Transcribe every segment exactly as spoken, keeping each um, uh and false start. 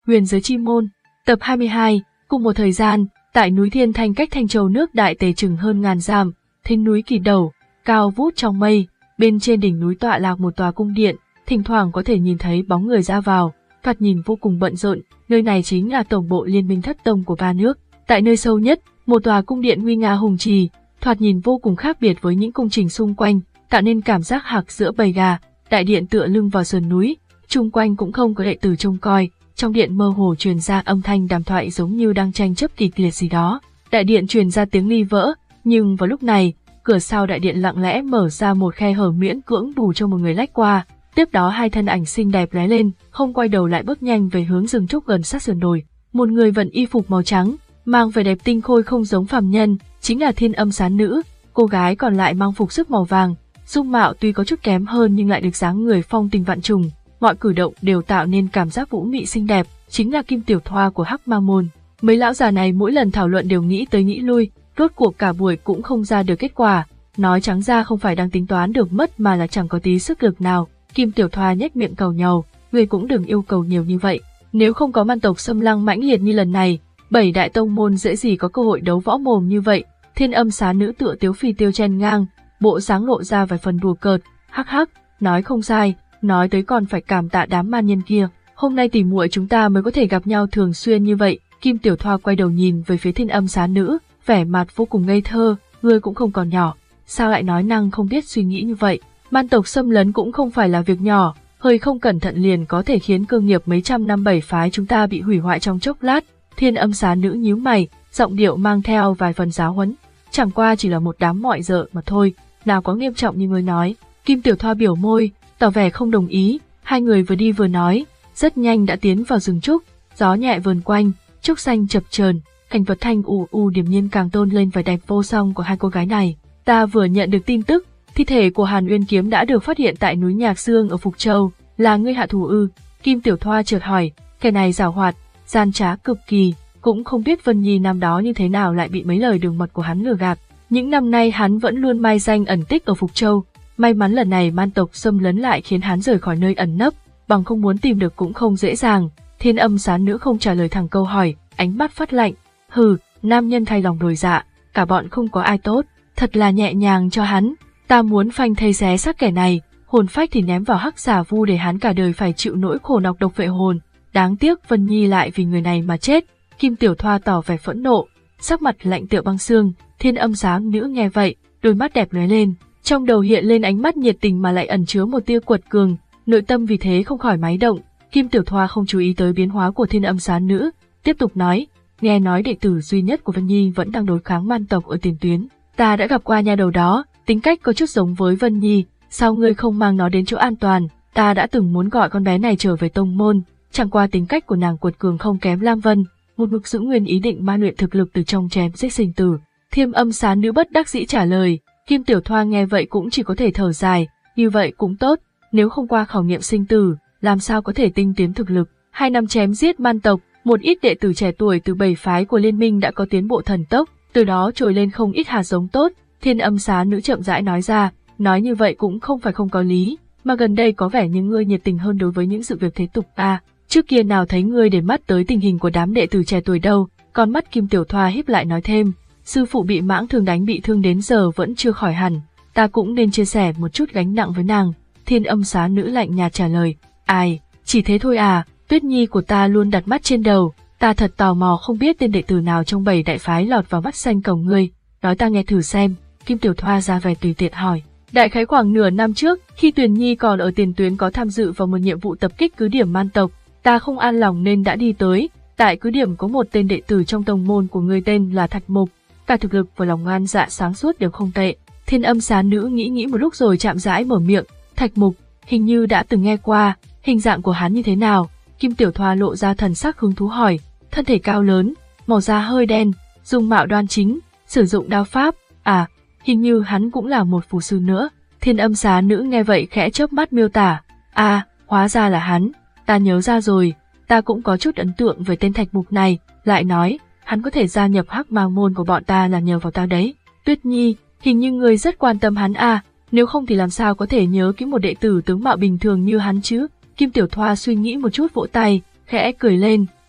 Huyền giới chi môn, tập hai mươi hai, cùng một thời gian, tại núi Thiên Thanh cách Thanh Châu nước Đại Tề chừng hơn ngàn dặm, thiên núi kỳ đầu, cao vút trong mây, bên trên đỉnh núi tọa lạc một tòa cung điện, thỉnh thoảng có thể nhìn thấy bóng người ra vào, thoạt nhìn vô cùng bận rộn, nơi này chính là tổng bộ liên minh thất tông của ba nước. Tại nơi sâu nhất, một tòa cung điện nguy nga hùng trì, thoạt nhìn vô cùng khác biệt với những công trình xung quanh, tạo nên cảm giác hạc giữa bầy gà. Đại điện tựa lưng vào sườn núi, chung quanh cũng không có đệ tử trông coi, trong điện mơ hồ truyền ra âm thanh đàm thoại giống như đang tranh chấp kịch liệt gì đó. Đại điện truyền ra tiếng ly vỡ, nhưng vào lúc này, cửa sau đại điện lặng lẽ mở ra một khe hở miễn cưỡng đủ cho một người lách qua. Tiếp đó hai thân ảnh xinh đẹp lóe lên, không quay đầu lại bước nhanh về hướng rừng trúc gần sát sườn đồi. Một người vận y phục màu trắng, mang vẻ đẹp tinh khôi không giống phàm nhân, chính là Thiên Âm Sán Nữ. Cô gái còn lại mang phục sức màu vàng, dung mạo tuy có chút kém hơn nhưng lại được dáng người phong tình vạn trùng, mọi cử động đều tạo nên cảm giác vũ mị xinh đẹp, chính là Kim Tiểu Thoa của Hắc Ma Môn. Mấy lão già này mỗi lần thảo luận đều nghĩ tới nghĩ lui, rốt cuộc cả buổi cũng không ra được kết quả, nói trắng ra không phải đang tính toán được mất mà là chẳng có tí sức lực nào. Kim Tiểu Thoa nhếch miệng cầu nhàu, người cũng đừng yêu cầu nhiều như vậy, nếu không có man tộc xâm lăng mãnh liệt như lần này, bảy đại tông môn dễ gì có cơ hội đấu võ mồm như vậy. Thiên Âm Sán Nữ tựa tiếu phi tiêu chen ngang, bộ dáng lộ ra vài phần đùa cợt, hắc hắc, nói không sai, nói tới còn phải cảm tạ đám man nhân kia, hôm nay tỉ muội chúng ta mới có thể gặp nhau thường xuyên như vậy. Kim Tiểu Thoa quay đầu nhìn về phía Thiên Âm Sán Nữ, vẻ mặt vô cùng ngây thơ, ngươi cũng không còn nhỏ, sao lại nói năng không biết suy nghĩ như vậy, man tộc xâm lấn cũng không phải là việc nhỏ, hơi không cẩn thận liền có thể khiến cơ nghiệp mấy trăm năm bảy phái chúng ta bị hủy hoại trong chốc lát. Thiên Âm Sán Nữ nhíu mày, giọng điệu mang theo vài phần giáo huấn, chẳng qua chỉ là một đám mọi dợ mà thôi, nào có nghiêm trọng như ngươi nói. Kim Tiểu Thoa biểu môi, tỏ vẻ không đồng ý, hai người vừa đi vừa nói, rất nhanh đã tiến vào rừng trúc, gió nhẹ vờn quanh, trúc xanh chập chờn, cảnh vật thanh u u điềm nhiên càng tôn lên vẻ đẹp vô song của hai cô gái này. Ta vừa nhận được tin tức, thi thể của Hàn Uyên Kiếm đã được phát hiện tại núi Nhạc Dương ở Phục Châu, là ngươi hạ thủ ư? Kim Tiểu Thoa chợt hỏi, kẻ này giảo hoạt, gian trá cực kỳ, cũng không biết Vân Nhi năm đó như thế nào lại bị mấy lời đường mật của hắn lừa gạt. Những năm nay hắn vẫn luôn mai danh ẩn tích ở Phục Châu, may mắn lần này man tộc xâm lấn lại khiến hắn rời khỏi nơi ẩn nấp, bằng không muốn tìm được cũng không dễ dàng. Thiên Âm Sán Nữ không trả lời thẳng câu hỏi, ánh mắt phát lạnh, hừ, nam nhân thay lòng đổi dạ, cả bọn không có ai tốt, thật là nhẹ nhàng cho hắn, ta muốn phanh thây xé xác kẻ này, hồn phách thì ném vào hắc xà vu để hắn cả đời phải chịu nỗi khổ nọc độc vệ hồn, đáng tiếc Vân Nhi lại vì người này mà chết. Kim Tiểu Thoa tỏ vẻ phẫn nộ, sắc mặt lạnh tựa băng xương. Thiên Âm Sán Nữ nghe vậy, đôi mắt đẹp lóe lên, trong đầu hiện lên ánh mắt nhiệt tình mà lại ẩn chứa một tia quật cường, nội tâm vì thế không khỏi máy động. Kim Tiểu Thoa không chú ý tới biến hóa của Thiên Âm Sán Nữ, tiếp tục nói, nghe nói đệ tử duy nhất của Vân Nhi vẫn đang đối kháng man tộc ở tiền tuyến, ta đã gặp qua nha đầu đó, tính cách có chút giống với Vân Nhi, sao ngươi không mang nó đến chỗ an toàn? Ta đã từng muốn gọi con bé này trở về tông môn, chẳng qua tính cách của nàng quật cường không kém Lam Vân, một mực giữ nguyên ý định ma luyện thực lực từ trong chém giết sinh tử. Thiên Âm Sán Nữ bất đắc dĩ trả lời. Kim Tiểu Thoa nghe vậy cũng chỉ có thể thở dài, như vậy cũng tốt, nếu không qua khảo nghiệm sinh tử, làm sao có thể tinh tiến thực lực. Hai năm chém giết man tộc, một ít đệ tử trẻ tuổi từ bảy phái của liên minh đã có tiến bộ thần tốc, từ đó trồi lên không ít hạt giống tốt. Thiên Âm Sán Nữ chậm rãi nói ra, nói như vậy cũng không phải không có lý, mà gần đây có vẻ như ngươi nhiệt tình hơn đối với những sự việc thế tục à, trước kia nào thấy ngươi để mắt tới tình hình của đám đệ tử trẻ tuổi đâu. Con mắt Kim Tiểu Thoa híp lại nói thêm, sư phụ bị mãng thường đánh bị thương đến giờ vẫn chưa khỏi hẳn, ta cũng nên chia sẻ một chút gánh nặng với nàng. Thiên Âm Sán Nữ lạnh nhạt trả lời, ai, chỉ thế thôi à, Tuyết Nhi của ta luôn đặt mắt trên đầu, ta thật tò mò không biết tên đệ tử nào trong bảy đại phái lọt vào mắt xanh cổng ngươi, nói ta nghe thử xem. Kim Tiểu Thoa ra vẻ tùy tiện hỏi, đại khái khoảng nửa năm trước, khi Tuyền Nhi còn ở tiền tuyến có tham dự vào một nhiệm vụ tập kích cứ điểm man tộc, ta không an lòng nên đã đi tới, tại cứ điểm có một tên đệ tử trong tông môn của ngươi tên là Thạch Mục, cả thực lực và lòng gan dạ sáng suốt đều không tệ. Thiên Âm Sán Nữ nghĩ nghĩ một lúc rồi chạm rãi mở miệng, Thạch Mục, hình như đã từng nghe qua, hình dạng của hắn như thế nào? Kim Tiểu Thoa lộ ra thần sắc hứng thú hỏi, thân thể cao lớn, màu da hơi đen, dung mạo đoan chính, sử dụng đao pháp, à, hình như hắn cũng là một phù sư nữa. Thiên Âm Sán Nữ nghe vậy khẽ chớp mắt miêu tả, à, hóa ra là hắn, ta nhớ ra rồi, ta cũng có chút ấn tượng về tên Thạch Mục này, lại nói, hắn có thể gia nhập Hắc Ma Môn của bọn ta là nhờ vào ta đấy. Tuyết Nhi, hình như ngươi rất quan tâm hắn à, nếu không thì làm sao có thể nhớ kỹ một đệ tử tướng mạo bình thường như hắn chứ? Kim Tiểu Thoa suy nghĩ một chút vỗ tay, khẽ cười lên,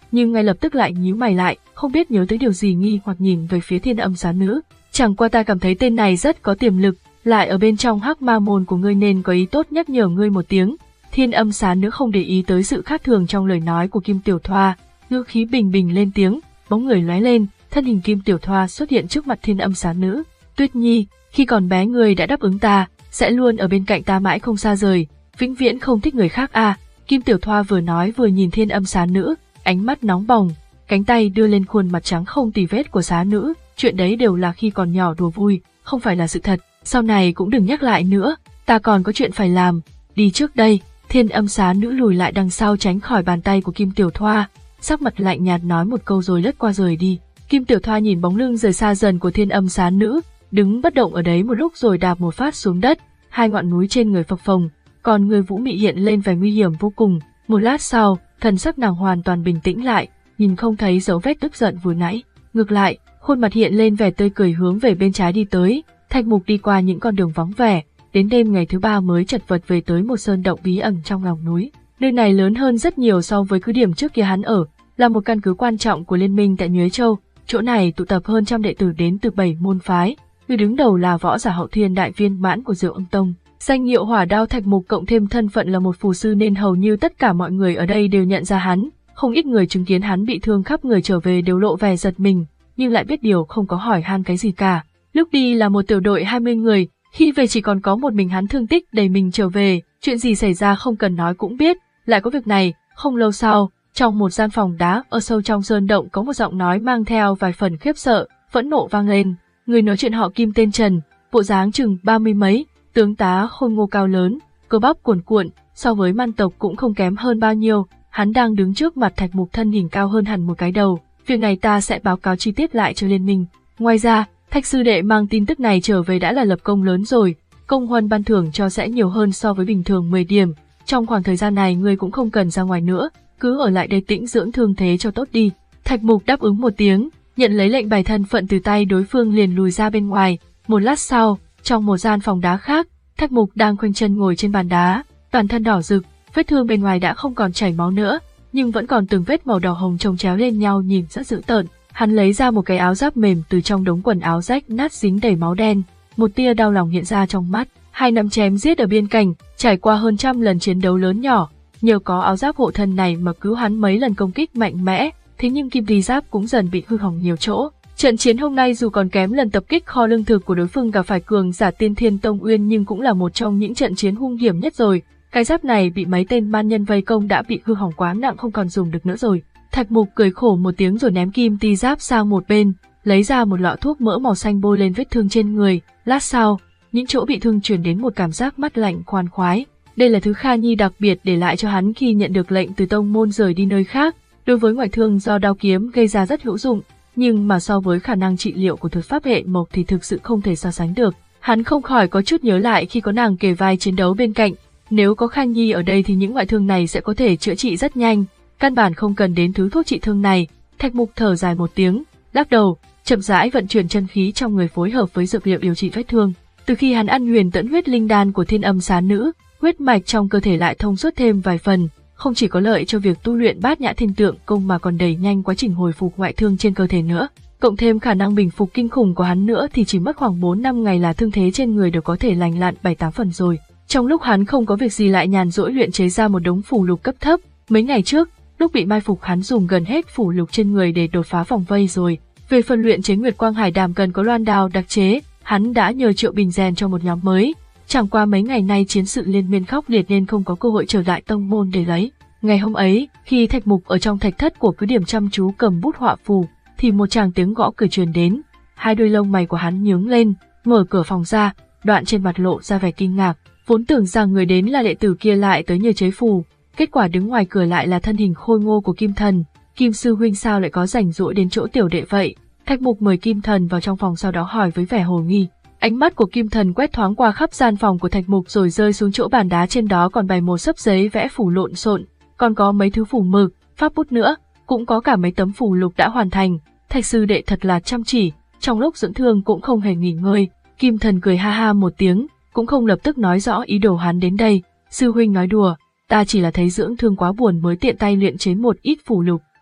nhưng ngay lập tức lại nhíu mày lại, không biết nhớ tới điều gì nghi hoặc nhìn về phía Thiên Âm Xá Nữ. Chẳng qua ta cảm thấy tên này rất có tiềm lực, lại ở bên trong Hắc Ma môn của ngươi nên có ý tốt nhắc nhở ngươi một tiếng. Thiên Âm Xá Nữ không để ý tới sự khác thường trong lời nói của Kim Tiểu Thoa, ngữ khí bình bình lên tiếng, bóng người lóe lên, thân hình Kim Tiểu Thoa xuất hiện trước mặt Thiên Âm Xá Nữ. Tuyết Nhi, khi còn bé ngươi đã đáp ứng ta, sẽ luôn ở bên cạnh ta mãi không xa rời, vĩnh viễn không thích người khác à? Kim Tiểu Thoa vừa nói vừa nhìn Thiên Âm Xá Nữ, ánh mắt nóng bỏng, cánh tay đưa lên khuôn mặt trắng không tì vết của Xá Nữ, chuyện đấy đều là khi còn nhỏ đùa vui, không phải là sự thật, sau này cũng đừng nhắc lại nữa, ta còn có chuyện phải làm, đi trước đây. Thiên Âm Xá Nữ lùi lại đằng sau tránh khỏi bàn tay của Kim Tiểu Thoa, sắc mặt lạnh nhạt nói một câu rồi lướt qua rời đi. Kim Tiểu Thoa nhìn bóng lưng rời xa dần của Thiên Âm Xá Nữ, đứng bất động ở đấy một lúc rồi đạp một phát xuống đất, hai ngọn núi trên người phập phồng, còn người Vũ Mị hiện lên vẻ nguy hiểm vô cùng. Một lát sau, thần sắc nàng hoàn toàn bình tĩnh lại, nhìn không thấy dấu vết tức giận vừa nãy, ngược lại, khuôn mặt hiện lên vẻ tươi cười hướng về bên trái đi tới. Thạch Mục đi qua những con đường vắng vẻ, đến đêm ngày thứ ba mới chật vật về tới một sơn động bí ẩn trong lòng núi. Nơi này lớn hơn rất nhiều so với cứ điểm trước kia hắn ở, là một căn cứ quan trọng của liên minh tại Nhuế Châu. Chỗ này tụ tập hơn trăm đệ tử đến từ bảy môn phái, người đứng đầu là võ giả hậu thiên đại viên mãn của Diệu Âm Tông. Danh hiệu Hỏa Đao Thạch Mục cộng thêm thân phận là một phù sư nên hầu như tất cả mọi người ở đây đều nhận ra hắn. Không ít người chứng kiến hắn bị thương khắp người trở về đều lộ vẻ giật mình, nhưng lại biết điều không có hỏi han cái gì cả. Lúc đi là một tiểu đội hai mươi người, khi về chỉ còn có một mình hắn thương tích đầy mình trở về, chuyện gì xảy ra không cần nói cũng biết, lại có việc này. Không lâu sau, trong một gian phòng đá ở sâu trong sơn động có một giọng nói mang theo vài phần khiếp sợ, phẫn nộ vang lên. Người nói chuyện họ Kim tên Trần, bộ dáng chừng ba mươi mấy, tướng tá khôi ngô cao lớn, cơ bắp cuồn cuộn, so với Man tộc cũng không kém hơn bao nhiêu. Hắn đang đứng trước mặt Thạch Mục thân hình cao hơn hẳn một cái đầu. Việc này ta sẽ báo cáo chi tiết lại cho liên minh. Ngoài ra, Thạch sư đệ mang tin tức này trở về đã là lập công lớn rồi, công huân ban thưởng cho sẽ nhiều hơn so với bình thường mười điểm. Trong khoảng thời gian này ngươi cũng không cần ra ngoài nữa, cứ ở lại đây tĩnh dưỡng thương thế cho tốt đi. Thạch Mục đáp ứng một tiếng, nhận lấy lệnh bài thân phận từ tay đối phương liền lùi ra bên ngoài. Một lát sau, trong một gian phòng đá khác, Thạch Mục đang khoanh chân ngồi trên bàn đá, toàn thân đỏ rực, vết thương bên ngoài đã không còn chảy máu nữa, nhưng vẫn còn từng vết màu đỏ hồng chồng chéo lên nhau nhìn rất dữ tợn. Hắn lấy ra một cái áo giáp mềm từ trong đống quần áo rách nát dính đầy máu đen, một tia đau lòng hiện ra trong mắt. Hai năm chém giết ở biên cảnh, trải qua hơn trăm lần chiến đấu lớn nhỏ, nhờ có áo giáp hộ thân này mà cứu hắn mấy lần công kích mạnh mẽ, thế nhưng kim tý giáp cũng dần bị hư hỏng nhiều chỗ. Trận chiến hôm nay dù còn kém lần tập kích kho lương thực của đối phương gặp phải cường giả Tiên Thiên Tông Uyên nhưng cũng là một trong những trận chiến hung hiểm nhất rồi. Cái giáp này bị mấy tên man nhân vây công đã bị hư hỏng quá nặng không còn dùng được nữa rồi. Thạch Mục cười khổ một tiếng rồi ném kim tý giáp sang một bên, lấy ra một lọ thuốc mỡ màu xanh bôi lên vết thương trên người. Lát sau, những chỗ bị thương truyền đến một cảm giác mát lạnh khoan khoái. Đây là thứ Kha Nhi đặc biệt để lại cho hắn khi nhận được lệnh từ tông môn rời đi nơi khác. Đối với ngoại thương do đao kiếm gây ra rất hữu dụng, nhưng mà so với khả năng trị liệu của thuật pháp hệ mộc thì thực sự không thể so sánh được. Hắn không khỏi có chút nhớ lại khi có nàng kề vai chiến đấu bên cạnh. Nếu có Kha Nhi ở đây thì những ngoại thương này sẽ có thể chữa trị rất nhanh, căn bản không cần đến thứ thuốc trị thương này. Thạch Mục thở dài một tiếng, lắc đầu, chậm rãi vận chuyển chân khí trong người phối hợp với dược liệu điều trị vết thương. Từ khi hắn ăn huyền tẫn huyết linh đan của Thiên Âm Xá Nữ, huyết mạch trong cơ thể lại thông suốt thêm vài phần, không chỉ có lợi cho việc tu luyện Bát Nhã Thiên Tượng công mà còn đẩy nhanh quá trình hồi phục ngoại thương trên cơ thể nữa. Cộng thêm khả năng bình phục kinh khủng của hắn nữa thì chỉ mất khoảng bốn năm ngày là thương thế trên người đều có thể lành lặn bảy tám phần rồi. Trong lúc hắn không có việc gì lại nhàn rỗi luyện chế ra một đống phù lục cấp thấp. Mấy ngày trước, lúc bị mai phục hắn dùng gần hết phù lục trên người để đột phá vòng vây rồi. Về phần luyện chế Nguyệt Quang Hải Đàm cần có loan đao đặc chế, hắn đã nhờ Triệu Bình rèn cho một nhóm mới. Chẳng qua mấy ngày nay chiến sự liên miên khốc liệt nên không có cơ hội trở lại tông môn để lấy. Ngày hôm ấy, khi Thạch Mục ở trong thạch thất của cứ điểm chăm chú cầm bút họa phù, thì một tràng tiếng gõ cửa truyền đến. Hai đôi lông mày của hắn nhướng lên, mở cửa phòng ra, đoạn trên mặt lộ ra vẻ kinh ngạc. Vốn tưởng rằng người đến là đệ tử kia lại tới nhờ chế phù, kết quả đứng ngoài cửa lại là thân hình khôi ngô của Kim Thần. Kim sư huynh sao lại có rảnh rỗi đến chỗ tiểu đệ vậy? Thạch Mục mời Kim Thần vào trong phòng sau đó hỏi với vẻ hồ nghi. Ánh mắt của Kim Thần quét thoáng qua khắp gian phòng của Thạch Mục rồi rơi xuống chỗ bàn đá, trên đó còn bày một xấp giấy vẽ phù lộn xộn, còn có mấy thứ phù mực, pháp bút nữa, cũng có cả mấy tấm phù lục đã hoàn thành. Thạch sư đệ thật là chăm chỉ, trong lúc dưỡng thương cũng không hề nghỉ ngơi. Kim Thần cười ha ha một tiếng, cũng không lập tức nói rõ ý đồ hắn đến đây. Sư huynh nói đùa, ta chỉ là thấy dưỡng thương quá buồn mới tiện tay luyện chế một ít phù lục.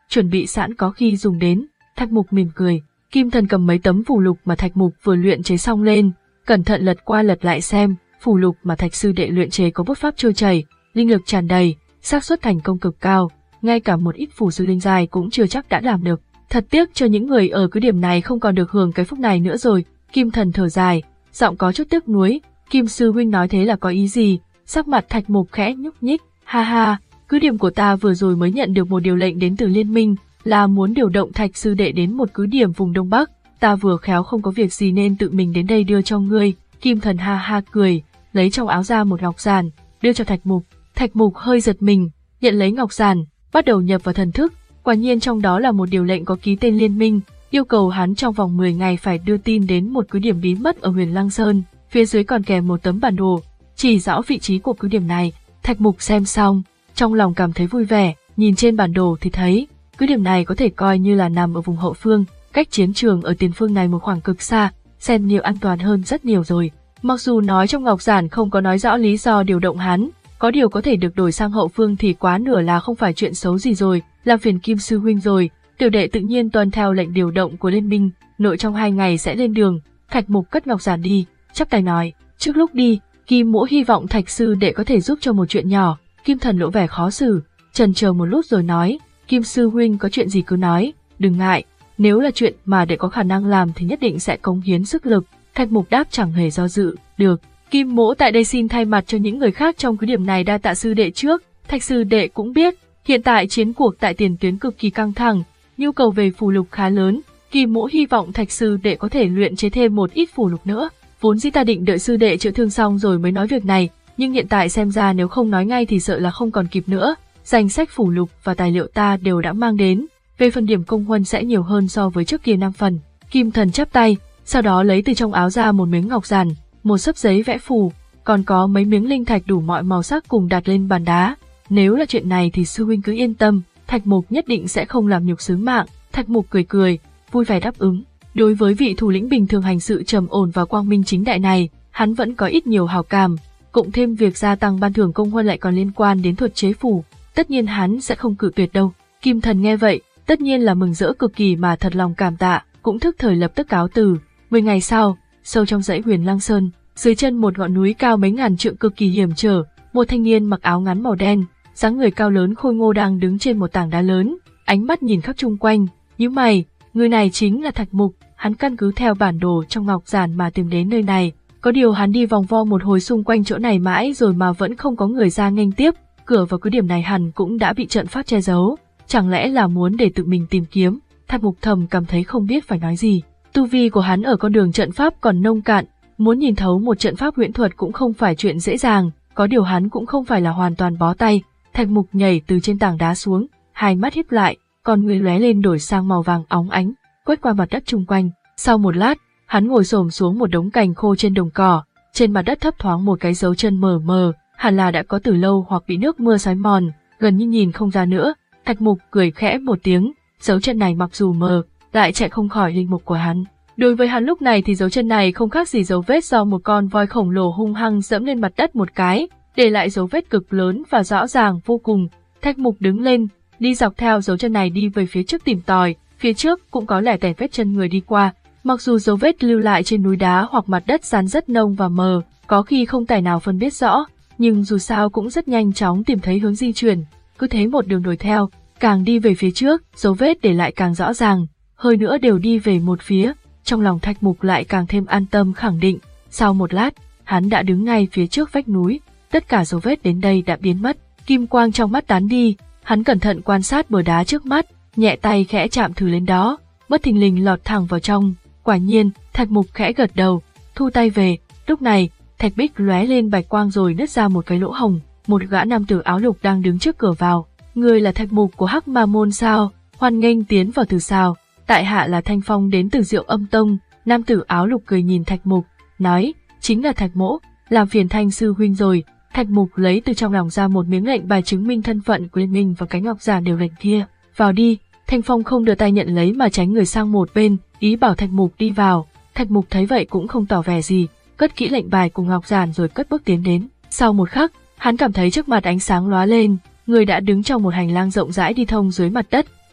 chuẩn bị sẵn có khi dùng đến. Thạch Mục mỉm cười, Kim Thần cầm mấy tấm phù lục mà Thạch Mục vừa luyện chế xong lên, cẩn thận lật qua lật lại xem, phù lục mà Thạch sư đệ luyện chế có bút pháp trôi chảy, linh lực tràn đầy, xác suất thành công cực cao, ngay cả một ít phù sư linh giai cũng chưa chắc đã làm được. Thật tiếc cho những người ở cứ điểm này không còn được hưởng cái phúc này nữa rồi. Kim Thần thở dài, giọng có chút tiếc nuối. Kim sư huynh nói thế là có ý gì? Sắc mặt Thạch Mục khẽ nhúc nhích, ha ha, cứ điểm của ta vừa rồi mới nhận được một điều lệnh đến từ liên minh, là muốn điều động Thạch sư đệ đến một cứ điểm vùng Đông Bắc. Ta vừa khéo không có việc gì nên tự mình đến đây đưa cho ngươi. Kim Thần ha ha cười, lấy trong áo ra một ngọc giản, đưa cho Thạch Mục. Thạch Mục hơi giật mình, nhận lấy ngọc giản, bắt đầu nhập vào thần thức. Quả nhiên trong đó là một điều lệnh có ký tên liên minh, yêu cầu hắn trong vòng mười ngày phải đưa tin đến một cứ điểm bí mật ở Huyền Lăng Sơn. Phía dưới còn kèm một tấm bản đồ, chỉ rõ vị trí của cứ điểm này. Thạch Mục xem xong, trong lòng cảm thấy vui vẻ, nhìn trên bản đồ thì thấy, cứ điểm này có thể coi như là nằm ở vùng hậu phương, cách chiến trường ở tiền phương này một khoảng cực xa, xem nhiều an toàn hơn rất nhiều rồi. Mặc dù nói trong ngọc giản không có nói rõ lý do điều động hắn, có điều có thể được đổi sang hậu phương thì quá nửa là không phải chuyện xấu gì rồi, làm phiền Kim sư huynh rồi. Tiểu đệ tự nhiên tuân theo lệnh điều động của liên minh, nội trong hai ngày sẽ lên đường. Thạch Mục cất ngọc giản đi, chắp tay nói, trước lúc đi, Kim mỗ hy vọng Thạch sư đệ có thể giúp cho một chuyện nhỏ. Kim Thần lộ vẻ khó xử, chần chờ một lúc rồi nói, Kim sư huynh có chuyện gì cứ nói, đừng ngại, nếu là chuyện mà đệ có khả năng làm thì nhất định sẽ cống hiến sức lực. Thạch Mục đáp chẳng hề do dự, được, Kim mỗ tại đây xin thay mặt cho những người khác trong cứ điểm này đa tạ sư đệ trước. Thạch sư đệ cũng biết, hiện tại chiến cuộc tại tiền tuyến cực kỳ căng thẳng, nhu cầu về phù lục khá lớn, Kim mỗ hy vọng Thạch sư đệ có thể luyện chế thêm một ít phù lục nữa. Vốn dĩ ta định đợi sư đệ chữa thương xong rồi mới nói việc này, nhưng hiện tại xem ra nếu không nói ngay thì sợ là không còn kịp nữa. Danh sách phù lục và tài liệu ta đều đã mang đến, về phần điểm công huân sẽ nhiều hơn so với trước kia năm phần. Kim Thần chắp tay, sau đó lấy từ trong áo ra một miếng ngọc giản, một xấp giấy vẽ phù, còn có mấy miếng linh thạch đủ mọi màu sắc cùng đặt lên bàn đá. Nếu là chuyện này thì sư huynh cứ yên tâm, Thạch Mục nhất định sẽ không làm nhục sứ mạng. Thạch Mục cười cười, vui vẻ đáp ứng. Đối với vị thủ lĩnh bình thường hành sự trầm ổn và quang minh chính đại này, hắn vẫn có ít nhiều hảo cảm, cộng thêm việc gia tăng ban thưởng công huân lại còn liên quan đến thuật chế phù, tất nhiên hắn sẽ không cự tuyệt đâu. Kim Thần nghe vậy, tất nhiên là mừng rỡ cực kỳ mà thật lòng cảm tạ, cũng thức thời lập tức cáo từ. Mười ngày sau, sâu trong dãy Huyền Lăng Sơn, dưới chân một ngọn núi cao mấy ngàn trượng cực kỳ hiểm trở, một thanh niên mặc áo ngắn màu đen, dáng người cao lớn khôi ngô đang đứng trên một tảng đá lớn, ánh mắt nhìn khắp chung quanh, nhíu mày, người này chính là Thạch Mục. Hắn căn cứ theo bản đồ trong ngọc giản mà tìm đến nơi này, có điều hắn đi vòng vo một hồi xung quanh chỗ này mãi rồi mà vẫn không có người ra nghênh tiếp, cửa vào cứ điểm này hẳn cũng đã bị trận pháp che giấu, chẳng lẽ là muốn để tự mình tìm kiếm. Thạch Mục thầm cảm thấy không biết phải nói gì, tu vi của hắn ở con đường trận pháp còn nông cạn, muốn nhìn thấu một trận pháp huyễn thuật cũng không phải chuyện dễ dàng, có điều hắn cũng không phải là hoàn toàn bó tay. Thạch Mục nhảy từ trên tảng đá xuống, hai mắt híp lại, con người lóe lên đổi sang màu vàng óng ánh, quét qua mặt đất chung quanh. Sau một lát, hắn ngồi xổm xuống một đống cành khô trên đồng cỏ, trên mặt đất thấp thoáng một cái dấu chân mờ mờ, hẳn là đã có từ lâu hoặc bị nước mưa xói mòn, gần như nhìn không ra nữa. Thạch Mục cười khẽ một tiếng, dấu chân này mặc dù mờ, lại chạy không khỏi linh mục của hắn. Đối với hắn lúc này thì dấu chân này không khác gì dấu vết do một con voi khổng lồ hung hăng dẫm lên mặt đất một cái, để lại dấu vết cực lớn và rõ ràng vô cùng. Thạch Mục đứng lên, đi dọc theo dấu chân này đi về phía trước tìm tòi, phía trước cũng có lẻ tẻ vết chân người đi qua. Mặc dù dấu vết lưu lại trên núi đá hoặc mặt đất sán rất nông và mờ, có khi không tài nào phân biết rõ, nhưng dù sao cũng rất nhanh chóng tìm thấy hướng di chuyển. Cứ thế một đường đuổi theo, càng đi về phía trước, dấu vết để lại càng rõ ràng, hơi nữa đều đi về một phía. Trong lòng Thạch Mục lại càng thêm an tâm khẳng định. Sau một lát, hắn đã đứng ngay phía trước vách núi, tất cả dấu vết đến đây đã biến mất, kim quang trong mắt tán đi, hắn cẩn thận quan sát bờ đá trước mắt, nhẹ tay khẽ chạm thử lên đó, bất thình lình lọt thẳng vào trong. Quả nhiên, Thạch Mục khẽ gật đầu, thu tay về. Lúc này, thạch bích lóe lên bạch quang rồi nứt ra một cái lỗ hổng, một gã nam tử áo lục đang đứng trước cửa vào. Người là Thạch Mục của Hắc Ma Môn sao? Hoan nghênh tiến vào từ sao? Tại hạ là Thanh Phong đến từ Diệu Âm Tông. Nam tử áo lục cười nhìn Thạch Mục, nói, chính là Thạch mỗ, làm phiền Thanh sư huynh rồi. Thạch Mục lấy từ trong lòng ra một miếng lệnh bài chứng minh thân phận của liên minh và cái ngọc giản điều lệnh kia. Vào đi. Thanh Phong không đưa tay nhận lấy mà tránh người sang một bên, ý bảo Thạch Mục đi vào. Thạch Mục thấy vậy cũng không tỏ vẻ gì, cất kỹ lệnh bài cùng ngọc giản rồi cất bước tiến đến. Sau một khắc, hắn cảm thấy trước mặt ánh sáng lóa lên, người đã đứng trong một hành lang rộng rãi đi thông dưới mặt đất,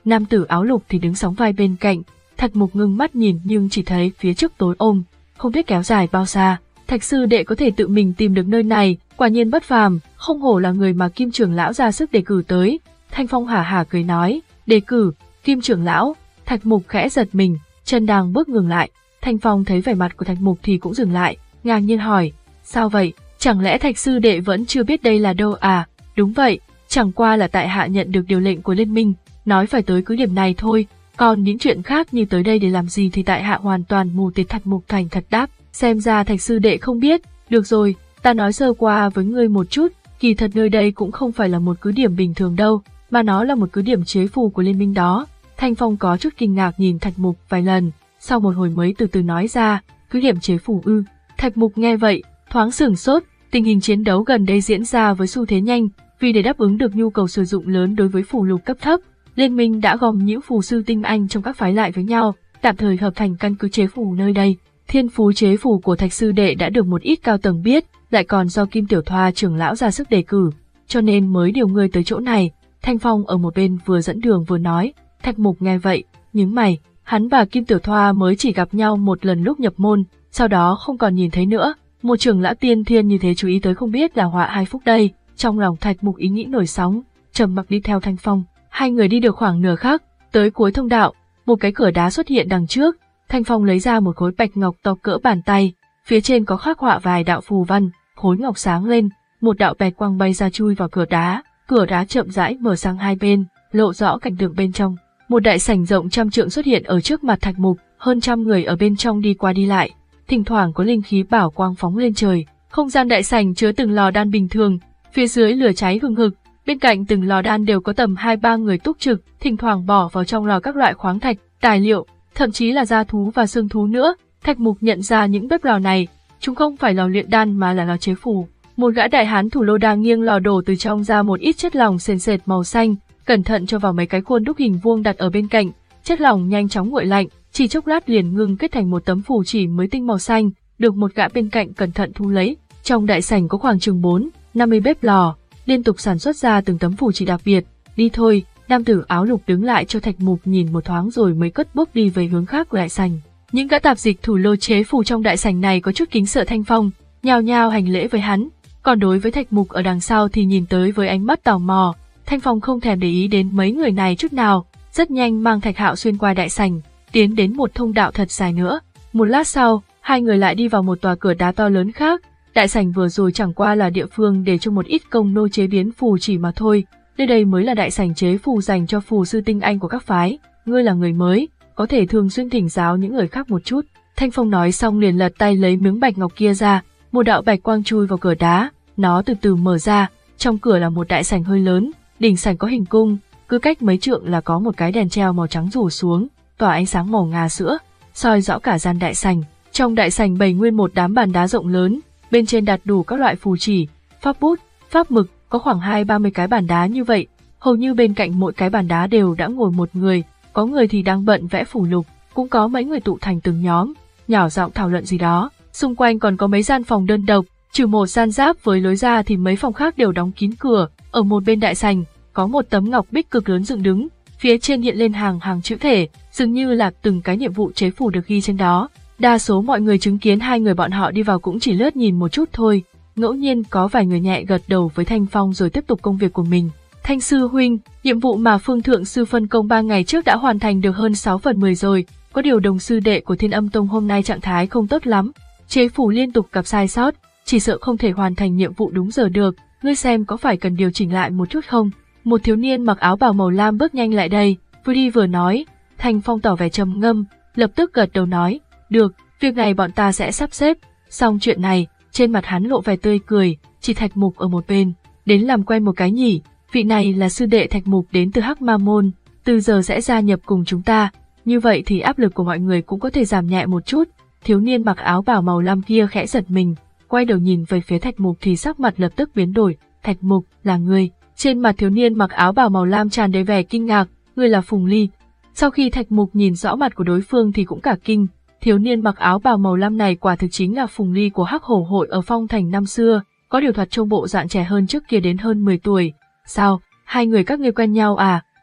nam tử áo lục thì đứng sóng vai bên cạnh. Thạch Mục ngưng mắt nhìn nhưng chỉ thấy phía trước tối ôm, không biết kéo dài bao xa. Thạch sư đệ có thể tự mình tìm được nơi này, quả nhiên bất phàm, không hổ là người mà Kim trưởng lão ra sức đề cử tới. Thanh Phong hả hả cười nói, đề cử, Kim trưởng lão. Thạch Mục khẽ giật mình, chân đang bước ngừng lại. Thanh Phong thấy vẻ mặt của Thạch Mục thì cũng dừng lại, ngạc nhiên hỏi, sao vậy, chẳng lẽ Thạch sư đệ vẫn chưa biết đây là đâu à? Đúng vậy, chẳng qua là tại hạ nhận được điều lệnh của liên minh, nói phải tới cứ điểm này thôi, còn những chuyện khác như tới đây để làm gì thì tại hạ hoàn toàn mù tịt. Thạch Mục thành thật đáp, xem ra Thạch sư đệ không biết, được rồi, ta nói sơ qua với ngươi một chút, kỳ thật nơi đây cũng không phải là một cứ điểm bình thường đâu, mà nó là một cứ điểm chế phù của liên minh đó. Thanh Phong có chút kinh ngạc nhìn Thạch Mục vài lần, sau một hồi mới từ từ nói ra, cứ điểm chế phù ư. Thạch Mục nghe vậy, thoáng sửng sốt, tình hình chiến đấu gần đây diễn ra với xu thế nhanh, vì để đáp ứng được nhu cầu sử dụng lớn đối với phù lục cấp thấp, liên minh đã gom những phù sư tinh anh trong các phái lại với nhau, tạm thời hợp thành căn cứ chế phù nơi đây. Thiên phú chế phù của Thạch sư đệ đã được một ít cao tầng biết, lại còn do Kim Tiểu Thoa trưởng lão ra sức đề cử, cho nên mới điều ngươi tới chỗ này. Thanh Phong ở một bên vừa dẫn đường vừa nói. Thạch Mục nghe vậy, nhướng mày, hắn và Kim Tiểu Thoa mới chỉ gặp nhau một lần lúc nhập môn, sau đó không còn nhìn thấy nữa. Một trưởng lão tiên thiên như thế chú ý tới không biết là họa hay phúc đây. Trong lòng Thạch Mục ý nghĩ nổi sóng, trầm mặc đi theo Thanh Phong. Hai người đi được khoảng nửa khắc, tới cuối thông đạo, một cái cửa đá xuất hiện đằng trước. Thanh Phong lấy ra một khối bạch ngọc to cỡ bàn tay, phía trên có khắc họa vài đạo phù văn, khối ngọc sáng lên, một đạo bạch quang bay ra chui vào cửa đá, cửa đá chậm rãi mở sang hai bên, lộ rõ cảnh tượng bên trong. Một đại sảnh rộng trăm trượng xuất hiện ở trước mặt Thạch Mục, hơn trăm người ở bên trong đi qua đi lại, thỉnh thoảng có linh khí bảo quang phóng lên trời. Không gian đại sảnh chứa từng lò đan bình thường, phía dưới lửa cháy hừng hực, bên cạnh từng lò đan đều có tầm hai ba người túc trực, thỉnh thoảng bỏ vào trong lò các loại khoáng thạch, tài liệu, thậm chí là da thú và xương thú nữa. Thạch Mục nhận ra những bếp lò này, chúng không phải lò luyện đan mà là lò chế phù. Một gã đại hán thủ lô đang nghiêng lò đổ từ trong ra một ít chất lỏng sền sệt màu xanh, cẩn thận cho vào mấy cái khuôn đúc hình vuông đặt ở bên cạnh. Chất lỏng nhanh chóng nguội lạnh, chỉ chốc lát liền ngưng kết thành một tấm phù chỉ mới tinh màu xanh, được một gã bên cạnh cẩn thận thu lấy. Trong đại sảnh có khoảng chừng bốn, năm mươi bếp lò, liên tục sản xuất ra từng tấm phù chỉ đặc biệt. Đi thôi, nam tử áo lục đứng lại cho Thạch Mục nhìn một thoáng rồi mới cất bước đi về hướng khác của đại sảnh. Những gã tạp dịch thủ lô chế phù trong đại sảnh này có chút kính sợ Thanh Phong, nhao nhao hành lễ với hắn. Còn đối với Thạch Mục ở đằng sau thì nhìn tới với ánh mắt tò mò. Thanh Phong không thèm để ý đến mấy người này chút nào, rất nhanh mang Thạch Hạo xuyên qua đại sảnh, tiến đến một thông đạo thật dài nữa. Một lát sau, hai người lại đi vào một tòa cửa đá to lớn khác. Đại sảnh vừa rồi chẳng qua là địa phương để cho một ít công nô chế biến phù chỉ mà thôi, nơi đây mới là đại sảnh chế phù dành cho phù sư tinh anh của các phái. Ngươi là người mới, có thể thường xuyên thỉnh giáo những người khác một chút. Thanh Phong nói xong liền lật tay lấy miếng bạch ngọc kia ra, một đạo bạch quang chui vào cửa đá, nó từ từ mở ra, trong cửa là một đại sảnh hơi lớn, đỉnh sảnh có hình cung, cứ cách mấy trượng là có một cái đèn treo màu trắng rủ xuống, tỏa ánh sáng màu ngà sữa, soi rõ cả gian đại sảnh. Trong đại sảnh bày nguyên một đám bàn đá rộng lớn, bên trên đặt đủ các loại phù chỉ, pháp bút, pháp mực, có khoảng hai ba mươi cái bàn đá như vậy, hầu như bên cạnh mỗi cái bàn đá đều đã ngồi một người, có người thì đang bận vẽ phù lục, cũng có mấy người tụ thành từng nhóm, nhỏ giọng thảo luận gì đó. Xung quanh còn có mấy gian phòng đơn độc, trừ một gian giáp với lối ra thì mấy phòng khác đều đóng kín cửa. Ở một bên đại sảnh có một tấm ngọc bích cực lớn dựng đứng, phía trên hiện lên hàng hàng chữ thể, dường như là từng cái nhiệm vụ chế phù được ghi trên đó. Đa số mọi người chứng kiến hai người bọn họ đi vào cũng chỉ lướt nhìn một chút thôi, ngẫu nhiên có vài người nhẹ gật đầu với Thanh Phong rồi tiếp tục công việc của mình. Thanh sư huynh, nhiệm vụ mà Phương Thượng sư phân công ba ngày trước đã hoàn thành được hơn sáu phần mười rồi, có điều đồng sư đệ của Thiên Âm Tông hôm nay trạng thái không tốt lắm, chế phù liên tục gặp sai sót, chỉ sợ không thể hoàn thành nhiệm vụ đúng giờ được, ngươi xem có phải cần điều chỉnh lại một chút không? Một thiếu niên mặc áo bào màu lam bước nhanh lại đây, vừa đi vừa nói. Thanh Phong tỏ vẻ trầm ngâm, lập tức gật đầu nói, được, việc này bọn ta sẽ sắp xếp. Xong chuyện này, trên mặt hắn lộ vẻ tươi cười, chỉ Thạch Mục ở một bên, đến làm quen một cái nhỉ, vị này là sư đệ Thạch Mục đến từ Hắc Ma Môn, từ giờ sẽ gia nhập cùng chúng ta, như vậy thì áp lực của mọi người cũng có thể giảm nhẹ một chút. Thiếu niên mặc áo bào màu lam kia khẽ giật mình, quay đầu nhìn về phía Thạch Mục thì sắc mặt lập tức biến đổi. Thạch Mục, là ngươi? Trên mặt thiếu niên mặc áo bào màu lam tràn đầy vẻ kinh ngạc, ngươi là Phùng Ly. Sau khi Thạch Mục nhìn rõ mặt của đối phương thì cũng cả kinh, thiếu niên mặc áo bào màu lam này quả thực chính là Phùng Ly của Hắc Hổ hội ở Phong Thành năm xưa, có điều thoạt trông bộ dạng trẻ hơn trước kia đến hơn mười tuổi. Sao, hai người các ngươi quen nhau à?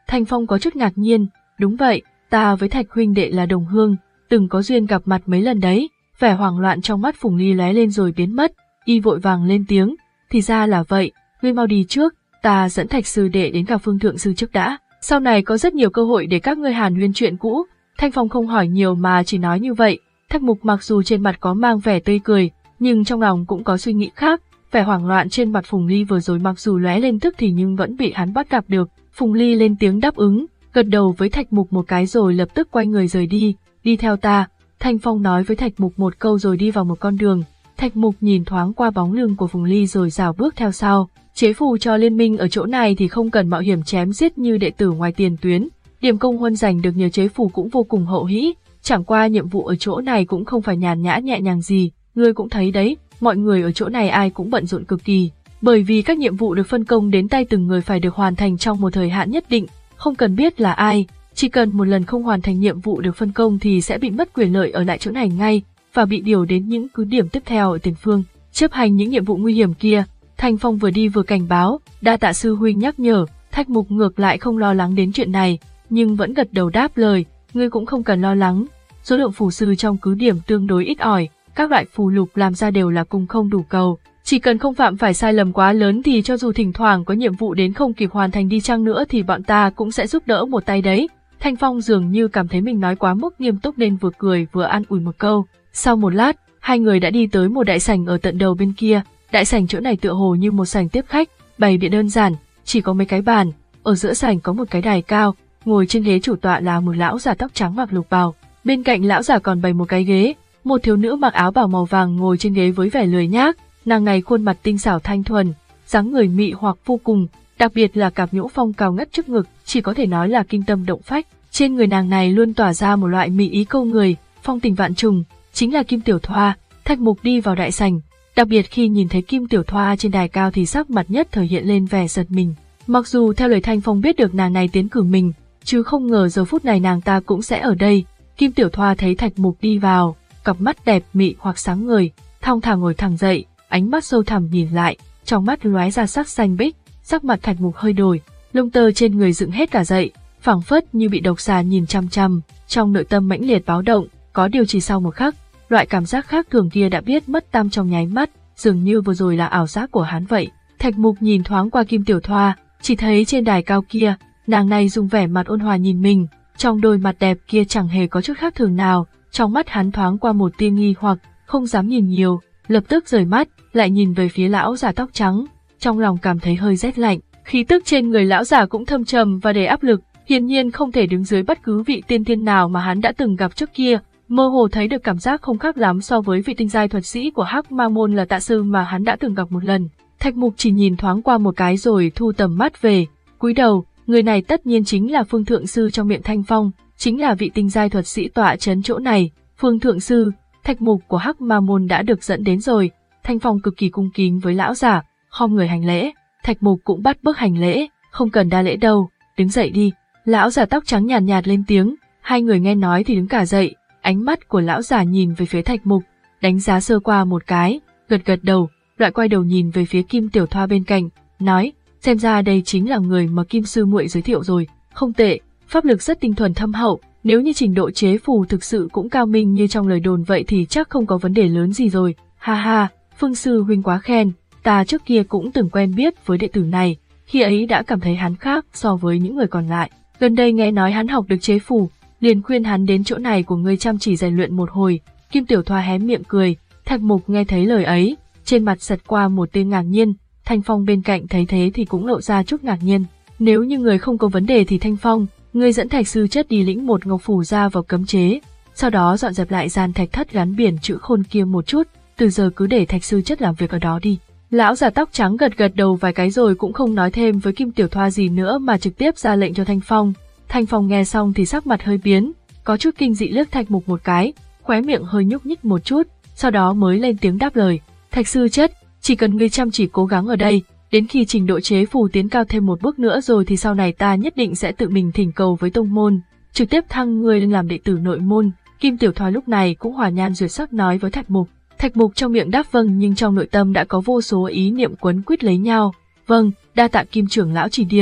Thanh Phong có chút ngạc nhiên, đúng vậy, ta với Thạch huynh đệ là đồng hương, từng có duyên gặp mặt mấy lần đấy. Vẻ hoảng loạn trong mắt Phùng Ly lóe lên rồi biến mất, y vội vàng lên tiếng, thì ra là vậy, ngươi mau đi trước, ta dẫn Thạch sư đệ đến gặp Phương thượng sư trước đã, sau này có rất nhiều cơ hội để các ngươi hàn huyên chuyện cũ. Thanh Phong không hỏi nhiều mà chỉ nói như vậy. Thạch Mục mặc dù trên mặt có mang vẻ tươi cười, nhưng trong lòng cũng có suy nghĩ khác. Vẻ hoảng loạn trên mặt Phùng Ly vừa rồi mặc dù lóe lên tức thì nhưng vẫn bị hắn bắt gặp được. Phùng Ly lên tiếng đáp ứng, gật đầu với Thạch Mục một cái rồi lập tức quay người rời đi. Đi theo ta. Thanh Phong nói với Thạch Mục một câu rồi đi vào một con đường. Thạch Mục nhìn thoáng qua bóng lưng của Phùng Ly rồi rảo bước theo sau. Chế phù cho liên minh ở chỗ này thì không cần mạo hiểm chém giết như đệ tử ngoài tiền tuyến. Điểm công huân giành được nhờ chế phù cũng vô cùng hậu hĩ. Chẳng qua nhiệm vụ ở chỗ này cũng không phải nhàn nhã nhẹ nhàng gì. Ngươi cũng thấy đấy, mọi người ở chỗ này ai cũng bận rộn cực kỳ. Bởi vì các nhiệm vụ được phân công đến tay từng người phải được hoàn thành trong một thời hạn nhất định. Không cần biết là ai, chỉ cần một lần không hoàn thành nhiệm vụ được phân công thì sẽ bị mất quyền lợi ở lại chỗ này ngay và bị điều đến những cứ điểm tiếp theo ở tiền phương. Chấp hành những nhiệm vụ nguy hiểm kia. Thanh Phong vừa đi vừa cảnh báo, đa tạ sư huynh nhắc nhở. Thạch Mục ngược lại không lo lắng đến chuyện này, nhưng vẫn gật đầu đáp lời, ngươi cũng không cần lo lắng. Số lượng phù sư trong cứ điểm tương đối ít ỏi, các loại phù lục làm ra đều là cung không đủ cầu. Chỉ cần không phạm phải sai lầm quá lớn thì cho dù thỉnh thoảng có nhiệm vụ đến không kịp hoàn thành đi chăng nữa thì bọn ta cũng sẽ giúp đỡ một tay đấy. Thanh Phong dường như cảm thấy mình nói quá mức nghiêm túc nên vừa cười vừa an ủi một câu. Sau một lát, hai người đã đi tới một đại sảnh ở tận đầu bên kia. Đại sảnh chỗ này tựa hồ như một sảnh tiếp khách, bày biện đơn giản, chỉ có mấy cái bàn. Ở giữa sảnh có một cái đài cao, ngồi trên ghế chủ tọa là một lão già tóc trắng mặc lục bào. Bên cạnh lão già còn bày một cái ghế, một thiếu nữ mặc áo bào màu vàng ngồi trên ghế với vẻ lười nhác. Nàng này khuôn mặt tinh xảo thanh thuần, dáng người mị hoặc vô cùng, đặc biệt là cặp nhũ phong cao ngất trước ngực, chỉ có thể nói là kinh tâm động phách. Trên người nàng này luôn tỏa ra một loại mị ý câu người, phong tình vạn trùng, chính là Kim Tiểu Thoa. Thạch Mục đi vào đại sảnh, đặc biệt khi nhìn thấy Kim Tiểu Thoa trên đài cao thì sắc mặt nhất thời hiện lên vẻ giật mình. Mặc dù theo lời Thanh Phong biết được nàng này tiến cử mình, chứ không ngờ giờ phút này nàng ta cũng sẽ ở đây. Kim Tiểu Thoa thấy Thạch Mục đi vào, cặp mắt đẹp mị hoặc sáng ngời, thong thả ngồi thẳng dậy, ánh mắt sâu thẳm nhìn lại, trong mắt lóe ra sắc xanh bích. Sắc mặt Thạch Mục hơi đổi, lông tơ trên người dựng hết cả dậy, phảng phất như bị độc xà nhìn chăm chăm, trong nội tâm mãnh liệt báo động. Có điều chỉ sau một khắc, loại cảm giác khác thường kia đã biết mất tăm trong nháy mắt, dường như vừa rồi là ảo giác của hắn vậy. Thạch Mục nhìn thoáng qua Kim Tiểu Thoa, chỉ thấy trên đài cao kia, nàng này dùng vẻ mặt ôn hòa nhìn mình, trong đôi mặt đẹp kia chẳng hề có chút khác thường nào. Trong mắt hắn thoáng qua một tia nghi hoặc, không dám nhìn nhiều, lập tức rời mắt, lại nhìn về phía lão già tóc trắng, trong lòng cảm thấy hơi rét lạnh. Khí tức trên người lão già cũng thâm trầm và đầy áp lực, hiển nhiên không thể đứng dưới bất cứ vị tiên thiên nào mà hắn đã từng gặp trước kia. Mơ hồ thấy được cảm giác không khác lắm so với vị tinh giai thuật sĩ của Hắc Ma môn là Tạ Sư mà hắn đã từng gặp một lần. Thạch Mục chỉ nhìn thoáng qua một cái rồi thu tầm mắt về, cúi đầu. Người này tất nhiên chính là Phương Thượng Sư trong miệng Thanh Phong, chính là vị tinh giai thuật sĩ tọa trấn chỗ này. Phương Thượng Sư, Thạch Mục của Hắc Ma môn đã được dẫn đến rồi. Thanh Phong cực kỳ cung kính với lão giả, khom người hành lễ. Thạch Mục cũng bắt bước hành lễ, không cần đa lễ đâu, đứng dậy đi. Lão già tóc trắng nhàn nhạt, nhạt lên tiếng, hai người nghe nói thì đứng cả dậy. Ánh mắt của lão già nhìn về phía Thạch Mục, đánh giá sơ qua một cái, gật gật đầu, lại quay đầu nhìn về phía Kim Tiểu Thoa bên cạnh, nói, xem ra đây chính là người mà Kim sư muội giới thiệu rồi, không tệ, pháp lực rất tinh thuần thâm hậu, nếu như trình độ chế phù thực sự cũng cao minh như trong lời đồn vậy thì chắc không có vấn đề lớn gì rồi. Ha ha, Phương sư huynh quá khen, ta trước kia cũng từng quen biết với đệ tử này, khi ấy đã cảm thấy hắn khác so với những người còn lại. Gần đây nghe nói hắn học được chế phù, liền khuyên hắn đến chỗ này của ngươi chăm chỉ rèn luyện một hồi. Kim Tiểu Thoa hé miệng cười. Thạch Mục nghe thấy lời ấy, trên mặt xẹt qua một tia ngạc nhiên. Thanh Phong bên cạnh thấy thế thì cũng lộ ra chút ngạc nhiên. Nếu như người không có vấn đề thì Thanh Phong, ngươi dẫn Thạch sư chất đi lĩnh một ngọc phù ra vào cấm chế, sau đó dọn dẹp lại gian thạch thất gắn biển chữ khôn kia một chút, từ giờ cứ để Thạch sư chất làm việc ở đó đi. Lão già tóc trắng gật gật đầu vài cái rồi cũng không nói thêm với Kim Tiểu Thoa gì nữa mà trực tiếp ra lệnh cho Thanh Phong. Thanh Phong nghe xong thì sắc mặt hơi biến, có chút kinh dị liếc Thạch Mục một cái, khóe miệng hơi nhúc nhích một chút, sau đó mới lên tiếng đáp lời. Thạch sư chất, chỉ cần ngươi chăm chỉ cố gắng ở đây, đến khi trình độ chế phù tiến cao thêm một bước nữa rồi thì sau này ta nhất định sẽ tự mình thỉnh cầu với tông môn, trực tiếp thăng ngươi lên làm đệ tử nội môn. Kim Tiểu Thoa lúc này cũng hòa nhan duyệt sắc nói với Thạch Mục. Thạch Mục trong miệng đáp vâng nhưng trong nội tâm đã có vô số ý niệm quấn quýt lấy nhau. Vâng, đa tạ Kim trưởng lão chỉ điểm,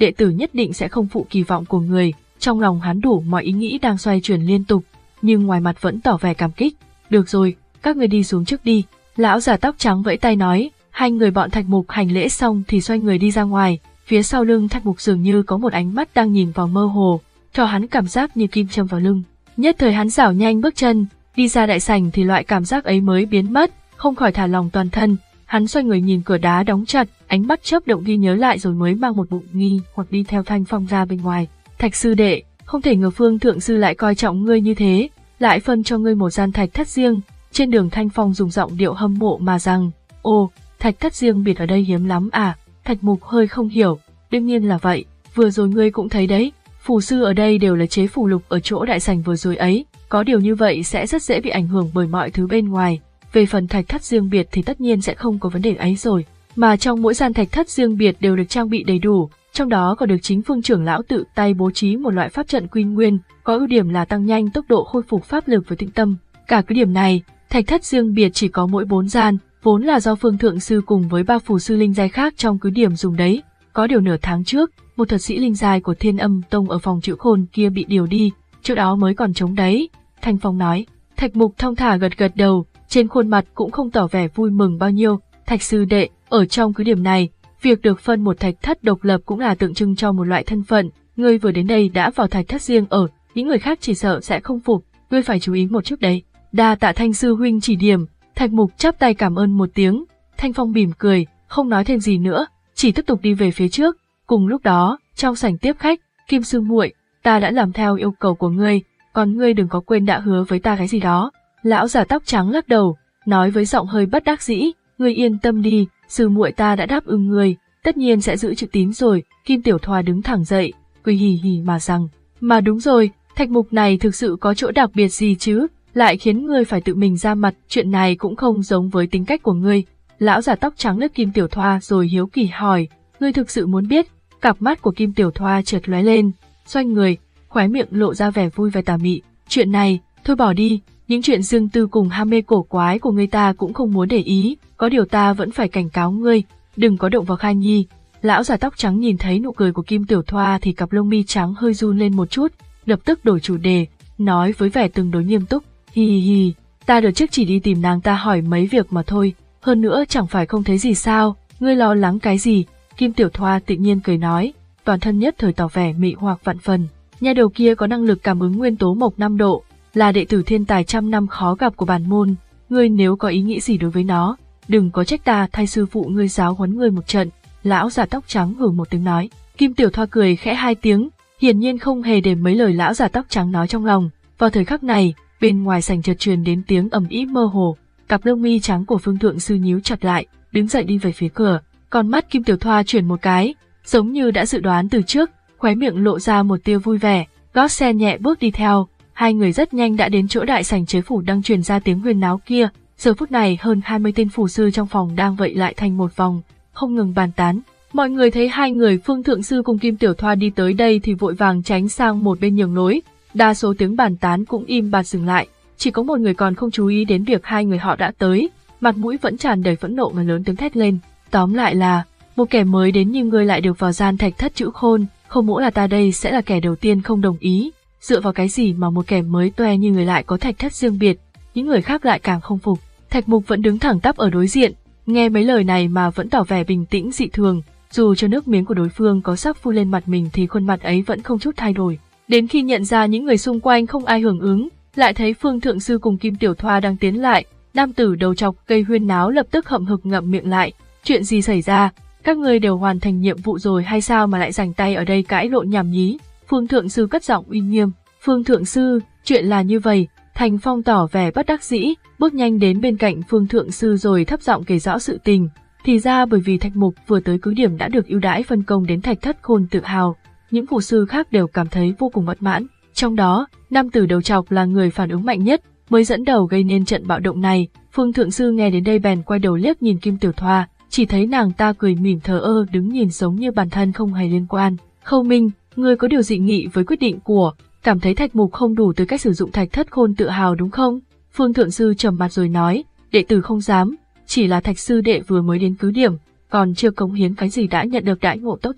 đệ tử nhất định sẽ không phụ kỳ vọng của người. Trong lòng hắn đủ mọi ý nghĩ đang xoay chuyển liên tục, nhưng ngoài mặt vẫn tỏ vẻ cảm kích. Được rồi, các người đi xuống trước đi. Lão già tóc trắng vẫy tay nói. Hai người bọn Thạch Mục hành lễ xong thì xoay người đi ra ngoài. Phía sau lưng Thạch Mục dường như có một ánh mắt đang nhìn vào mơ hồ, cho hắn cảm giác như kim châm vào lưng. Nhất thời hắn giảo nhanh bước chân, đi ra đại sảnh thì loại cảm giác ấy mới biến mất, không khỏi thả lòng toàn thân. Hắn xoay người nhìn cửa đá đóng chặt, ánh mắt chớp động ghi nhớ lại rồi mới mang một bụng nghi hoặc đi theo Thanh Phong ra bên ngoài. Thạch sư đệ, không thể ngờ Phương thượng sư lại coi trọng ngươi như thế, lại phân cho ngươi một gian thạch thất riêng. Trên đường Thanh Phong dùng giọng điệu hâm mộ mà rằng, ồ, thạch thất riêng biệt ở đây hiếm lắm à? Thạch Mục hơi không hiểu, đương nhiên là vậy, vừa rồi ngươi cũng thấy đấy, phù sư ở đây đều là chế phù lục ở chỗ đại sảnh vừa rồi ấy, có điều như vậy sẽ rất dễ bị ảnh hưởng bởi mọi thứ bên ngoài. Về phần thạch thất riêng biệt thì tất nhiên sẽ không có vấn đề ấy rồi, mà trong mỗi gian thạch thất riêng biệt đều được trang bị đầy đủ, trong đó còn được chính Phương trưởng lão tự tay bố trí một loại pháp trận quy nguyên, có ưu điểm là tăng nhanh tốc độ khôi phục pháp lực với tĩnh tâm. Cả cái điểm này, thạch thất riêng biệt chỉ có mỗi bốn gian, vốn là do Phương thượng sư cùng với ba phù sư linh giai khác trong cứ điểm dùng đấy. Có điều nửa tháng trước, một thuật sĩ linh giai của Thiên Âm Tông ở phòng chữ khôn kia bị điều đi, chỗ đó mới còn trống đấy. Thanh Phong nói. Thạch Mục thong thả gật gật đầu, trên khuôn mặt cũng không tỏ vẻ vui mừng bao nhiêu. Thạch sư đệ, ở trong cứ điểm này, việc được phân một thạch thất độc lập cũng là tượng trưng cho một loại thân phận. Ngươi vừa đến đây đã vào thạch thất riêng ở, những người khác chỉ sợ sẽ không phục, ngươi phải chú ý một chút đấy. Đa tạ Thanh sư huynh chỉ điểm. Thạch Mục chắp tay cảm ơn một tiếng. Thanh Phong mỉm cười, không nói thêm gì nữa, chỉ tiếp tục đi về phía trước. Cùng lúc đó, trong sảnh tiếp khách, Kim sư muội, ta đã làm theo yêu cầu của ngươi, còn ngươi đừng có quên đã hứa với ta cái gì đó. Lão già tóc trắng lắc đầu, nói với giọng hơi bất đắc dĩ, ngươi yên tâm đi, sư muội ta đã đáp ứng ngươi, tất nhiên sẽ giữ chữ tín rồi. Kim Tiểu Thoa đứng thẳng dậy, cười hì hì mà rằng, mà đúng rồi, Thạch Mục này thực sự có chỗ đặc biệt gì chứ, lại khiến ngươi phải tự mình ra mặt, chuyện này cũng không giống với tính cách của ngươi. Lão già tóc trắng liếc Kim Tiểu Thoa rồi hiếu kỳ hỏi, ngươi thực sự muốn biết? Cặp mắt của Kim Tiểu Thoa chợt lóe lên, xoay người, khóe miệng lộ ra vẻ vui vẻ tà mị. Chuyện này, thôi bỏ đi, những chuyện riêng tư cùng ham mê cổ quái của ngươi ta cũng không muốn để ý, có điều ta vẫn phải cảnh cáo ngươi, đừng có động vào Khai Nhi. Lão già tóc trắng nhìn thấy nụ cười của Kim Tiểu Thoa thì cặp lông mi trắng hơi run lên một chút, lập tức đổi chủ đề, nói với vẻ tương đối nghiêm túc, hi hi hi, ta đợt trước chỉ đi tìm nàng ta hỏi mấy việc mà thôi, hơn nữa chẳng phải không thấy gì sao, ngươi lo lắng cái gì? Kim Tiểu Thoa tự nhiên cười nói, toàn thân nhất thời tỏ vẻ mị hoặc vạn phần. Nhà đầu kia có năng lực cảm ứng nguyên tố mộc năm độ, là đệ tử thiên tài trăm năm khó gặp của bản môn. Ngươi nếu có ý nghĩ gì đối với nó, đừng có trách ta thay sư phụ ngươi giáo huấn ngươi một trận. Lão già tóc trắng hừ một tiếng nói. Kim Tiểu Thoa cười khẽ hai tiếng, hiển nhiên không hề để mấy lời lão già tóc trắng nói trong lòng. Vào thời khắc này, bên ngoài sảnh chợt truyền đến tiếng ầm ĩ mơ hồ, cặp lông mi trắng của Phương thượng sư nhíu chặt lại, đứng dậy đi về phía cửa. Con mắt Kim Tiểu Thoa chuyển một cái, giống như đã dự đoán từ trước, khóe miệng lộ ra một tia vui vẻ, gót sen nhẹ bước đi theo. Hai người rất nhanh đã đến chỗ đại sảnh chế phủ đang truyền ra tiếng huyên náo kia. Giờ phút này hơn hai mươi tên phù sư trong phòng đang vây lại thành một vòng, không ngừng bàn tán. Mọi người thấy hai người Phương thượng sư cùng Kim Tiểu Thoa đi tới đây thì vội vàng tránh sang một bên nhường lối. Đa số tiếng bàn tán cũng im bặt dừng lại, chỉ có một người còn không chú ý đến việc hai người họ đã tới, mặt mũi vẫn tràn đầy phẫn nộ mà lớn tiếng thét lên. Tóm lại là, một kẻ mới đến như ngươi lại được vào gian thạch thất chữ khôn, không mỗi là ta đây sẽ là kẻ đầu tiên không đồng ý. Dựa vào cái gì mà một kẻ mới toe như người lại có thạch thất riêng biệt, những người khác lại càng không phục. Thạch Mục vẫn đứng thẳng tắp ở đối diện, nghe mấy lời này mà vẫn tỏ vẻ bình tĩnh dị thường, dù cho nước miếng của đối phương có sắp phun lên mặt mình thì khuôn mặt ấy vẫn không chút thay đổi. Đến khi nhận ra những người xung quanh không ai hưởng ứng, lại thấy Phương thượng sư cùng Kim Tiểu Thoa đang tiến lại, nam tử đầu trọc gây huyên náo lập tức hậm hực ngậm miệng lại. Chuyện gì xảy ra? Các ngươi đều hoàn thành nhiệm vụ rồi hay sao mà lại rảnh tay ở đây cãi lộn nhảm nhí? Phương thượng sư cất giọng uy nghiêm. Phương thượng sư, chuyện là như vậy. Thành Phong tỏ vẻ bất đắc dĩ, bước nhanh đến bên cạnh Phương thượng sư rồi thấp giọng kể rõ sự tình. Thì ra bởi vì Thạch Mục vừa tới cứ điểm đã được ưu đãi phân công đến thạch thất khôn tự hào, những phù sư khác đều cảm thấy vô cùng bất mãn. Trong đó, nam tử đầu trọc là người phản ứng mạnh nhất, mới dẫn đầu gây nên trận bạo động này. Phương thượng sư nghe đến đây bèn quay đầu liếc nhìn Kim Tiểu Thoa, chỉ thấy nàng ta cười mỉm thờ ơ đứng nhìn giống như bản thân không hề liên quan. Khâu Minh, ngươi có điều dị nghị với quyết định của, cảm thấy Thạch Mục không đủ tư cách sử dụng thạch thất khôn tự hào đúng không? Phương thượng sư trầm mặt rồi nói, đệ tử không dám, chỉ là Thạch sư đệ vừa mới đến cứ điểm, còn chưa cống hiến cái gì đã nhận được đãi ngộ tốt nhất.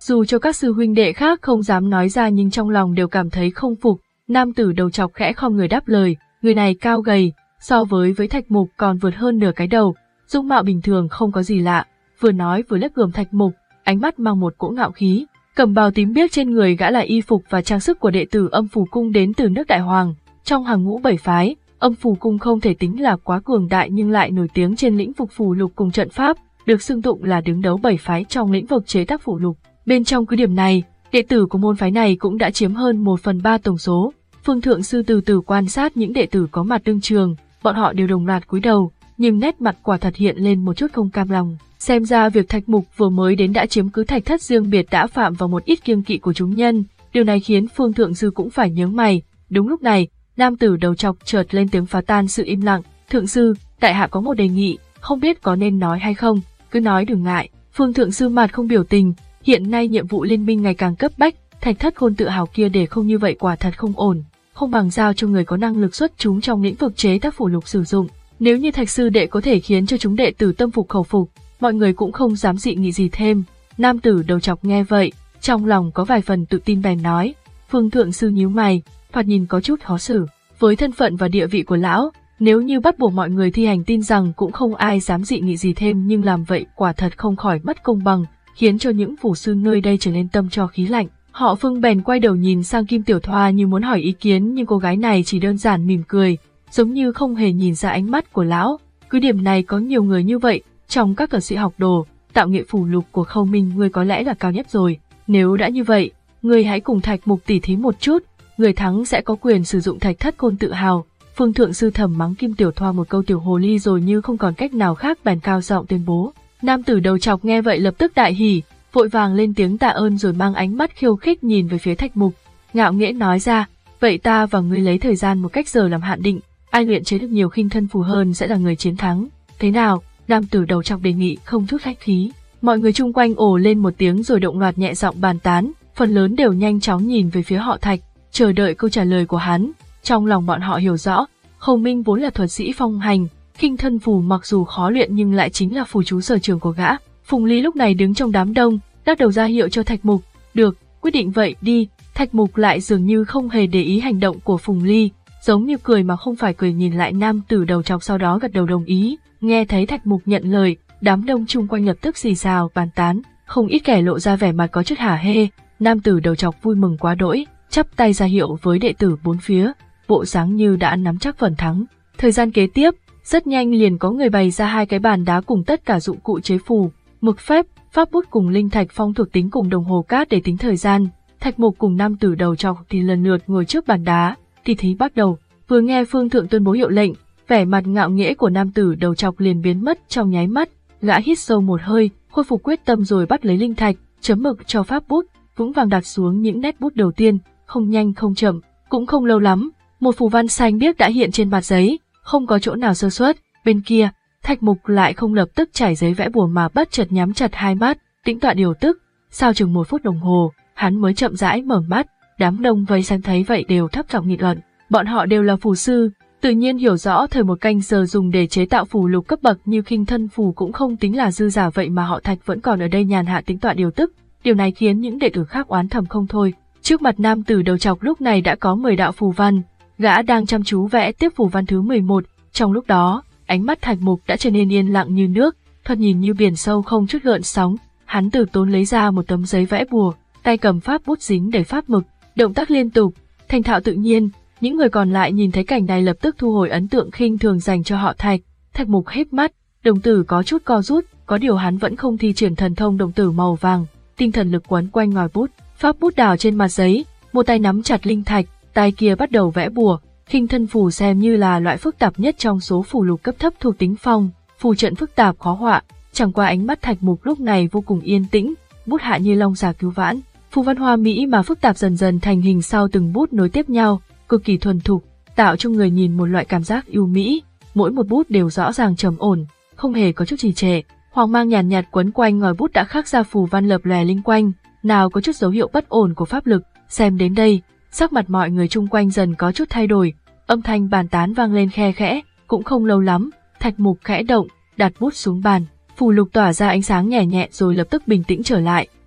Dù cho các sư huynh đệ khác không dám nói ra nhưng trong lòng đều cảm thấy không phục. Nam tử đầu chọc khẽ khom người đáp lời, người này cao gầy, so với với Thạch Mục còn vượt hơn nửa cái đầu, dung mạo bình thường không có gì lạ. Vừa nói vừa lướt gườm Thạch Mục, ánh mắt mang một cỗ ngạo khí. Cẩm bào tím biếc trên người gã là y phục và trang sức của đệ tử Âm Phủ Cung đến từ nước Đại Hoàng. Trong hàng ngũ bảy phái, Âm Phủ Cung không thể tính là quá cường đại nhưng lại nổi tiếng trên lĩnh vực phù lục cùng trận pháp, được xưng tụng là đứng đấu bảy phái trong lĩnh vực chế tác phù lục. Bên trong cứ điểm này, đệ tử của môn phái này cũng đã chiếm hơn một phần ba tổng số. Phương Thượng Sư từ từ quan sát những đệ tử có mặt đương trường, bọn họ đều đồng loạt cúi đầu, nhưng nét mặt quả thật hiện lên một chút không cam lòng. Xem ra việc Thạch Mục vừa mới đến đã chiếm cứ thạch thất riêng biệt đã phạm vào một ít kiêng kỵ của chúng nhân, điều này khiến Phương Thượng Sư cũng phải nhướng mày. Đúng lúc này, nam tử đầu chọc chợt lên tiếng phá tan sự im lặng. Thượng Sư, tại hạ có một đề nghị, không biết có nên nói hay không, cứ nói đừng ngại. Phương Thượng Sư mặt không biểu tình, hiện nay nhiệm vụ liên minh ngày càng cấp bách, thạch thất khôn tự hào kia để không như vậy quả thật không ổn, không bằng giao cho người có năng lực xuất chúng trong lĩnh vực chế tác phù lục sử dụng. Nếu như Thạch sư đệ có thể khiến cho chúng đệ tử tâm phục khẩu phục, mọi người cũng không dám dị nghị gì thêm. Nam tử đầu chọc nghe vậy, trong lòng có vài phần tự tin bèn nói. Phương Thượng Sư nhíu mày, thoạt nhìn có chút khó xử. Với thân phận và địa vị của lão, nếu như bắt buộc mọi người thi hành tin rằng cũng không ai dám dị nghị gì thêm, nhưng làm vậy quả thật không khỏi mất công bằng, khiến cho những phù sư nơi đây trở nên tâm cho khí lạnh. Họ Phương bèn quay đầu nhìn sang Kim Tiểu Thoa như muốn hỏi ý kiến, nhưng cô gái này chỉ đơn giản mỉm cười, giống như không hề nhìn ra ánh mắt của lão. Cứ điểm này có nhiều người như vậy, trong các cờ sĩ học đồ, tạo nghệ phù lục của Khâu Minh ngươi có lẽ là cao nhất rồi. Nếu đã như vậy, ngươi hãy cùng Thạch Mục tỉ thí một chút, người thắng sẽ có quyền sử dụng thạch thất khôn tự hào. Phương Thượng Sư thầm mắng Kim Tiểu Thoa một câu tiểu hồ ly rồi như không còn cách nào khác bèn cao giọng tuyên bố. Nam tử đầu chọc nghe vậy lập tức đại hỉ, vội vàng lên tiếng tạ ơn rồi mang ánh mắt khiêu khích nhìn về phía Thạch Mục, ngạo nghễ nói ra, vậy ta và ngươi lấy thời gian một cách giờ làm hạn định, ai luyện chế được nhiều khinh thân phù hơn sẽ là người chiến thắng. Thế nào? Nam tử đầu chọc đề nghị không chút khách khí. Mọi người chung quanh ồ lên một tiếng rồi động loạt nhẹ giọng bàn tán, phần lớn đều nhanh chóng nhìn về phía họ Thạch, chờ đợi câu trả lời của hắn. Trong lòng bọn họ hiểu rõ, Khâu Minh vốn là thuật sĩ phong hành, khinh thân phù mặc dù khó luyện nhưng lại chính là phù chú sở trường của gã. Phùng Ly lúc này đứng trong đám đông, lắc đầu ra hiệu cho Thạch Mục, được, quyết định vậy đi. Thạch Mục lại dường như không hề để ý hành động của Phùng Ly, giống như cười mà không phải cười nhìn lại nam tử đầu chọc, sau đó gật đầu đồng ý. Nghe thấy Thạch Mục nhận lời, đám đông chung quanh lập tức xì xào bàn tán, không ít kẻ lộ ra vẻ mặt có chút hả hê. Nam tử đầu chọc vui mừng quá đỗi, chắp tay ra hiệu với đệ tử bốn phía, bộ dáng như đã nắm chắc phần thắng. Thời gian kế tiếp, rất nhanh liền có người bày ra hai cái bàn đá cùng tất cả dụng cụ chế phù, mực phép, pháp bút cùng linh thạch phong thuộc tính cùng đồng hồ cát để tính thời gian. Thạch Mục cùng nam tử đầu chọc thì lần lượt ngồi trước bàn đá, tỷ thí bắt đầu. Vừa nghe Phương Thượng tuyên bố hiệu lệnh, vẻ mặt ngạo nghễ của nam tử đầu chọc liền biến mất trong nháy mắt. Gã hít sâu một hơi, khôi phục quyết tâm rồi bắt lấy linh thạch, chấm mực cho pháp bút, vững vàng đặt xuống những nét bút đầu tiên, không nhanh không chậm, cũng không lâu lắm, một phù văn xanh biếc đã hiện trên mặt giấy, không có chỗ nào sơ suất. Bên kia, Thạch Mục lại không lập tức trải giấy vẽ bùa mà bất chợt nhắm chặt hai mắt, tĩnh tọa điều tức. Sau chừng một phút đồng hồ, hắn mới chậm rãi mở mắt. Đám đông vây xem thấy vậy đều thấp giọng nghị luận. Bọn họ đều là phù sư, tự nhiên hiểu rõ thời một canh giờ dùng để chế tạo phù lục cấp bậc như khinh thân phù cũng không tính là dư giả, vậy mà họ Thạch vẫn còn ở đây nhàn hạ tĩnh tọa điều tức. Điều này khiến những đệ tử khác oán thầm không thôi. Trước mặt nam tử đầu chọc lúc này đã có mười đạo phù văn, gã đang chăm chú vẽ tiếp phù văn thứ mười một. Trong lúc đó, ánh mắt Thạch Mục đã trở nên yên lặng như nước, thoạt nhìn như biển sâu không chút gợn sóng. Hắn từ tốn lấy ra một tấm giấy vẽ bùa, tay cầm pháp bút dính đầy pháp mực, động tác liên tục, thành thạo tự nhiên. Những người còn lại nhìn thấy cảnh này lập tức thu hồi ấn tượng khinh thường dành cho họ Thạch. Thạch Mục híp mắt, đồng tử có chút co rút, có điều hắn vẫn không thi triển thần thông đồng tử màu vàng, tinh thần lực quấn quanh ngòi bút, pháp bút đào trên mặt giấy, một tay nắm chặt linh thạch, tay kia bắt đầu vẽ bùa. Khinh thân phù xem như là loại phức tạp nhất trong số phù lục cấp thấp thuộc tính phong, phù trận phức tạp khó họa, chẳng qua ánh mắt Thạch Mục lúc này vô cùng yên tĩnh, bút hạ như long xà cứu vãn, phù văn hoa mỹ mà phức tạp dần dần thành hình sau từng bút nối tiếp nhau, cực kỳ thuần thục, tạo cho người nhìn một loại cảm giác yêu mỹ. Mỗi một bút đều rõ ràng trầm ổn, không hề có chút trì trệ. Hoàng mang nhàn nhạt, nhạt quấn quanh ngòi bút đã khắc ra phù văn lập lòe linh quanh, nào có chút dấu hiệu bất ổn của pháp lực. Xem đến đây, sắc mặt mọi người chung quanh dần có chút thay đổi, âm thanh bàn tán vang lên khe khẽ. Cũng không lâu lắm, Thạch Mục khẽ động, đặt bút xuống bàn, phù lục tỏa ra ánh sáng nhẹ nhẹ rồi lập tức bình tĩnh trở lại.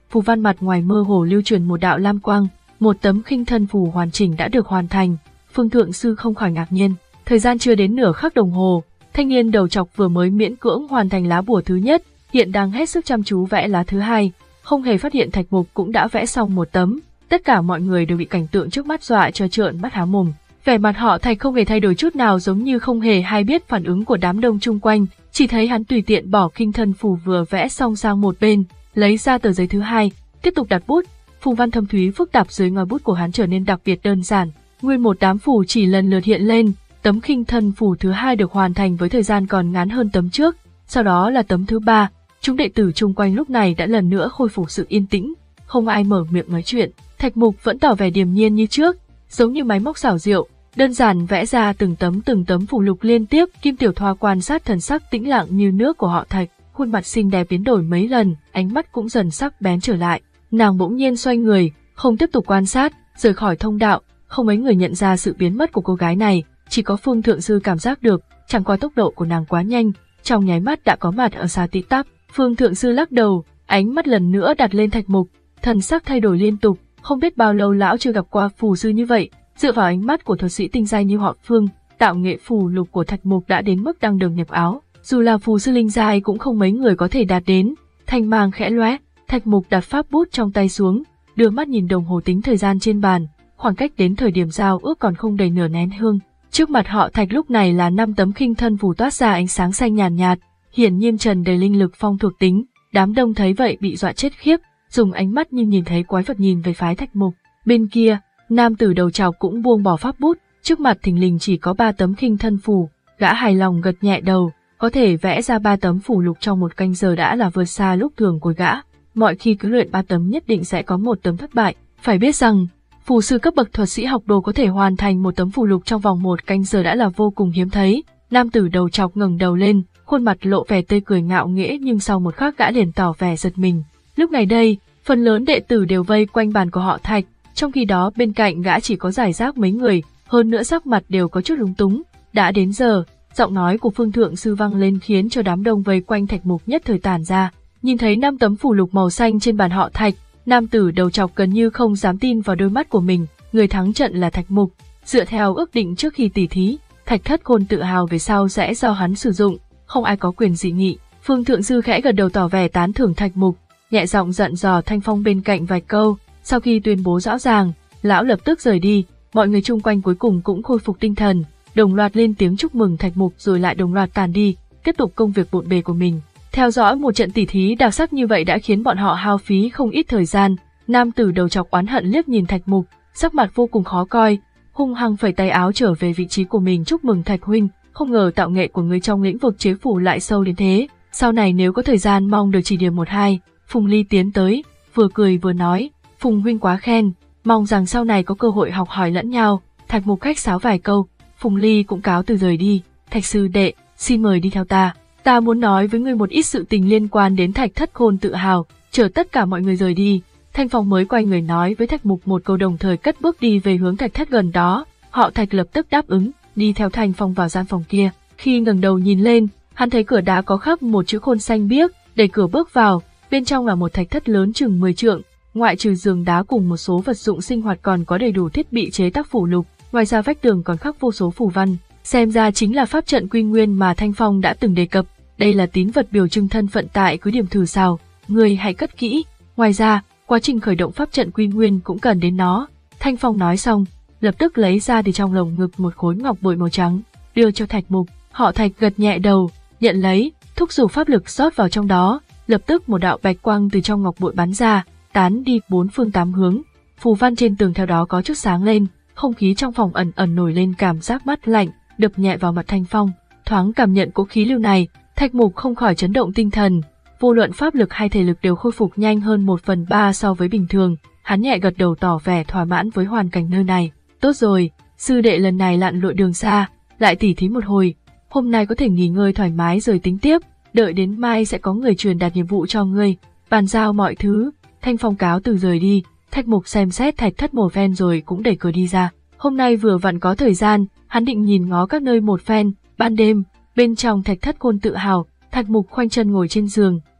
phù văn mặt ngoài mơ hồ lưu truyền một đạo lam quang, một tấm khinh thân phù hoàn chỉnh đã được hoàn thành. Phương Thượng Sư không khỏi ngạc nhiên, thời gian chưa đến nửa khắc đồng hồ, thanh niên đầu trọc vừa mới miễn cưỡng hoàn thành lá bùa thứ nhất, hiện đang hết sức chăm chú vẽ lá thứ hai, không hề phát hiện Thạch Mục cũng đã vẽ xong một tấm. Tất cả mọi người đều bị cảnh tượng trước mắt dọa cho trợn mắt há mồm. Vẻ mặt họ Thạch không hề thay đổi chút nào, giống như không hề hay biết phản ứng của đám đông chung quanh, chỉ thấy hắn tùy tiện bỏ khinh thân phù vừa vẽ xong sang một bên, lấy ra tờ giấy thứ hai, tiếp tục đặt bút. Phù văn thâm thúy phức tạp dưới ngòi bút của hắn trở nên đặc biệt đơn giản, nguyên một đám phù chỉ lần lượt hiện lên. Tấm khinh thân phù thứ hai được hoàn thành với thời gian còn ngắn hơn tấm trước, sau đó là tấm thứ ba. Chúng đệ tử chung quanh lúc này đã lần nữa khôi phục sự yên tĩnh, không ai mở miệng nói chuyện. Thạch Mục vẫn tỏ vẻ điềm nhiên như trước, giống như máy móc xảo diệu, đơn giản vẽ ra từng tấm từng tấm phù lục liên tiếp. Kim Tiểu Thoa quan sát thần sắc tĩnh lặng như nước của họ Thạch, khuôn mặt xinh đẹp biến đổi mấy lần, ánh mắt cũng dần sắc bén trở lại. Nàng bỗng nhiên xoay người, không tiếp tục quan sát, rời khỏi thông đạo. Không mấy người nhận ra sự biến mất của cô gái này, chỉ có Phương Thượng Sư cảm giác được, chẳng qua tốc độ của nàng quá nhanh, trong nháy mắt đã có mặt ở xa tít tắp. Phương Thượng Sư lắc đầu, ánh mắt lần nữa đặt lên Thạch Mục, thần sắc thay đổi liên tục, không biết bao lâu lão chưa gặp qua phù sư như vậy. Dựa vào ánh mắt của thuật sĩ tinh giai như họ Phương, tạo nghệ phù lục của Thạch Mục đã đến mức đăng đường nhập áo, dù là phù sư linh giai cũng không mấy người có thể đạt đến. Thanh mang khẽ lóe, Thạch Mục đặt pháp bút trong tay xuống, đưa mắt nhìn đồng hồ tính thời gian trên bàn, khoảng cách đến thời điểm giao ước còn không đầy nửa nén hương. Trước mặt họ Thạch lúc này là năm tấm khinh thân phù toát ra ánh sáng xanh nhàn nhạt, nhạt, hiển nhiên trần đầy linh lực phong thuộc tính. Đám đông thấy vậy bị dọa chết khiếp, dùng ánh mắt như nhìn thấy quái vật nhìn về phái Thạch Mục. Bên kia, nam tử đầu trọc cũng buông bỏ pháp bút, trước mặt thình lình chỉ có ba tấm khinh thân phù, gã hài lòng gật nhẹ đầu, có thể vẽ ra ba tấm phù lục trong một canh giờ đã là vượt xa lúc thường của gã. Mọi khi cứ luyện ba tấm nhất định sẽ có một tấm thất bại, phải biết rằng phù sư cấp bậc thuật sĩ học đồ có thể hoàn thành một tấm phù lục trong vòng một canh giờ đã là vô cùng hiếm thấy. Nam tử đầu trọc ngẩng đầu lên, khuôn mặt lộ vẻ tươi cười ngạo nghễ, nhưng sau một khắc gã liền tỏ vẻ giật mình. Lúc này đây, phần lớn đệ tử đều vây quanh bàn của họ Thạch, trong khi đó bên cạnh gã chỉ có rải rác mấy người, hơn nữa sắc mặt đều có chút lúng túng. Đã đến giờ, giọng nói của Phương Thượng Sư vang lên khiến cho đám đông vây quanh Thạch Mục nhất thời tản ra. Nhìn thấy năm tấm phù lục màu xanh trên bàn họ Thạch, nam tử đầu trọc gần như không dám tin vào đôi mắt của mình. Người thắng trận là Thạch Mục. Dựa theo ước định trước khi tỉ thí, Thạch Thất Khôn tự hào về sau sẽ do hắn sử dụng, không ai có quyền dị nghị. Phương Thượng Sư khẽ gật đầu tỏ vẻ tán thưởng Thạch Mục, nhẹ giọng dặn dò Thanh Phong bên cạnh vài câu. Sau khi tuyên bố rõ ràng, lão lập tức rời đi. Mọi người chung quanh cuối cùng cũng khôi phục tinh thần, đồng loạt lên tiếng chúc mừng Thạch Mục rồi lại đồng loạt tàn đi, tiếp tục công việc bộn bề của mình. Theo dõi một trận tỉ thí đặc sắc như vậy đã khiến bọn họ hao phí không ít thời gian. Nam tử đầu trọc oán hận liếc nhìn Thạch Mục, sắc mặt vô cùng khó coi, hung hăng phẩy tay áo trở về vị trí của mình. Chúc mừng Thạch huynh, không ngờ tạo nghệ của ngươi trong lĩnh vực chế phủ lại sâu đến thế. Sau này nếu có thời gian mong được chỉ điểm một hai. Phùng Ly tiến tới, vừa cười vừa nói, Phùng huynh quá khen, mong rằng sau này có cơ hội học hỏi lẫn nhau. Thạch Mục khách sáo vài câu, Phùng Ly cũng cáo từ rời đi. Thạch sư đệ, xin mời đi theo ta. Ta muốn nói với ngươi một ít sự tình liên quan đến Thạch Thất Khôn tự hào. Chờ tất cả mọi người rời đi, Thanh Phong mới quay người nói với Thạch Mục một câu, đồng thời cất bước đi về hướng Thạch Thất gần đó. Họ Thạch lập tức đáp ứng, đi theo Thanh Phong vào gian phòng kia. Khi ngẩng đầu nhìn lên, hắn thấy cửa đá có khắc một chữ Khôn xanh biếc, đẩy cửa bước vào, bên trong là một thạch thất lớn chừng mười trượng, ngoại trừ giường đá cùng một số vật dụng sinh hoạt còn có đầy đủ thiết bị chế tác phù lục, ngoài ra vách tường còn khắc vô số phù văn, xem ra chính là pháp trận Quy Nguyên mà Thanh Phong đã từng đề cập. Đây là tín vật biểu trưng thân phận tại cứ điểm thử sao, người hãy cất kỹ. Ngoài ra, quá trình khởi động pháp trận Quy Nguyên cũng cần đến nó. Thanh Phong nói xong, lập tức lấy ra từ trong lồng ngực một khối ngọc bội màu trắng, đưa cho Thạch Mục. Họ Thạch gật nhẹ đầu, nhận lấy, thúc giục pháp lực rót vào trong đó, lập tức một đạo bạch quang từ trong ngọc bội bắn ra, tán đi bốn phương tám hướng. Phù văn trên tường theo đó có chút sáng lên, không khí trong phòng ẩn ẩn nổi lên cảm giác mát lạnh, đập nhẹ vào mặt Thanh Phong. Thoáng cảm nhận cỗ khí lưu này, Thạch Mục không khỏi chấn động tinh thần, vô luận pháp lực hay thể lực đều khôi phục nhanh hơn một phần ba so với bình thường. Hắn nhẹ gật đầu tỏ vẻ thỏa mãn với hoàn cảnh nơi này. Tốt rồi, sư đệ lần này lặn lội đường xa, lại tỉ thí một hồi, hôm nay có thể nghỉ ngơi thoải mái rồi tính tiếp, đợi đến mai sẽ có người truyền đạt nhiệm vụ cho ngươi, bàn giao mọi thứ. Thanh Phong cáo từ rời đi. Thạch Mục xem xét Thạch Thất một phen rồi cũng đẩy cửa đi ra. Hôm nay vừa vặn có thời gian, hắn định nhìn ngó các nơi một phen. Ban đêm, bên trong Thạch Thất Khôn tự hào, Thạch Mục khoanh chân ngồi trên giường,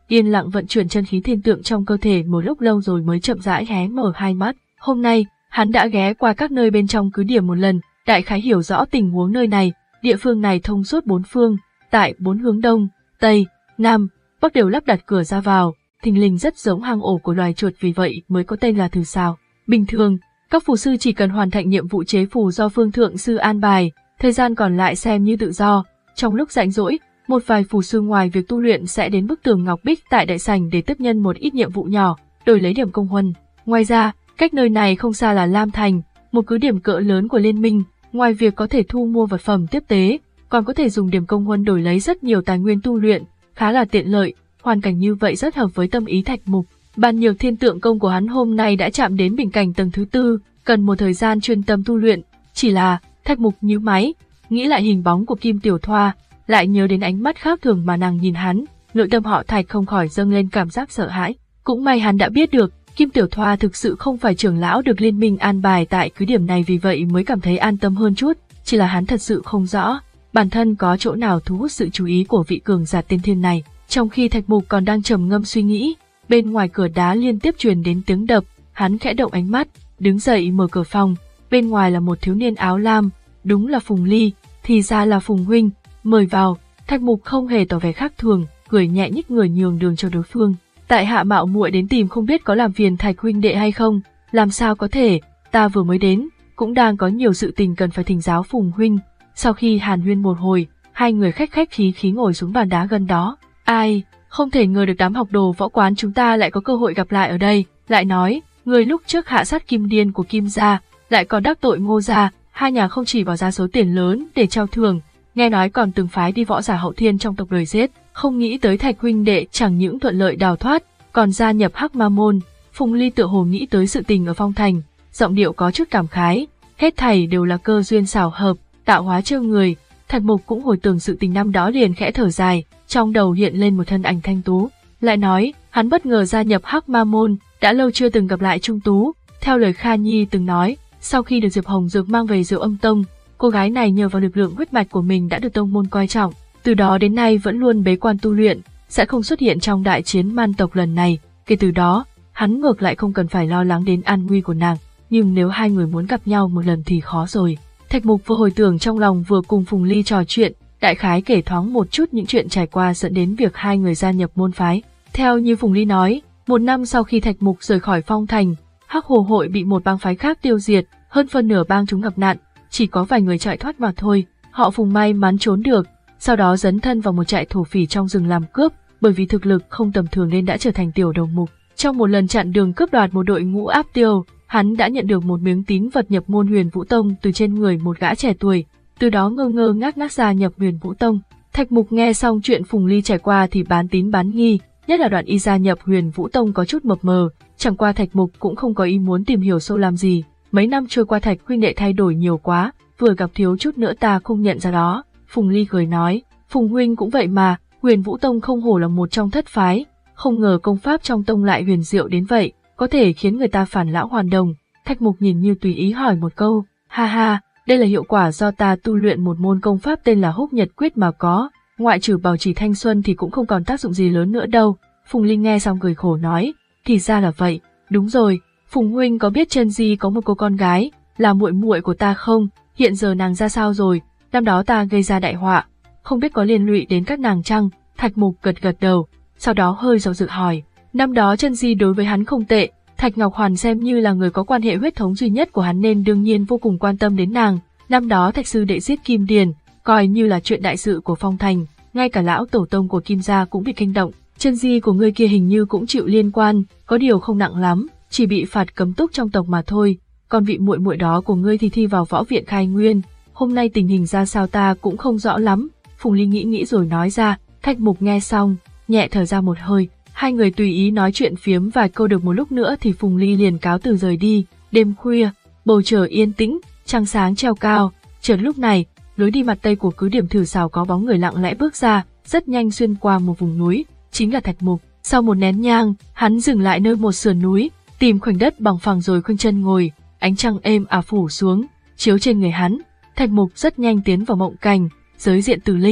yên lặng vận chuyển chân khí thiên tượng trong cơ thể một lúc lâu rồi mới chậm rãi hé mở hai mắt. Hôm nay, hắn đã ghé qua các nơi bên trong cứ điểm một lần, đại khái hiểu rõ tình huống nơi này. Địa phương này thông suốt bốn phương, tại bốn hướng đông, tây, nam, bắc đều lắp đặt cửa ra vào, thình lình rất giống hang ổ của loài chuột, vì vậy mới có tên là Thử Sào. Bình thường, các phù sư chỉ cần hoàn thành nhiệm vụ chế phù do Phương Thượng Sư an bài, thời gian còn lại xem như tự do. Trong lúc rảnh rỗi, một vài phù sư ngoài việc tu luyện sẽ đến bức tường ngọc bích tại đại sảnh để tiếp nhân một ít nhiệm vụ nhỏ, đổi lấy điểm công huân. Ngoài ra, cách nơi này không xa là Lam Thành, một cứ điểm cỡ lớn của liên minh. Ngoài việc có thể thu mua vật phẩm tiếp tế, còn có thể dùng điểm công huân đổi lấy rất nhiều tài nguyên tu luyện, khá là tiện lợi. Hoàn cảnh như vậy rất hợp với tâm ý Thạch Mục. Bàn nhược thiên tượng công của hắn hôm nay đã chạm đến bình cảnh tầng thứ tư, cần một thời gian chuyên tâm tu luyện. Chỉ là, Thạch Mục nhíu máy, nghĩ lại hình bóng của Kim Tiểu Thoa, lại nhớ đến ánh mắt khác thường mà nàng nhìn hắn, nội tâm họ Thạch không khỏi dâng lên cảm giác sợ hãi. Cũng may hắn đã biết được, Kim Tiểu Thoa thực sự không phải trưởng lão được liên minh an bài tại cứ điểm này, vì vậy mới cảm thấy an tâm hơn chút. Chỉ là hắn thật sự không rõ, bản thân có chỗ nào thu hút sự chú ý của vị cường giả tiên thiên này. Trong khi Thạch Mục còn đang trầm ngâm suy nghĩ, bên ngoài cửa đá liên tiếp truyền đến tiếng đập, hắn khẽ động ánh mắt, đứng dậy mở cửa phòng. Bên ngoài là một thiếu niên áo lam, đúng là Phùng Ly, thì ra là Phùng huynh, mời vào. Thạch Mục không hề tỏ vẻ khác thường, cười nhẹ nhích người nhường đường cho đối phương. Tại hạ mạo muội đến tìm, không biết có làm phiền Thạch huynh đệ hay không? Làm sao có thể, ta vừa mới đến, cũng đang có nhiều sự tình cần phải thỉnh giáo Phùng huynh. Sau khi hàn huyên một hồi, hai người khách khách khí khí ngồi xuống bàn đá gần đó. Ai, không thể ngờ được đám học đồ võ quán chúng ta lại có cơ hội gặp lại ở đây. Lại nói, người lúc trước hạ sát Kim Điên của Kim gia, lại còn đắc tội Ngô gia, hai nhà không chỉ bỏ ra số tiền lớn để trao thưởng, nghe nói còn từng phái đi võ giả hậu thiên trong tộc đời giết. Không nghĩ tới Thạch huynh đệ chẳng những thuận lợi đào thoát, còn gia nhập Hắc Ma môn. Phùng Ly tựa hồ nghĩ tới sự tình ở Phong Thành, giọng điệu có chút cảm khái, hết thảy đều là cơ duyên xảo hợp, tạo hóa trêu người. Thạch Mục cũng hồi tưởng sự tình năm đó, liền khẽ thở dài, trong đầu hiện lên một thân ảnh thanh tú. Lại nói, hắn bất ngờ gia nhập Hắc Ma môn, đã lâu chưa từng gặp lại Trung Tú. Theo lời Kha Nhi từng nói, sau khi được Diệp Hồng Dược mang về Diệu Âm Tông, cô gái này nhờ vào lực lượng huyết mạch của mình đã được tông môn coi trọng, từ đó đến nay vẫn luôn bế quan tu luyện, sẽ không xuất hiện trong đại chiến man tộc lần này. Kể từ đó, hắn ngược lại không cần phải lo lắng đến an nguy của nàng, nhưng nếu hai người muốn gặp nhau một lần thì khó rồi. Thạch Mục vừa hồi tưởng trong lòng vừa cùng Phùng Ly trò chuyện, đại khái kể thoáng một chút những chuyện trải qua dẫn đến việc hai người gia nhập môn phái. Theo như Phùng Ly nói, một năm sau khi Thạch Mục rời khỏi Phong Thành, Hắc Hồ hội bị một bang phái khác tiêu diệt, hơn phân nửa bang chúng gặp nạn, chỉ có vài người chạy thoát mà thôi. Họ Phùng may mắn trốn được, sau đó dấn thân vào một trại thổ phỉ trong rừng làm cướp, bởi vì thực lực không tầm thường nên đã trở thành tiểu đầu mục. Trong một lần chặn đường cướp đoạt một đội ngũ áp tiêu, hắn đã nhận được một miếng tín vật nhập môn Huyền Vũ Tông từ trên người một gã trẻ tuổi, từ đó ngơ ngơ ngác ngác gia nhập Huyền Vũ Tông. Thạch Mục nghe xong chuyện Phùng Ly trải qua thì bán tín bán nghi, nhất là đoạn y gia nhập Huyền Vũ Tông có chút mập mờ, chẳng qua Thạch Mục cũng không có ý muốn tìm hiểu sâu làm gì. Mấy năm trôi qua Thạch huynh đệ thay đổi nhiều quá, vừa gặp thiếu chút nữa ta không nhận ra đó. Phùng Ly cười nói, Phùng huynh cũng vậy mà, Huyền Vũ Tông không hổ là một trong thất phái, không ngờ công pháp trong tông lại huyền diệu đến vậy, có thể khiến người ta phản lão hoàn đồng. Thạch Mục nhìn như tùy ý hỏi một câu, ha ha, đây là hiệu quả do ta tu luyện một môn công pháp tên là Húc Nhật Quyết mà có, ngoại trừ bảo trì thanh xuân thì cũng không còn tác dụng gì lớn nữa đâu. Phùng Ly nghe xong cười khổ nói, thì ra là vậy, đúng rồi, Phùng huynh có biết Chân Di có một cô con gái, là muội muội của ta không? Hiện giờ nàng ra sao rồi? Năm đó ta gây ra đại họa, không biết có liên lụy đến các nàng chăng? Thạch Mục gật gật đầu, sau đó hơi do dự hỏi, năm đó Chân Di đối với hắn không tệ, Thạch Ngọc Hoàn xem như là người có quan hệ huyết thống duy nhất của hắn nên đương nhiên vô cùng quan tâm đến nàng. Năm đó Thạch sư đệ giết Kim Điền, coi như là chuyện đại sự của Phong Thành, ngay cả lão tổ tông của Kim gia cũng bị kinh động. Chân Di của ngươi kia hình như cũng chịu liên quan, có điều không nặng lắm, chỉ bị phạt cấm túc trong tộc mà thôi. Còn vị muội muội đó của ngươi thì thi vào võ viện khai nguyên, hôm nay tình hình ra sao ta cũng không rõ lắm. Phùng Ly nghĩ nghĩ rồi nói ra. Thạch Mục nghe xong, nhẹ thở ra một hơi, hai người tùy ý nói chuyện phiếm vài câu được một lúc nữa thì Phùng Ly liền cáo từ rời đi. Đêm khuya, bầu trời yên tĩnh, trăng sáng treo cao, chợt lúc này, lối đi mặt tây của cứ điểm Thử Sào có bóng người lặng lẽ bước ra, rất nhanh xuyên qua một vùng núi, chính là Thạch Mục. Sau một nén nhang, hắn dừng lại nơi một sườn núi, tìm khoảnh đất bằng phẳng rồi khoanh chân ngồi, ánh trăng êm ả phủ xuống, chiếu trên người hắn. Thạch Mục rất nhanh tiến vào mộng cảnh, giới diện tử linh,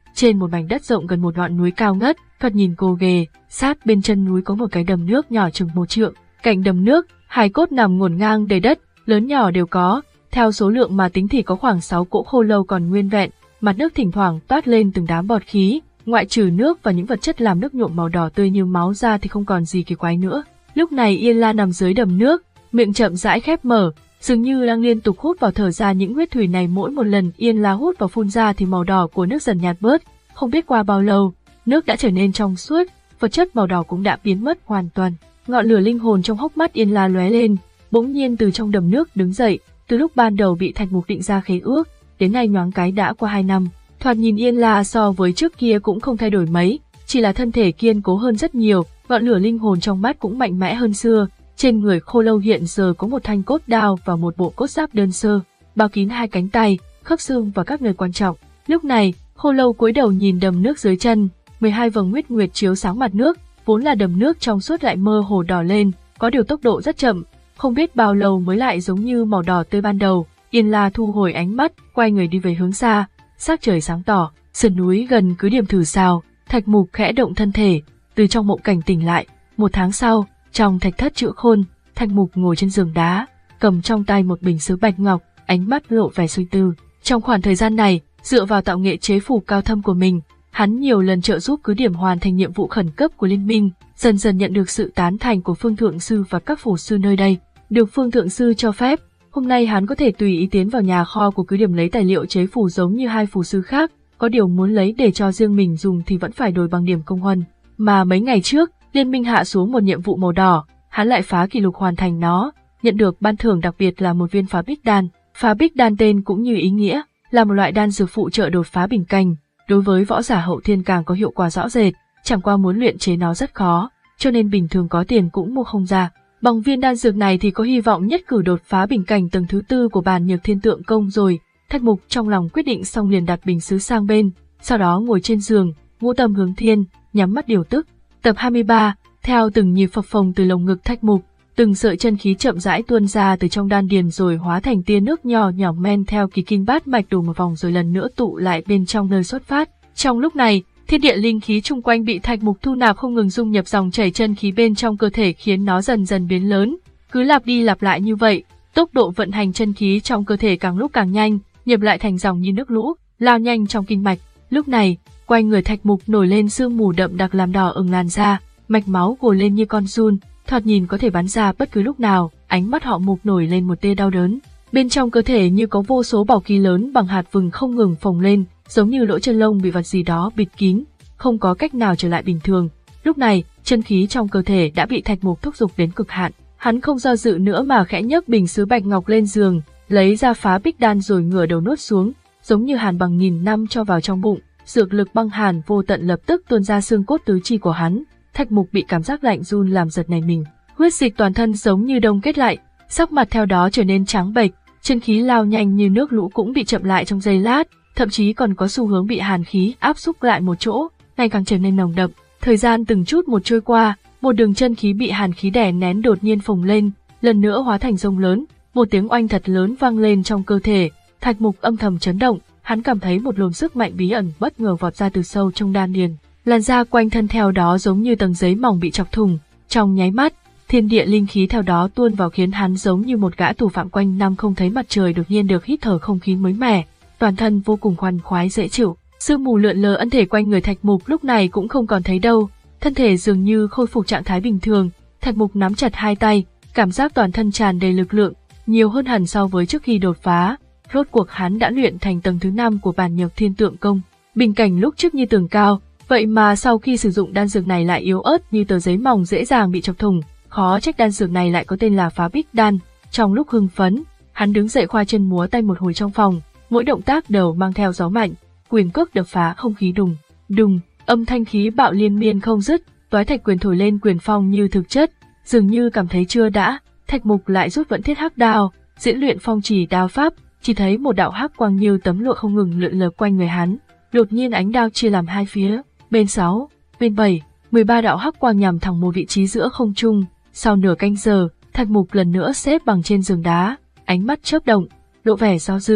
trên một mảnh đất rộng gần một ngọn núi cao ngất, thoạt nhìn gồ ghề, sát bên chân núi có một cái đầm nước nhỏ chừng một trượng. Cạnh đầm nước, hài cốt nằm ngổn ngang đầy đất, lớn nhỏ đều có, theo số lượng mà tính thì có khoảng sáu cỗ khô lâu còn nguyên vẹn, mặt nước thỉnh thoảng toát lên từng đám bọt khí, ngoại trừ nước và những vật chất làm nước nhuộm màu đỏ tươi như máu ra thì không còn gì kỳ quái nữa. Lúc này Yên La nằm dưới đầm nước, miệng chậm rãi khép mở, dường như đang liên tục hút vào thở ra những huyết thủy này. Mỗi một lần Yên La hút vào phun ra thì màu đỏ của nước dần nhạt bớt, không biết qua bao lâu, nước đã trở nên trong suốt, vật chất màu đỏ cũng đã biến mất hoàn toàn. Ngọn lửa linh hồn trong hốc mắt Yên La lóe lên, bỗng nhiên từ trong đầm nước đứng dậy. Từ lúc ban đầu bị Thạch Mục định ra khế ước, đến nay nhoáng cái đã qua hai năm. Thoạt nhìn Yên La so với trước kia cũng không thay đổi mấy, chỉ là thân thể kiên cố hơn rất nhiều, ngọn lửa linh hồn trong mắt cũng mạnh mẽ hơn xưa. Trên người khô lâu hiện giờ có một thanh cốt đao và một bộ cốt giáp đơn sơ, bao kín hai cánh tay, khớp xương và các nơi quan trọng. Lúc này, khô lâu cúi đầu nhìn đầm nước dưới chân, mười hai vầng huyết nguyệt chiếu sáng mặt nước, vốn là đầm nước trong suốt lại mơ hồ đỏ lên, có điều tốc độ rất chậm, không biết bao lâu mới lại giống như màu đỏ tươi ban đầu. Yên La thu hồi ánh mắt, quay người đi về hướng xa, sắc trời sáng tỏ, sườn núi gần cứ điểm thử sao. Thạch Mục khẽ động thân thể, từ trong mộng cảnh tỉnh lại. Một tháng sau, trong thạch thất Chữ Khôn, Thạch Mục ngồi trên giường đá, cầm trong tay một bình sứ bạch ngọc, ánh mắt lộ vẻ suy tư. Trong khoảng thời gian này, dựa vào tạo nghệ chế phù cao thâm của mình, hắn nhiều lần trợ giúp cứ điểm hoàn thành nhiệm vụ khẩn cấp của liên minh, dần dần nhận được sự tán thành của Phương Thượng Sư và các phù sư nơi đây. Được Phương Thượng Sư cho phép, hôm nay hắn có thể tùy ý tiến vào nhà kho của cứ điểm lấy tài liệu chế phù giống như hai phù sư khác, có điều muốn lấy để cho riêng mình dùng thì vẫn phải đổi bằng điểm công huân. Mà mấy ngày trước, liên minh hạ xuống một nhiệm vụ màu đỏ, hắn lại phá kỷ lục hoàn thành nó, nhận được ban thưởng đặc biệt là một viên phá bích đan. Phá bích đan tên cũng như ý nghĩa, là một loại đan dược phụ trợ đột phá bình cảnh, đối với võ giả hậu thiên càng có hiệu quả rõ rệt, chẳng qua muốn luyện chế nó rất khó, cho nên bình thường có tiền cũng mua không ra. Bằng viên đan dược này thì có hy vọng nhất cử đột phá bình cảnh tầng thứ tư của bản nhược thiên tượng công rồi. Thạch Mục trong lòng quyết định xong liền đặt bình sứ sang bên, sau đó ngồi trên giường, ngũ tâm hướng thiên, nhắm mắt điều tức. Tập hai mươi ba, theo từng nhịp phập phồng từ lồng ngực Thạch Mục, từng sợi chân khí chậm rãi tuôn ra từ trong đan điền rồi hóa thành tia nước nhỏ nhỏ men theo kỳ kinh bát mạch đổ một vòng rồi lần nữa tụ lại bên trong nơi xuất phát. Trong lúc này, thiên địa linh khí chung quanh bị Thạch Mục thu nạp không ngừng dung nhập dòng chảy chân khí bên trong cơ thể khiến nó dần dần biến lớn. Cứ lặp đi lặp lại như vậy, tốc độ vận hành chân khí trong cơ thể càng lúc càng nhanh, nhập lại thành dòng như nước lũ, lao nhanh trong kinh mạch. Lúc này, quanh người Thạch Mục nổi lên sương mù đậm đặc làm đỏ ửng làn da, mạch máu gồ lên như con giun, thoạt nhìn có thể bắn ra bất cứ lúc nào. Ánh mắt Họ Mục nổi lên một tia đau đớn. Bên trong cơ thể như có vô số bảo khí lớn bằng hạt vừng không ngừng phồng lên, giống như lỗ chân lông bị vật gì đó bịt kín, không có cách nào trở lại bình thường. Lúc này, chân khí trong cơ thể đã bị Thạch Mục thúc giục đến cực hạn. Hắn không do dự nữa mà khẽ nhấc bình sứ bạch ngọc lên giường, lấy ra phá bích đan rồi ngửa đầu nuốt xuống, giống như hàn bằng nghìn năm cho vào trong bụng. Dược lực băng hàn vô tận lập tức tuôn ra xương cốt tứ chi của hắn. Thạch Mục bị cảm giác lạnh run làm giật nảy mình, huyết dịch toàn thân giống như đông kết lại, sắc mặt theo đó trở nên trắng bệch, chân khí lao nhanh như nước lũ cũng bị chậm lại trong giây lát, thậm chí còn có xu hướng bị hàn khí áp xúc lại một chỗ, ngày càng trở nên nồng đậm. Thời gian từng chút một trôi qua, một đường chân khí bị hàn khí đè nén đột nhiên phồng lên, lần nữa hóa thành rông lớn, một tiếng oanh thật lớn vang lên trong cơ thể. Thạch Mục âm thầm chấn động, hắn cảm thấy một luồng sức mạnh bí ẩn bất ngờ vọt ra từ sâu trong đan điền, làn da quanh thân theo đó giống như tầng giấy mỏng bị chọc thủng. Trong nháy mắt, thiên địa linh khí theo đó tuôn vào khiến hắn giống như một gã tù phạm quanh năm không thấy mặt trời đột nhiên được hít thở không khí mới mẻ, toàn thân vô cùng khoan khoái dễ chịu. Sương mù lượn lờ ẩn thể quanh người Thạch Mục lúc này cũng không còn thấy đâu, thân thể dường như khôi phục trạng thái bình thường. Thạch Mục nắm chặt hai tay, cảm giác toàn thân tràn đầy lực lượng, nhiều hơn hẳn so với trước khi đột phá. Rốt cuộc hắn đã luyện thành tầng thứ năm của bản nhược thiên tượng công. Bình cảnh lúc trước như tường cao, vậy mà sau khi sử dụng đan dược này lại yếu ớt như tờ giấy mỏng dễ dàng bị chọc thủng. Khó trách đan dược này lại có tên là phá bích đan. Trong lúc hưng phấn, hắn đứng dậy khoa chân múa tay một hồi trong phòng, mỗi động tác đều mang theo gió mạnh, quyền cước đập phá không khí đùng, đùng, âm thanh khí bạo liên miên không dứt, toái thạch quyền thổi lên quyền phong như thực chất. Dường như cảm thấy chưa đã, Thạch Mục lại rút vẫn thiết hắc đao, diễn luyện phong chỉ đao pháp, chỉ thấy một đạo hắc quang như tấm lụa không ngừng lượn lờ quanh người hắn. Đột nhiên ánh đao chia làm hai phía, bên sáu, bên bảy, mười ba đạo hắc quang nhằm thẳng một vị trí giữa không trung. Sau nửa canh giờ, Thạch Mục lần nữa xếp bằng trên giường đá, ánh mắt chớp động, lộ vẻ do dự.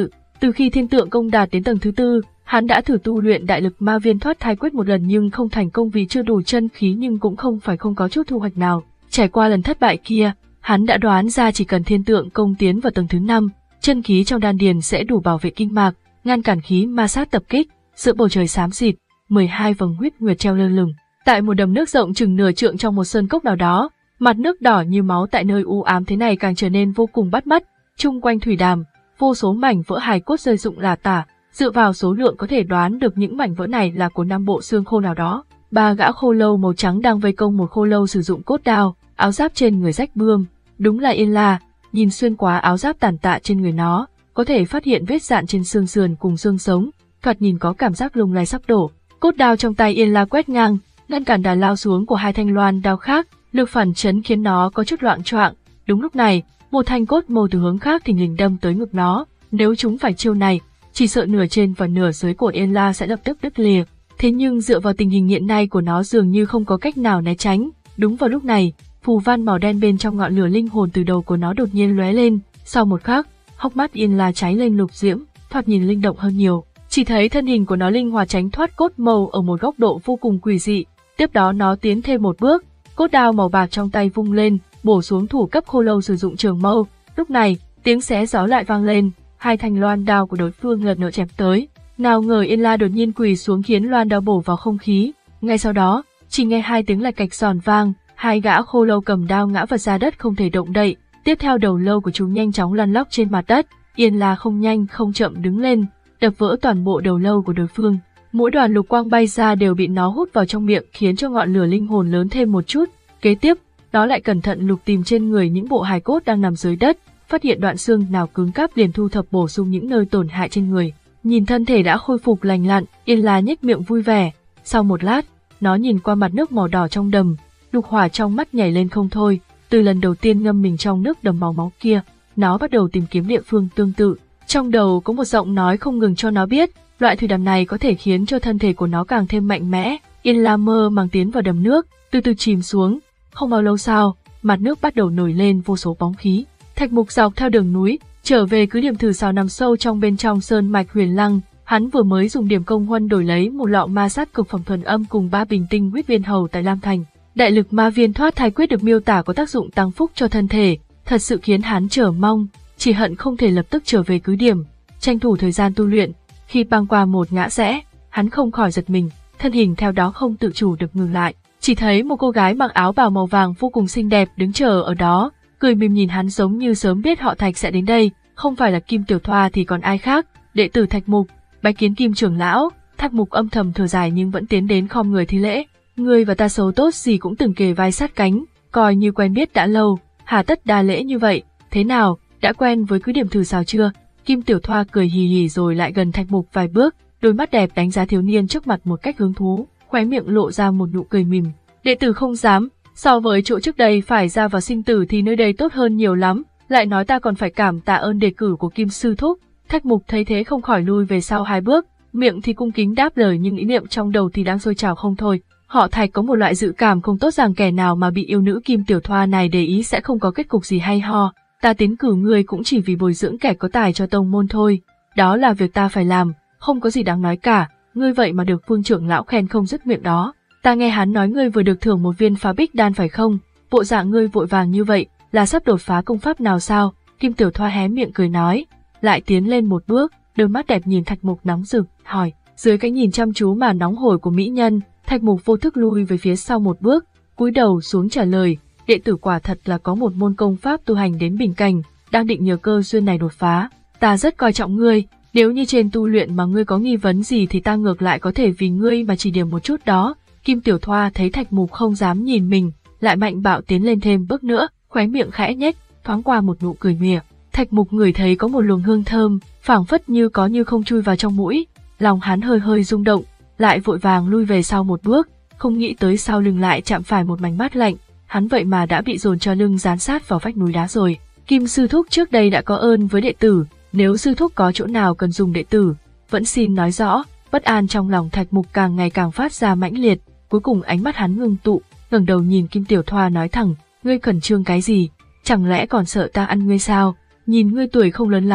Từ khi thiên tượng công đạt đến tầng thứ tư, hắn đã thử tu luyện đại lực ma viên thoát thai quyết một lần nhưng không thành công vì chưa đủ chân khí, nhưng cũng không phải không có chút thu hoạch nào. Trải qua lần thất bại kia, hắn đã đoán ra chỉ cần thiên tượng công tiến vào tầng thứ năm, chân khí trong đan điền sẽ đủ bảo vệ kinh mạc, ngăn cản khí ma sát tập kích. Giữa bầu trời xám xịt, mười hai vầng huyết nguyệt treo lơ lửng. Tại một đầm nước rộng chừng nửa trượng trong một sơn cốc nào đó, mặt nước đỏ như máu tại nơi u ám thế này càng trở nên vô cùng bắt mắt. Chung quanh thủy đàm, vô số mảnh vỡ hài cốt rơi rụng lả tả. Dựa vào số lượng có thể đoán được những mảnh vỡ này là của năm bộ xương khô nào đó. Ba gã khô lâu màu trắng đang vây công một khô lâu sử dụng cốt đao, áo giáp trên người rách bươm. Đúng là Yên La, nhìn xuyên qua áo giáp tàn tạ trên người nó, có thể phát hiện vết dạn trên xương sườn cùng xương sống, thoạt nhìn có cảm giác lung lay sắp đổ. Cốt đao trong tay Yên La quét ngang, ngăn cản đà lao xuống của hai thanh loan đao khác, lực phản chấn khiến nó có chút loạng choạng. Đúng lúc này, một thanh cốt màu từ hướng khác thình lình đâm tới ngực nó. Nếu chúng phải chiêu này, chỉ sợ nửa trên và nửa dưới của Yên La sẽ lập tức đứt lìa. Thế nhưng dựa vào tình hình hiện nay của nó dường như không có cách nào né tránh. Đúng vào lúc này, phù văn màu đen bên trong ngọn lửa linh hồn từ đầu của nó đột nhiên lóe lên. Sau một khắc, hốc mắt Yên La cháy lên lục diễm, thoạt nhìn linh động hơn nhiều. Chỉ thấy thân hình của nó linh hoạt tránh thoát cốt màu ở một góc độ vô cùng quỷ dị. Tiếp đó nó tiến thêm một bước, cốt đao màu bạc trong tay vung lên, bổ xuống thủ cấp khô lâu sử dụng trường mâu. Lúc này, tiếng xé gió lại vang lên, hai thanh loan đao của đối phương lần nữa chém tới. Nào ngờ Yên La đột nhiên quỳ xuống khiến loan đao bổ vào không khí. Ngay sau đó, chỉ nghe hai tiếng lạch cạch giòn vang, hai gã khô lâu cầm đao ngã vật ra đất không thể động đậy. Tiếp theo đầu lâu của chúng nhanh chóng lăn lóc trên mặt đất. Yên La không nhanh không chậm đứng lên, đập vỡ toàn bộ đầu lâu của đối phương. Mỗi đoàn lục quang bay ra đều bị nó hút vào trong miệng khiến cho ngọn lửa linh hồn lớn thêm một chút. Kế tiếp, nó lại cẩn thận lục tìm trên người những bộ hài cốt đang nằm dưới đất, phát hiện đoạn xương nào cứng cáp liền thu thập bổ sung những nơi tổn hại trên người. Nhìn thân thể đã khôi phục lành lặn, Yên La nhếch miệng vui vẻ. Sau một lát, nó nhìn qua mặt nước màu đỏ trong đầm, lục hỏa trong mắt nhảy lên không thôi. Từ lần đầu tiên ngâm mình trong nước đầm màu máu kia, nó bắt đầu tìm kiếm địa phương tương tự. Trong đầu có một giọng nói không ngừng cho nó biết, loại thủy đàm này có thể khiến cho thân thể của nó càng thêm mạnh mẽ. Yên La mơ màng tiến vào đầm nước, từ từ chìm xuống. Không bao lâu sau, mặt nước bắt đầu nổi lên vô số bóng khí. Thạch Mục dọc theo đường núi, trở về cứ điểm thử sào nằm sâu trong bên trong sơn mạch Huyền Lăng. Hắn vừa mới dùng điểm công huân đổi lấy một lọ ma sát cực phẩm thuần âm cùng ba bình tinh huyết viên hầu tại Lam Thành. Đại lực ma viên thoát thai quyết được miêu tả có tác dụng tăng phúc cho thân thể, thật sự khiến hắn chờ mong, chỉ hận không thể lập tức trở về cứ điểm, tranh thủ thời gian tu luyện. Khi băng qua một ngã rẽ, hắn không khỏi giật mình, thân hình theo đó không tự chủ được ngừng lại. Chỉ thấy một cô gái mặc áo bào màu vàng vô cùng xinh đẹp đứng chờ ở đó, cười mỉm nhìn hắn giống như sớm biết họ Thạch sẽ đến đây, không phải là Kim Tiểu Thoa thì còn ai khác. Đệ tử Thạch Mục, bái kiến Kim trưởng lão. Thạch Mục âm thầm thở dài nhưng vẫn tiến đến khom người thi lễ. Ngươi và ta xấu tốt gì cũng từng kề vai sát cánh, coi như quen biết đã lâu, hà tất đa lễ như vậy. Thế nào, đã quen với cứ điểm thử sào chưa? Kim Tiểu Thoa cười hì hì rồi lại gần Thạch Mục vài bước, đôi mắt đẹp đánh giá thiếu niên trước mặt một cách hứng thú, khóe miệng lộ ra một nụ cười mỉm. Đệ tử không dám, so với chỗ trước đây phải ra vào sinh tử thì nơi đây tốt hơn nhiều lắm, lại nói ta còn phải cảm tạ ơn đề cử của Kim sư thúc. Thạch Mục thấy thế không khỏi lui về sau hai bước, miệng thì cung kính đáp lời nhưng ý niệm trong đầu thì đang sôi trào không thôi. Họ Thạch có một loại dự cảm không tốt rằng kẻ nào mà bị yêu nữ Kim Tiểu Thoa này để ý sẽ không có kết cục gì hay ho. Ta tiến cử ngươi cũng chỉ vì bồi dưỡng kẻ có tài cho tông môn thôi, đó là việc ta phải làm, không có gì đáng nói cả. Ngươi vậy mà được Phương trưởng lão khen không dứt miệng đó. Ta nghe hắn nói ngươi vừa được thưởng một viên phá bích đan phải không? Bộ dạng ngươi vội vàng như vậy, là sắp đột phá công pháp nào sao? Kim Tiểu Thoa hé miệng cười nói, lại tiến lên một bước, đôi mắt đẹp nhìn Thạch Mục nóng rực, hỏi. Dưới cái nhìn chăm chú mà nóng hổi của mỹ nhân, Thạch Mục vô thức lui về phía sau một bước, cúi đầu xuống trả lời, đệ tử quả thật là có một môn công pháp tu hành đến bình cảnh, đang định nhờ cơ duyên này đột phá. Ta rất coi trọng ngươi, nếu như trên tu luyện mà ngươi có nghi vấn gì thì ta ngược lại có thể vì ngươi mà chỉ điểm một chút đó. Kim Tiểu Thoa thấy Thạch Mục không dám nhìn mình, lại mạnh bạo tiến lên thêm bước nữa, khóe miệng khẽ nhếch, thoáng qua một nụ cười mỉa. Thạch Mục ngửi thấy có một luồng hương thơm, phảng phất như có như không chui vào trong mũi, lòng hắn hơi hơi rung động, lại vội vàng lui về sau một bước, không nghĩ tới sau lưng lại chạm phải một mảnh mát lạnh, hắn vậy mà đã bị dồn cho lưng dán sát vào vách núi đá rồi. Kim sư thúc trước đây đã có ơn với đệ tử, nếu sư thúc có chỗ nào cần dùng đệ tử, vẫn xin nói rõ. Bất an trong lòng Thạch Mục càng ngày càng phát ra mãnh liệt, cuối cùng ánh mắt hắn ngưng tụ, ngẩng đầu nhìn Kim Tiểu Thoa nói thẳng, ngươi khẩn trương cái gì, chẳng lẽ còn sợ ta ăn ngươi sao? Nhìn ngươi tuổi không lớn lắm,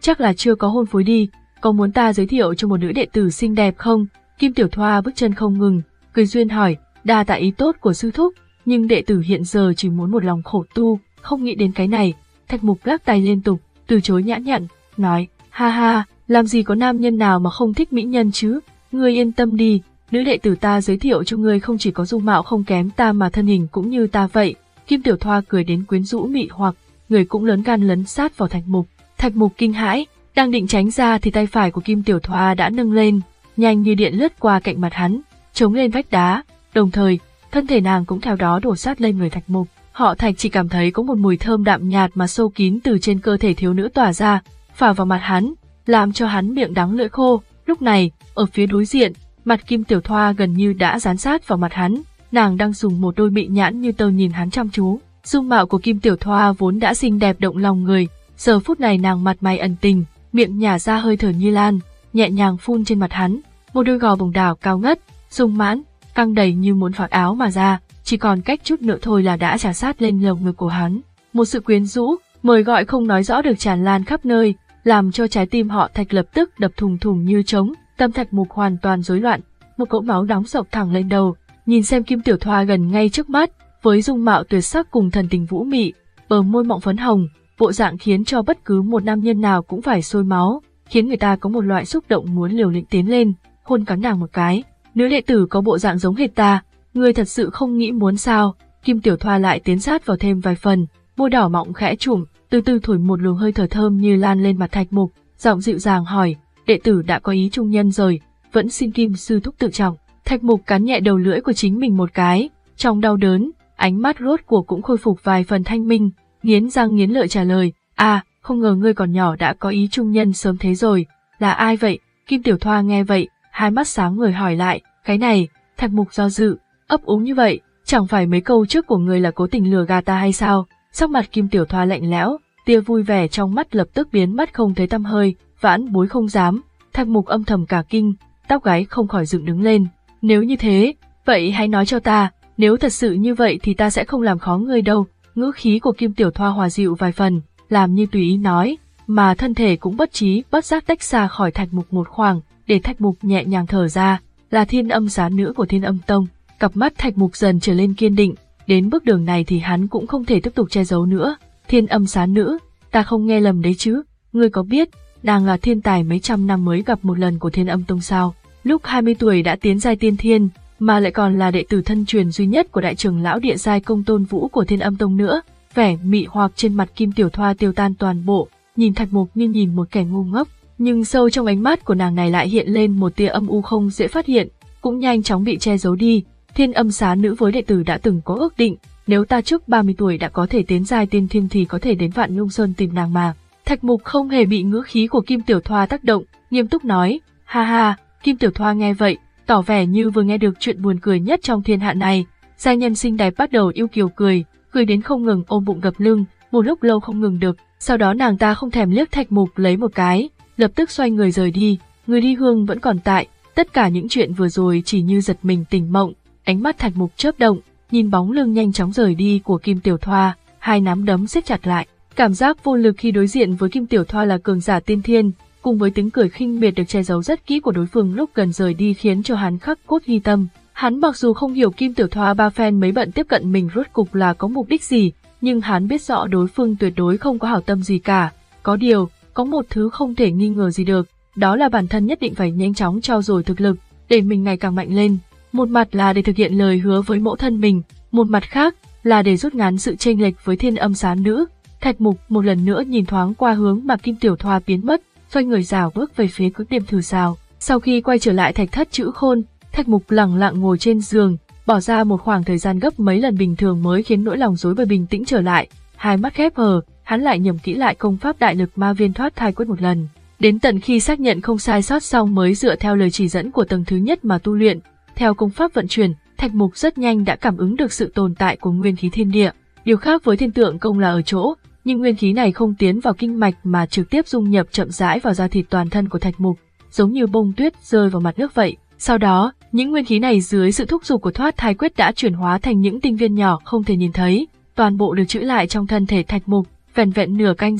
chắc là chưa có hôn phối đi, có muốn ta giới thiệu cho một nữ đệ tử xinh đẹp không? Kim Tiểu Thoa bước chân không ngừng, cười duyên hỏi, đa tạ ý tốt của sư thúc, nhưng đệ tử hiện giờ chỉ muốn một lòng khổ tu, không nghĩ đến cái này. Thạch Mục lắc tay liên tục, từ chối nhã nhặn, nói, ha ha, làm gì có nam nhân nào mà không thích mỹ nhân chứ, ngươi yên tâm đi, nữ đệ tử ta giới thiệu cho ngươi không chỉ có dung mạo không kém ta mà thân hình cũng như ta vậy. Kim Tiểu Thoa cười đến quyến rũ mị hoặc, người cũng lớn gan lấn sát vào Thạch Mục. Thạch Mục kinh hãi, đang định tránh ra thì tay phải của Kim Tiểu Thoa đã nâng lên, nhanh như điện lướt qua cạnh mặt hắn, chống lên vách đá, đồng thời, thân thể nàng cũng theo đó đổ sát lên người Thạch Mục. Họ Thạch chỉ cảm thấy có một mùi thơm đạm nhạt mà sâu kín từ trên cơ thể thiếu nữ tỏa ra, phả vào mặt hắn, làm cho hắn miệng đắng lưỡi khô. Lúc này, ở phía đối diện, mặt Kim Tiểu Thoa gần như đã dán sát vào mặt hắn, nàng đang dùng một đôi mị nhãn như tơ nhìn hắn chăm chú. Dung mạo của Kim Tiểu Thoa vốn đã xinh đẹp động lòng người, giờ phút này nàng mặt mày ẩn tình, miệng nhả ra hơi thở như lan, nhẹ nhàng phun trên mặt hắn, một đôi gò bồng đảo cao ngất, sung mãn, căng đầy như muốn phạt áo mà ra, chỉ còn cách chút nữa thôi là đã trà sát lên lồng ngực của hắn. Một sự quyến rũ, mời gọi không nói rõ được tràn lan khắp nơi, làm cho trái tim họ Thạch lập tức đập thùng thùng như trống, tâm Thạch Mục hoàn toàn rối loạn, một cỗ máu nóng sộc thẳng lên đầu, nhìn xem Kim Tiểu Thoa gần ngay trước mắt, với dung mạo tuyệt sắc cùng thần tình vũ mị, bờ môi mọng phấn hồng, bộ dạng khiến cho bất cứ một nam nhân nào cũng phải sôi máu, khiến người ta có một loại xúc động muốn liều lĩnh tiến lên, hôn cắn nàng một cái. Nữ đệ tử có bộ dạng giống hệt ta, ngươi thật sự không nghĩ muốn sao? Kim Tiểu Thoa lại tiến sát vào thêm vài phần, môi đỏ mọng khẽ chùm, từ từ thổi một luồng hơi thở thơm như lan lên mặt Thạch Mục, giọng dịu dàng hỏi, đệ tử đã có ý trung nhân rồi, vẫn xin Kim sư thúc tự trọng. Thạch Mục cắn nhẹ đầu lưỡi của chính mình một cái, trong đau đớn, ánh mắt rốt cuộc cũng khôi phục vài phần thanh minh, nghiến răng nghiến lợi trả lời, à, không ngờ ngươi còn nhỏ đã có ý trung nhân sớm thế rồi, là ai vậy? Kim Tiểu Thoa nghe vậy, hai mắt sáng người hỏi lại, cái này. Thạch Mục do dự, ấp úng như vậy, chẳng phải mấy câu trước của ngươi là cố tình lừa gạt ta hay sao? Sắc mặt Kim Tiểu Thoa lạnh lẽo, tia vui vẻ trong mắt lập tức biến mất không thấy tăm hơi, vãn bối không dám. Thạch Mục âm thầm cả kinh, tóc gáy không khỏi dựng đứng lên. Nếu như thế, vậy hãy nói cho ta, nếu thật sự như vậy thì ta sẽ không làm khó ngươi đâu. Ngữ khí của Kim Tiểu Thoa hòa dịu vài phần, làm như tùy ý nói, mà thân thể cũng bất trí bất giác tách xa khỏi Thạch Mục một khoảng, để Thạch Mục nhẹ nhàng thở ra, là Thiên Âm Xá Nữ của Thiên Âm Tông. Cặp mắt Thạch Mục dần trở lên kiên định, đến bước đường này thì hắn cũng không thể tiếp tục che giấu nữa. Thiên Âm Xá Nữ, ta không nghe lầm đấy chứ, ngươi có biết, nàng là thiên tài mấy trăm năm mới gặp một lần của Thiên Âm Tông sao? Lúc hai mươi tuổi đã tiến giai tiên thiên, mà lại còn là đệ tử thân truyền duy nhất của đại trưởng lão địa giai Công Tôn Vũ của Thiên Âm Tông nữa. Vẻ mị hoặc trên mặt Kim Tiểu Thoa tiêu tan toàn bộ, nhìn Thạch Mục như nhìn một kẻ ngu ngốc, nhưng sâu trong ánh mắt của nàng này lại hiện lên một tia âm u không dễ phát hiện, cũng nhanh chóng bị che giấu đi. Thiên Âm Xá Nữ với đệ tử đã từng có ước định, nếu ta trước ba mươi tuổi đã có thể tiến giai tiên thiên thì có thể đến Vạn Nhung Sơn tìm nàng mà. Thạch Mục không hề bị ngữ khí của Kim Tiểu Thoa tác động, nghiêm túc nói, ha ha. Kim Tiểu Thoa nghe vậy, tỏ vẻ như vừa nghe được chuyện buồn cười nhất trong thiên hạ này. Giai nhân xinh đẹp bắt đầu yêu kiều cười, cười đến không ngừng ôm bụng gập lưng, một lúc lâu không ngừng được. Sau đó nàng ta không thèm liếc Thạch Mục lấy một cái, lập tức xoay người rời đi. Người đi hương vẫn còn tại, tất cả những chuyện vừa rồi chỉ như giật mình tỉnh mộng. Ánh mắt Thạch Mục chớp động, nhìn bóng lưng nhanh chóng rời đi của Kim Tiểu Thoa, hai nắm đấm siết chặt lại. Cảm giác vô lực khi đối diện với Kim Tiểu Thoa là cường giả tiên thiên, cùng với tiếng cười khinh miệt được che giấu rất kỹ của đối phương lúc gần rời đi khiến cho hắn khắc cốt ghi tâm. Hắn mặc dù không hiểu Kim Tiểu Thoa ba phen mấy bận tiếp cận mình rốt cục là có mục đích gì, nhưng hắn biết rõ đối phương tuyệt đối không có hảo tâm gì cả. Có điều, có một thứ không thể nghi ngờ gì được, đó là bản thân nhất định phải nhanh chóng trau dồi thực lực, để mình ngày càng mạnh lên. Một mặt là để thực hiện lời hứa với mẫu thân mình, một mặt khác là để rút ngắn sự chênh lệch với Thiên Âm Xá Nữ. Thạch Mục một lần nữa nhìn thoáng qua hướng mà Kim Tiểu Thoa biến mất, xoay người rảo bước về phía cứ điểm thử sao. Sau khi quay trở lại thạch thất Chữ Khôn, Thạch Mục lặng lặng ngồi trên giường, bỏ ra một khoảng thời gian gấp mấy lần bình thường mới khiến nỗi lòng rối bời bình tĩnh trở lại. Hai mắt khép hờ, hắn lại nhẩm kỹ lại công pháp đại lực ma viên thoát thai quyết một lần. Đến tận khi xác nhận không sai sót xong mới dựa theo lời chỉ dẫn của tầng thứ nhất mà tu luyện. Theo công pháp vận chuyển, Thạch Mục rất nhanh đã cảm ứng được sự tồn tại của nguyên khí thiên địa. Điều khác với Thiên Tượng Công là ở chỗ, nhưng nguyên khí này không tiến vào kinh mạch mà trực tiếp dung nhập chậm rãi vào da thịt toàn thân của Thạch Mục, giống như bông tuyết rơi vào mặt nước vậy. Sau đó, những nguyên khí này dưới sự thúc giục của thoát thai quyết đã chuyển hóa thành những tinh viên nhỏ không thể nhìn thấy, toàn bộ được trữ lại trong thân thể Thạch Mục. Vẻn vẹn nửa canh giờ,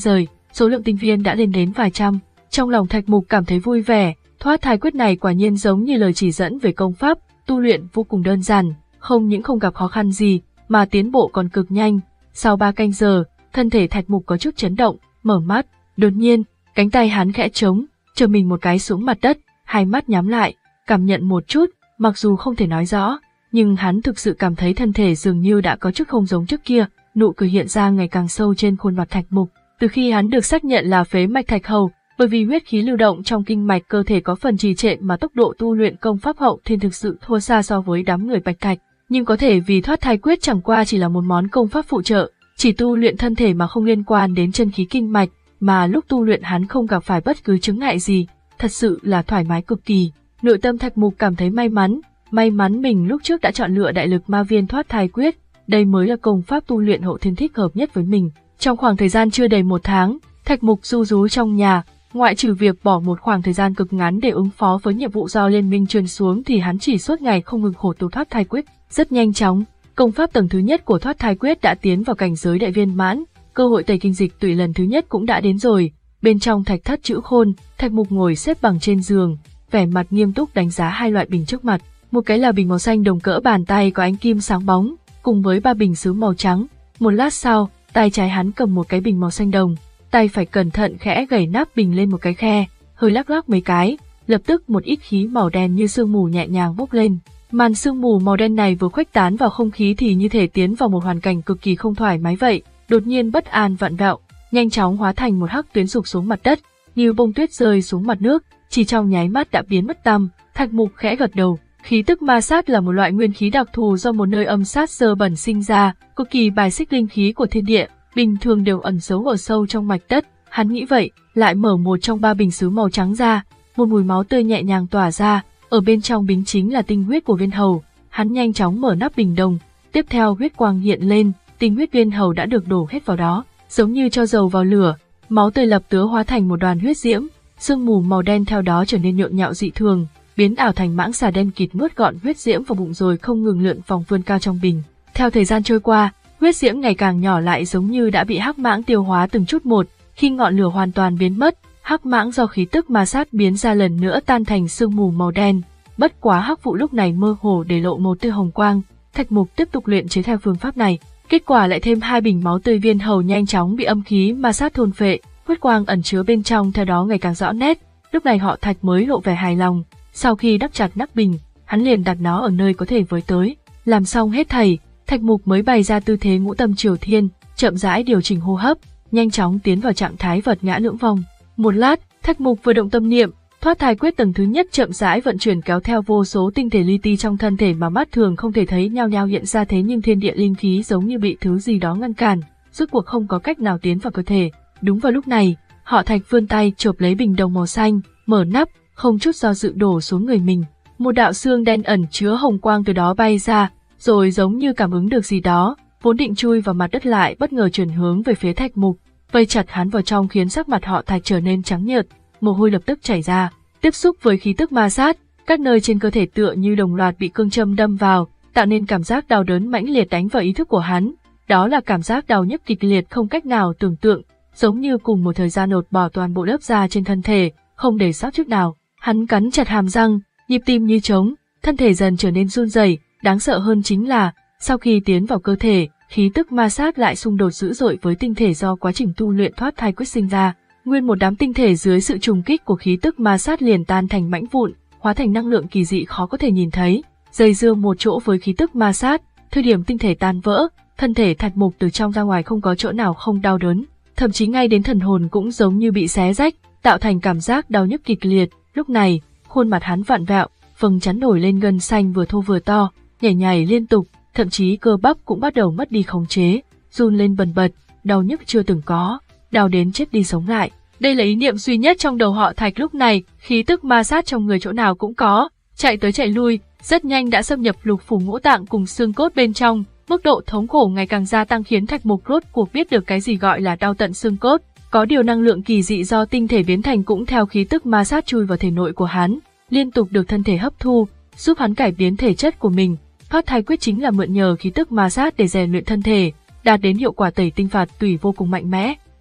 số lượng tinh viên đã lên đến vài trăm. Trong lòng Thạch Mục cảm thấy vui vẻ, thoát thai quyết này quả nhiên giống như lời chỉ dẫn về công pháp, tu luyện vô cùng đơn giản, không những không gặp khó khăn gì, mà tiến bộ còn cực nhanh. Sau ba canh giờ, thân thể Thạch Mục có chút chấn động, mở mắt, đột nhiên, cánh tay hắn khẽ trống, chở mình một cái xuống mặt đất, hai mắt nhắm lại, cảm nhận một chút, mặc dù không thể nói rõ, nhưng hắn thực sự cảm thấy thân thể dường như đã có chút không giống trước kia, nụ cười hiện ra ngày càng sâu trên khuôn mặt Thạch Mục. Từ khi hắn được xác nhận là phế mạch Thạch Hầu, bởi vì huyết khí lưu động trong kinh mạch cơ thể có phần trì trệ mà tốc độ tu luyện công pháp hậu thiên thực sự thua xa so với đám người Bạch Thạch, nhưng có thể vì thoát thai quyết chẳng qua chỉ là một món công pháp phụ trợ, chỉ tu luyện thân thể mà không liên quan đến chân khí kinh mạch, mà lúc tu luyện hắn không gặp phải bất cứ chướng ngại gì, thật sự là thoải mái cực kỳ. Nội tâm Thạch Mục cảm thấy may mắn, may mắn mình lúc trước đã chọn lựa đại lực ma viên thoát thai quyết, đây mới là công pháp tu luyện hậu thiên thích hợp nhất với mình. Trong khoảng thời gian chưa đầy một tháng, Thạch Mục du rú trong nhà, ngoại trừ việc bỏ một khoảng thời gian cực ngắn để ứng phó với nhiệm vụ do liên minh truyền xuống thì hắn chỉ suốt ngày không ngừng khổ tu thoát thai quyết. Rất nhanh chóng, công pháp tầng thứ nhất của thoát thai quyết đã tiến vào cảnh giới đại viên mãn, cơ hội tẩy kinh dịch tùy lần thứ nhất cũng đã đến rồi. Bên trong thạch thất chữ khôn, Thạch Mục ngồi xếp bằng trên giường, vẻ mặt nghiêm túc đánh giá hai loại bình trước mặt. Một cái là bình màu xanh đồng cỡ bàn tay có ánh kim sáng bóng, cùng với ba bình sứ màu trắng. Một lát sau, tay trái hắn cầm một cái bình màu xanh đồng, tay phải cẩn thận khẽ gẩy nắp bình lên một cái khe, hơi lắc lắc mấy cái, lập tức một ít khí màu đen như sương mù nhẹ nhàng bốc lên. Màn sương mù màu đen này vừa khuếch tán vào không khí thì như thể tiến vào một hoàn cảnh cực kỳ không thoải mái vậy, đột nhiên bất an vặn vẹo, nhanh chóng hóa thành một hắc tuyến sụp xuống mặt đất, như bông tuyết rơi xuống mặt nước, chỉ trong nháy mắt đã biến mất tăm. Thạch Mục khẽ gật đầu. Khí tức ma sát là một loại nguyên khí đặc thù do một nơi âm sát dơ bẩn sinh ra, cực kỳ bài xích linh khí của thiên địa, bình thường đều ẩn giấu ở sâu trong mạch đất. Hắn nghĩ vậy, lại mở một trong ba bình sứ màu trắng ra, một mùi máu tươi nhẹ nhàng tỏa ra, ở bên trong bình chính là tinh huyết của viên hầu. Hắn nhanh chóng mở nắp bình đồng, tiếp theo huyết quang hiện lên, tinh huyết viên hầu đã được đổ hết vào đó, giống như cho dầu vào lửa, máu tươi lập tức hóa thành một đoàn huyết diễm, sương mù màu đen theo đó trở nên nhộn nhạo dị thường, biến ảo thành mãng xà đen kịt nuốt gọn huyết diễm vào bụng rồi không ngừng lượn vòng vươn cao trong bình. Theo thời gian trôi qua, huyết diễm ngày càng nhỏ lại giống như đã bị hắc mãng tiêu hóa từng chút một, khi ngọn lửa hoàn toàn biến mất, hắc mãng do khí tức ma sát biến ra lần nữa tan thành sương mù màu đen. Bất quá hắc vụ lúc này mơ hồ để lộ một tia hồng quang. Thạch Mục tiếp tục luyện chế theo phương pháp này, kết quả lại thêm hai bình máu tươi, viên hầu nhanh chóng bị âm khí ma sát thôn phệ, huyết quang ẩn chứa bên trong theo đó ngày càng rõ nét. Lúc này họ Thạch mới lộ vẻ hài lòng. Sau khi đắp chặt nắp bình, hắn liền đặt nó ở nơi có thể với tới. Làm xong hết thảy, Thạch Mục mới bày ra tư thế ngũ tâm triều thiên, chậm rãi điều chỉnh hô hấp, nhanh chóng tiến vào trạng thái vật ngã lưỡng vong. Một lát, Thạch Mục vừa động tâm niệm, thoát thai quyết tầng thứ nhất chậm rãi vận chuyển kéo theo vô số tinh thể li ti trong thân thể mà mắt thường không thể thấy nhao nhao hiện ra, thế nhưng thiên địa linh khí giống như bị thứ gì đó ngăn cản, rốt cuộc không có cách nào tiến vào cơ thể. Đúng vào lúc này, họ Thạch vươn tay chộp lấy bình đồng màu xanh, mở nắp, không chút do dự đổ xuống người mình. Một đạo xương đen ẩn chứa hồng quang từ đó bay ra, rồi giống như cảm ứng được gì đó, vốn định chui vào mặt đất lại bất ngờ chuyển hướng về phía Thạch Mục, vây chặt hắn vào trong khiến sắc mặt họ Thạch trở nên trắng nhợt, mồ hôi lập tức chảy ra. Tiếp xúc với khí tức ma sát, các nơi trên cơ thể tựa như đồng loạt bị cương châm đâm vào, tạo nên cảm giác đau đớn mãnh liệt đánh vào ý thức của hắn. Đó là cảm giác đau nhức kịch liệt không cách nào tưởng tượng, giống như cùng một thời gian nột bỏ toàn bộ lớp da trên thân thể, không để sót chút nào. Hắn cắn chặt hàm răng, nhịp tim như trống, thân thể dần trở nên run rẩy. Đáng sợ hơn chính là, sau khi tiến vào cơ thể, khí tức ma sát lại xung đột dữ dội với tinh thể do quá trình tu luyện thoát thai quyết sinh ra. Nguyên một đám tinh thể dưới sự trùng kích của khí tức ma sát liền tan thành mảnh vụn, hóa thành năng lượng kỳ dị khó có thể nhìn thấy, dây dưa một chỗ với khí tức ma sát. Thời điểm tinh thể tan vỡ, thân thể Thạch Mục từ trong ra ngoài không có chỗ nào không đau đớn, thậm chí ngay đến thần hồn cũng giống như bị xé rách, tạo thành cảm giác đau nhức kịch liệt. Lúc này, khuôn mặt hắn vặn vẹo, vầng trán nổi lên gân xanh vừa thô vừa to, nhảy nhảy liên tục, thậm chí cơ bắp cũng bắt đầu mất đi khống chế, run lên bần bật, đau nhức chưa từng có, đau đến chết đi sống lại. Đây là ý niệm duy nhất trong đầu họ Thạch lúc này, khí tức ma sát trong người chỗ nào cũng có, chạy tới chạy lui, rất nhanh đã xâm nhập lục phủ ngũ tạng cùng xương cốt bên trong, mức độ thống khổ ngày càng gia tăng khiến Thạch Mục rốt cuộc biết được cái gì gọi là đau tận xương cốt. Có điều năng lượng kỳ dị do tinh thể biến thành cũng theo khí tức ma sát chui vào thể nội của hắn, liên tục được thân thể hấp thu, giúp hắn cải biến thể chất của mình. Thoát thai quyết chính là mượn nhờ khí tức ma sát để rèn luyện thân thể, đạt đến hiệu quả tẩy tinh phạt tủy vô cùng mạnh mẽ.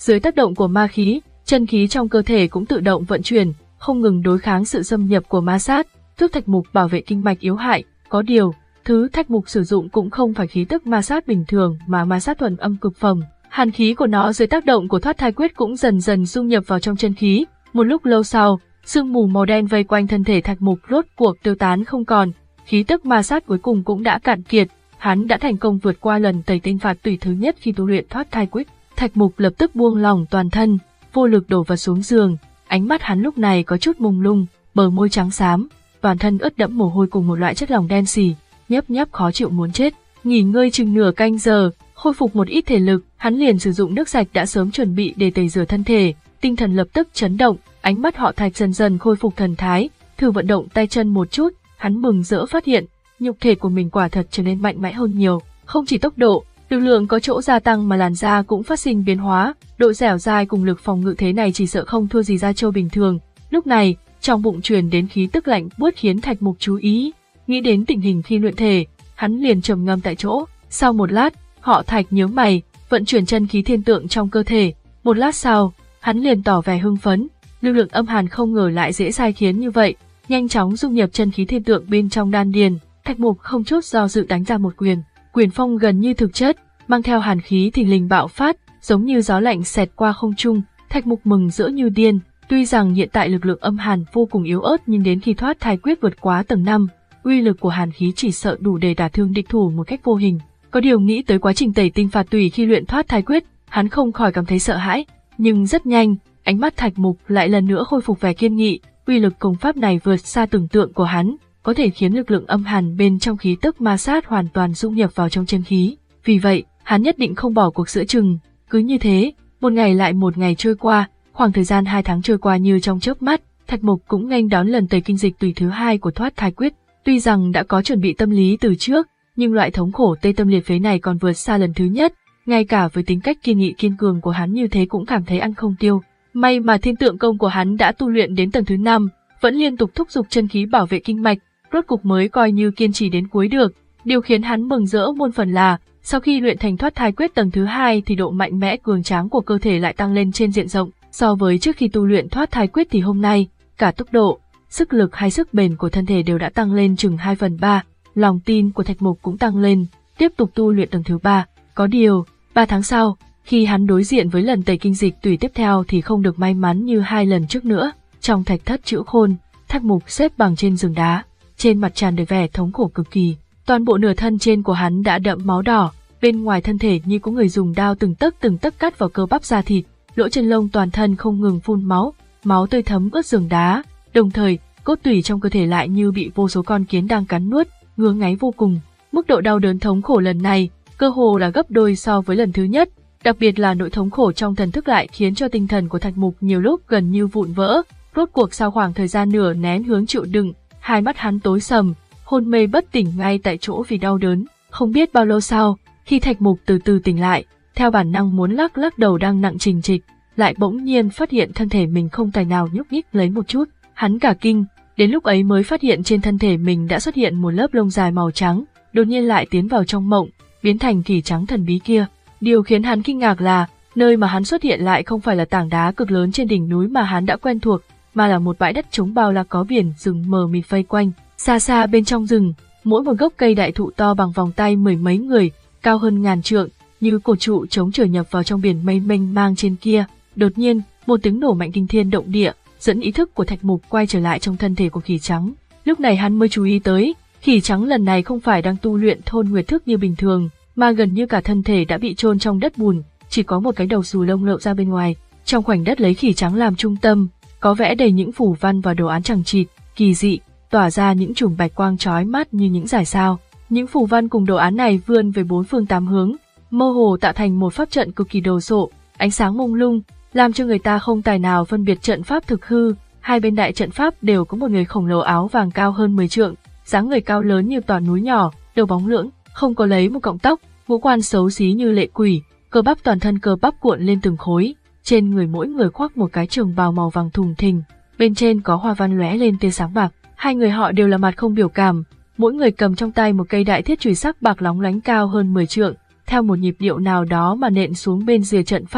Dưới tác động của ma khí, chân khí trong cơ thể cũng tự động vận chuyển, không ngừng đối kháng sự xâm nhập của ma sát, giúp Thạch Mục bảo vệ kinh mạch yếu hại. Có điều, thứ Thạch Mục sử dụng cũng không phải khí tức ma sát bình thường mà ma sát thuần âm cực phẩm. Hàn khí của nó dưới tác động của thoát thai quyết cũng dần dần dung nhập vào trong chân khí. Một lúc lâu sau, sương mù màu đen vây quanh thân thể Thạch Mục rốt cuộc tiêu tán không còn, khí tức ma sát cuối cùng cũng đã cạn kiệt. Hắn đã thành công vượt qua lần tẩy tinh phạt tùy thứ nhất khi tu luyện thoát thai quyết. Thạch Mục lập tức buông lỏng toàn thân, vô lực đổ vào xuống giường. Ánh mắt hắn lúc này có chút mông lung, bờ môi trắng xám, toàn thân ướt đẫm mồ hôi cùng một loại chất lỏng đen xì, nhấp nháp khó chịu muốn chết. Nghỉ ngơi chừng nửa canh giờ, khôi phục một ít thể lực, hắn liền sử dụng nước sạch đã sớm chuẩn bị để tẩy rửa thân thể, tinh thần lập tức chấn động, ánh mắt họ Thạch dần dần khôi phục thần thái, thử vận động tay chân một chút, hắn mừng rỡ phát hiện, nhục thể của mình quả thật trở nên mạnh mẽ hơn nhiều, không chỉ tốc độ, lực lượng có chỗ gia tăng mà làn da cũng phát sinh biến hóa, độ dẻo dai cùng lực phòng ngự thế này chỉ sợ không thua gì da trâu bình thường. Lúc này, trong bụng truyền đến khí tức lạnh buốt khiến Thạch Mục chú ý, nghĩ đến tình hình khi luyện thể, hắn liền trầm ngâm tại chỗ. Sau một lát, họ Thạch nhướng mày, vận chuyển chân khí thiên tượng trong cơ thể. Một lát sau, hắn liền tỏ vẻ hưng phấn, lực lượng âm hàn không ngờ lại dễ sai khiến như vậy, nhanh chóng dung nhập chân khí thiên tượng bên trong đan điền. Thạch Mục không chút do dự đánh ra một quyền, quyền phong gần như thực chất, mang theo hàn khí thình lình bạo phát, giống như gió lạnh xẹt qua không trung. Thạch Mục mừng rỡ như điên, tuy rằng hiện tại lực lượng âm hàn vô cùng yếu ớt nhưng đến khi thoát thai quyết vượt quá tầng năm, uy lực của hàn khí chỉ sợ đủ để đả thương địch thủ một cách vô hình. Có điều nghĩ tới quá trình tẩy tinh phạt tùy khi luyện thoát thai quyết, hắn không khỏi cảm thấy sợ hãi, nhưng rất nhanh, ánh mắt Thạch Mục lại lần nữa khôi phục vẻ kiên nghị, uy lực công pháp này vượt xa tưởng tượng của hắn, có thể khiến lực lượng âm hàn bên trong khí tức ma sát hoàn toàn dung nhập vào trong chân khí. Vì vậy, hắn nhất định không bỏ cuộc giữa chừng. Cứ như thế, một ngày lại một ngày trôi qua, khoảng thời gian hai tháng trôi qua như trong chớp mắt, Thạch Mục cũng nghênh đón lần tẩy kinh dịch tùy thứ hai của thoát thai quyết. Tuy rằng đã có chuẩn bị tâm lý từ trước, nhưng loại thống khổ tê tâm liệt phế này còn vượt xa lần thứ nhất, ngay cả với tính cách kiên nghị kiên cường của hắn như thế cũng cảm thấy ăn không tiêu. May mà thiên tượng công của hắn đã tu luyện đến tầng thứ năm, vẫn liên tục thúc giục chân khí bảo vệ kinh mạch, rốt cục mới coi như kiên trì đến cuối được. Điều khiến hắn mừng rỡ muôn phần là, sau khi luyện thành thoát thai quyết tầng thứ hai thì độ mạnh mẽ cường tráng của cơ thể lại tăng lên trên diện rộng. So với trước khi tu luyện thoát thai quyết thì hôm nay, cả tốc độ, sức lực hay sức bền của thân thể đều đã tăng lên chừng hai phần ba, lòng tin của Thạch Mục cũng tăng lên, tiếp tục tu luyện tầng thứ ba. Có điều, ba tháng sau, khi hắn đối diện với lần tẩy kinh dịch tùy tiếp theo thì không được may mắn như hai lần trước nữa. Trong thạch thất chữ khôn, Thạch Mục xếp bằng trên giường đá, trên mặt tràn đầy vẻ thống khổ cực kỳ. Toàn bộ nửa thân trên của hắn đã đẫm máu đỏ, bên ngoài thân thể như có người dùng dao từng tấc từng tấc cắt vào cơ bắp da thịt, lỗ chân lông toàn thân không ngừng phun máu, máu tươi thấm ướt giường đá, đồng thời cốt tủy trong cơ thể lại như bị vô số con kiến đang cắn nuốt, ngứa ngáy vô cùng. Mức độ đau đớn thống khổ lần này cơ hồ là gấp đôi so với lần thứ nhất, đặc biệt là nỗi thống khổ trong thần thức lại khiến cho tinh thần của Thạch Mục nhiều lúc gần như vụn vỡ. Rốt cuộc sau khoảng thời gian nửa nén hướng chịu đựng, hai mắt hắn tối sầm, hôn mê bất tỉnh ngay tại chỗ vì đau đớn. Không biết bao lâu sau, khi Thạch Mục từ từ tỉnh lại, theo bản năng muốn lắc lắc đầu đang nặng trình trịch, lại bỗng nhiên phát hiện thân thể mình không tài nào nhúc nhích lấy một chút. Hắn cả kinh, đến lúc ấy mới phát hiện trên thân thể mình đã xuất hiện một lớp lông dài màu trắng, đột nhiên lại tiến vào trong mộng, biến thành khỉ trắng thần bí kia. Điều khiến hắn kinh ngạc là, nơi mà hắn xuất hiện lại không phải là tảng đá cực lớn trên đỉnh núi mà hắn đã quen thuộc, mà là một bãi đất trống bao la có biển rừng mờ mịt vây quanh. Xa xa bên trong rừng, mỗi một gốc cây đại thụ to bằng vòng tay mười mấy người, cao hơn ngàn trượng, như cột trụ chống trở nhập vào trong biển mây mênh mang trên kia. Đột nhiên, một tiếng nổ mạnh kinh thiên động địa, dẫn ý thức của Thạch Mục quay trở lại trong thân thể của khỉ trắng. Lúc này hắn mới chú ý tới, khỉ trắng lần này không phải đang tu luyện thôn nguyệt thức như bình thường, mà gần như cả thân thể đã bị chôn trong đất bùn, chỉ có một cái đầu xù lông lộ ra bên ngoài. Trong khoảnh đất lấy khỉ trắng làm trung tâm, có vẽ đầy những phù văn và đồ án chằng chịt, kỳ dị, tỏa ra những chùm bạch quang chói mắt như những dải sao. Những phù văn cùng đồ án này vươn về bốn phương tám hướng, mơ hồ tạo thành một pháp trận cực kỳ đồ sộ, ánh sáng mông lung, làm cho người ta không tài nào phân biệt trận pháp thực hư. Hai bên đại trận pháp đều có một người khổng lồ áo vàng cao hơn mười trượng, dáng người cao lớn như tòa núi nhỏ, đầu bóng lưỡng, không có lấy một cọng tóc, ngũ quan xấu xí như lệ quỷ, cơ bắp toàn thân cơ bắp cuộn lên từng khối, trên người mỗi người khoác một cái trường bào màu vàng thùng thình, bên trên có hoa văn lóe lên tia sáng bạc. Hai người họ đều là mặt không biểu cảm, mỗi người cầm trong tay một cây đại thiết chùy sắc bạc lóng lánh cao hơn mười trượng, theo một nhịp điệu nào đó mà nện xuống bên rìa trận pháp.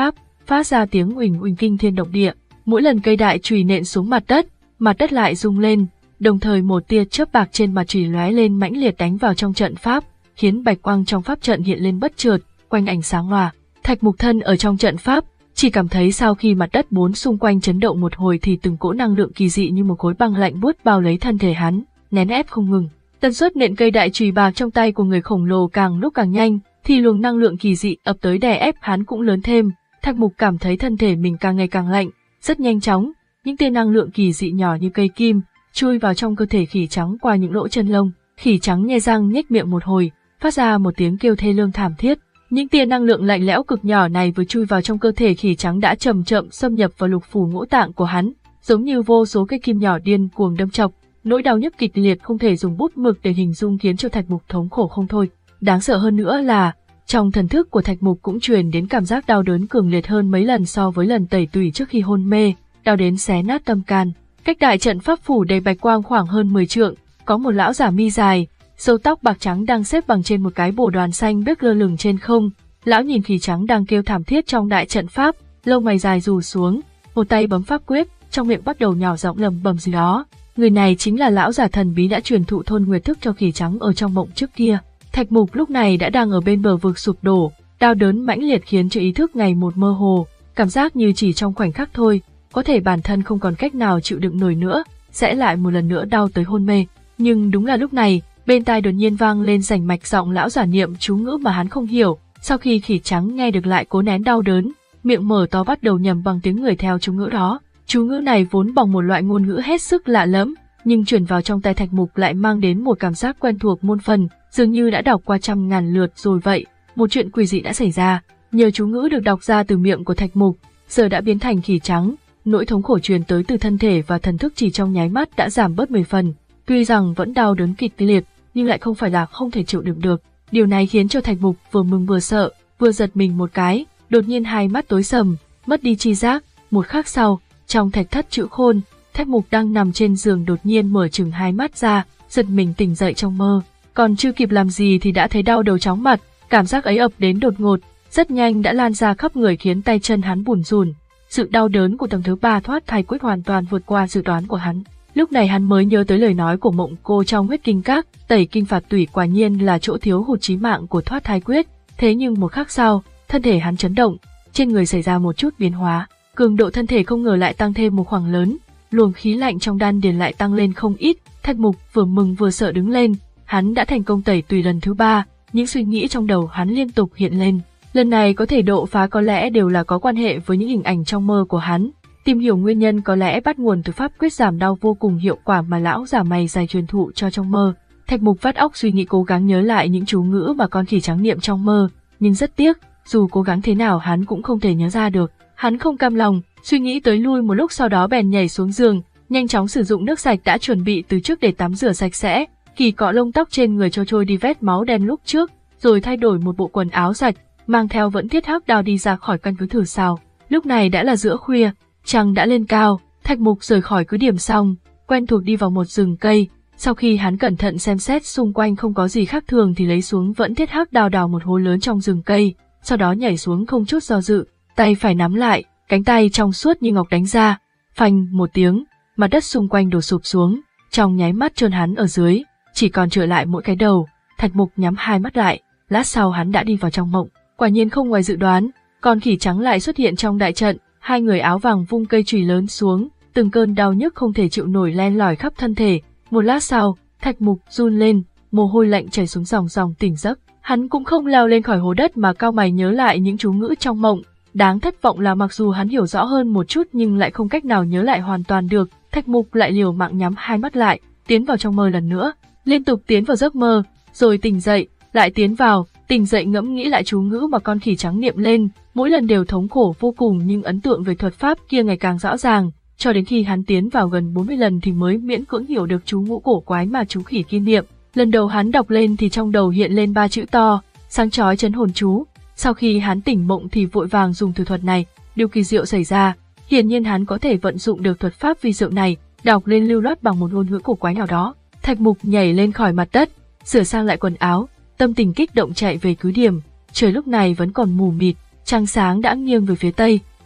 phát ra tiếng uỳnh uỳnh kinh thiên động địa. Mỗi lần cây đại chùy nện xuống mặt đất, mặt đất lại rung lên, đồng thời một tia chớp bạc trên mặt chùy lóe lên mãnh liệt đánh vào trong trận pháp, khiến bạch quang trong pháp trận hiện lên bất chợt, quanh ánh sáng lòa. Thạch Mục thân ở trong trận pháp, chỉ cảm thấy sau khi mặt đất bốn xung quanh chấn động một hồi thì từng cỗ năng lượng kỳ dị như một khối băng lạnh buốt bao lấy thân thể hắn, nén ép không ngừng. Tần suất nện cây đại chùy bạc trong tay của người khổng lồ càng lúc càng nhanh, thì luồng năng lượng kỳ dị ập tới đè ép hắn cũng lớn thêm. Thạch Mục cảm thấy thân thể mình càng ngày càng lạnh, rất nhanh chóng, những tia năng lượng kỳ dị nhỏ như cây kim chui vào trong cơ thể khỉ trắng qua những lỗ chân lông. Khỉ trắng nhe răng nhếch miệng một hồi, phát ra một tiếng kêu thê lương thảm thiết. Những tia năng lượng lạnh lẽo cực nhỏ này vừa chui vào trong cơ thể khỉ trắng đã chậm chậm xâm nhập vào lục phủ ngũ tạng của hắn, giống như vô số cây kim nhỏ điên cuồng đâm chọc. Nỗi đau nhức kịch liệt không thể dùng bút mực để hình dung khiến cho Thạch Mục thống khổ không thôi. Đáng sợ hơn nữa là trong thần thức của Thạch Mục cũng truyền đến cảm giác đau đớn cường liệt hơn mấy lần so với lần tẩy tủy trước khi hôn mê, đau đến xé nát tâm can. Cách đại trận pháp phủ đầy bạch quang khoảng hơn mười trượng, có một lão giả mi dài, râu tóc bạc trắng đang xếp bằng trên một cái bồ đoàn xanh biếc lơ lửng trên không. Lão nhìn khỉ trắng đang kêu thảm thiết trong đại trận pháp, lông mày dài rủ xuống, một tay bấm pháp quyết, trong miệng bắt đầu nhỏ giọng lẩm bẩm gì đó. Người này chính là lão giả thần bí đã truyền thụ thôn nguyệt thức cho khỉ trắng ở trong mộng trước kia. Thạch Mục lúc này đã đang ở bên bờ vực sụp đổ, đau đớn mãnh liệt khiến cho ý thức ngày một mơ hồ, cảm giác như chỉ trong khoảnh khắc thôi, có thể bản thân không còn cách nào chịu đựng nổi nữa, sẽ lại một lần nữa đau tới hôn mê. Nhưng đúng là lúc này, bên tai đột nhiên vang lên rành mạch giọng lão giả niệm chú ngữ mà hắn không hiểu. Sau khi khỉ trắng nghe được lại cố nén đau đớn, miệng mở to bắt đầu nhầm bằng tiếng người theo chú ngữ đó. Chú ngữ này vốn bằng một loại ngôn ngữ hết sức lạ lẫm, nhưng truyền vào trong tai Thạch Mục lại mang đến một cảm giác quen thuộc muôn phần, dường như đã đọc qua trăm ngàn lượt rồi vậy. Một chuyện quỷ dị đã xảy ra, nhờ chú ngữ được đọc ra từ miệng của Thạch Mục, giờ đã biến thành khỉ trắng, nỗi thống khổ truyền tới từ thân thể và thần thức chỉ trong nháy mắt đã giảm bớt mười phần. Tuy rằng vẫn đau đớn kịch liệt, nhưng lại không phải là không thể chịu đựng được. Điều này khiến cho Thạch Mục vừa mừng vừa sợ, vừa giật mình một cái, đột nhiên hai mắt tối sầm, mất đi chi giác. Một khắc sau, trong thạch thất chữ khôn, Thạch Mục đang nằm trên giường đột nhiên mở chừng hai mắt ra, giật mình tỉnh dậy trong mơ. Còn chưa kịp làm gì thì đã thấy đau đầu chóng mặt, cảm giác ấy ập đến đột ngột, rất nhanh đã lan ra khắp người khiến tay chân hắn bủn rủn. Sự đau đớn của tầng thứ ba thoát thai quyết hoàn toàn vượt qua dự đoán của hắn. Lúc này hắn mới nhớ tới lời nói của Mộng Cô trong huyết kinh các, tẩy kinh phạt tủy quả nhiên là chỗ thiếu hụt chí mạng của thoát thai quyết. Thế nhưng một khắc sau, thân thể hắn chấn động, trên người xảy ra một chút biến hóa, cường độ thân thể không ngờ lại tăng thêm một khoảng lớn, luồng khí lạnh trong đan điền lại tăng lên không ít. Thạch Mục vừa mừng vừa sợ đứng lên, hắn đã thành công tẩy tùy lần thứ ba, những suy nghĩ trong đầu hắn liên tục hiện lên. Lần này có thể độ phá có lẽ đều là có quan hệ với những hình ảnh trong mơ của hắn. Tìm hiểu nguyên nhân có lẽ bắt nguồn từ pháp quyết giảm đau vô cùng hiệu quả mà lão giả mày dài truyền thụ cho trong mơ. Thạch Mục vắt óc suy nghĩ cố gắng nhớ lại những chú ngữ mà con khỉ trắng niệm trong mơ, nhưng rất tiếc, dù cố gắng thế nào hắn cũng không thể nhớ ra được. Hắn không cam lòng, suy nghĩ tới lui một lúc sau đó bèn nhảy xuống giường, nhanh chóng sử dụng nước sạch đã chuẩn bị từ trước để tắm rửa sạch sẽ, kỳ cọ lông tóc trên người cho trôi đi vết máu đen lúc trước, rồi thay đổi một bộ quần áo sạch, mang theo vẫn thiết hắc đao đi ra khỏi căn cứ thử sao. Lúc này đã là giữa khuya, trăng đã lên cao, Thạch Mục rời khỏi cứ điểm xong, quen thuộc đi vào một rừng cây. Sau khi hắn cẩn thận xem xét xung quanh không có gì khác thường thì lấy xuống vẫn thiết hắc đào đào một hố lớn trong rừng cây, sau đó nhảy xuống không chút do dự, tay phải nắm lại, cánh tay trong suốt như ngọc đánh ra, phanh một tiếng, mặt đất xung quanh đổ sụp xuống, trong nháy mắt chôn hắn ở dưới, chỉ còn trở lại mỗi cái đầu. Thạch Mục nhắm hai mắt lại, lát sau hắn đã đi vào trong mộng. Quả nhiên không ngoài dự đoán, con khỉ trắng lại xuất hiện trong đại trận, hai người áo vàng vung cây chùy lớn xuống, từng cơn đau nhức không thể chịu nổi len lỏi khắp thân thể. Một lát sau, Thạch Mục run lên, mồ hôi lạnh chảy xuống ròng ròng tỉnh giấc. Hắn cũng không leo lên khỏi hố đất mà cau mày nhớ lại những chú ngữ trong mộng. Đáng thất vọng là mặc dù hắn hiểu rõ hơn một chút nhưng lại không cách nào nhớ lại hoàn toàn được. Thạch Mục lại liều mạng nhắm hai mắt lại, tiến vào trong mơ lần nữa, liên tục tiến vào giấc mơ, rồi tỉnh dậy, lại tiến vào, tỉnh dậy ngẫm nghĩ lại chú ngữ mà con khỉ trắng niệm lên, mỗi lần đều thống khổ vô cùng nhưng ấn tượng về thuật pháp kia ngày càng rõ ràng, cho đến khi hắn tiến vào gần bốn mươi lần thì mới miễn cưỡng hiểu được chú ngữ cổ quái mà chú khỉ kia niệm. Lần đầu hắn đọc lên thì trong đầu hiện lên ba chữ to, sáng chói trấn hồn chú. Sau khi hắn tỉnh mộng thì vội vàng dùng từ thuật này, điều kỳ diệu xảy ra, hiển nhiên hắn có thể vận dụng được thuật pháp vi diệu này, đọc lên lưu loát bằng một ngôn ngữ cổ quái nào đó. Thạch Mục nhảy lên khỏi mặt đất, sửa sang lại quần áo, tâm tình kích động chạy về cứ điểm. Trời lúc này vẫn còn mù mịt, trăng sáng đã nghiêng về phía tây,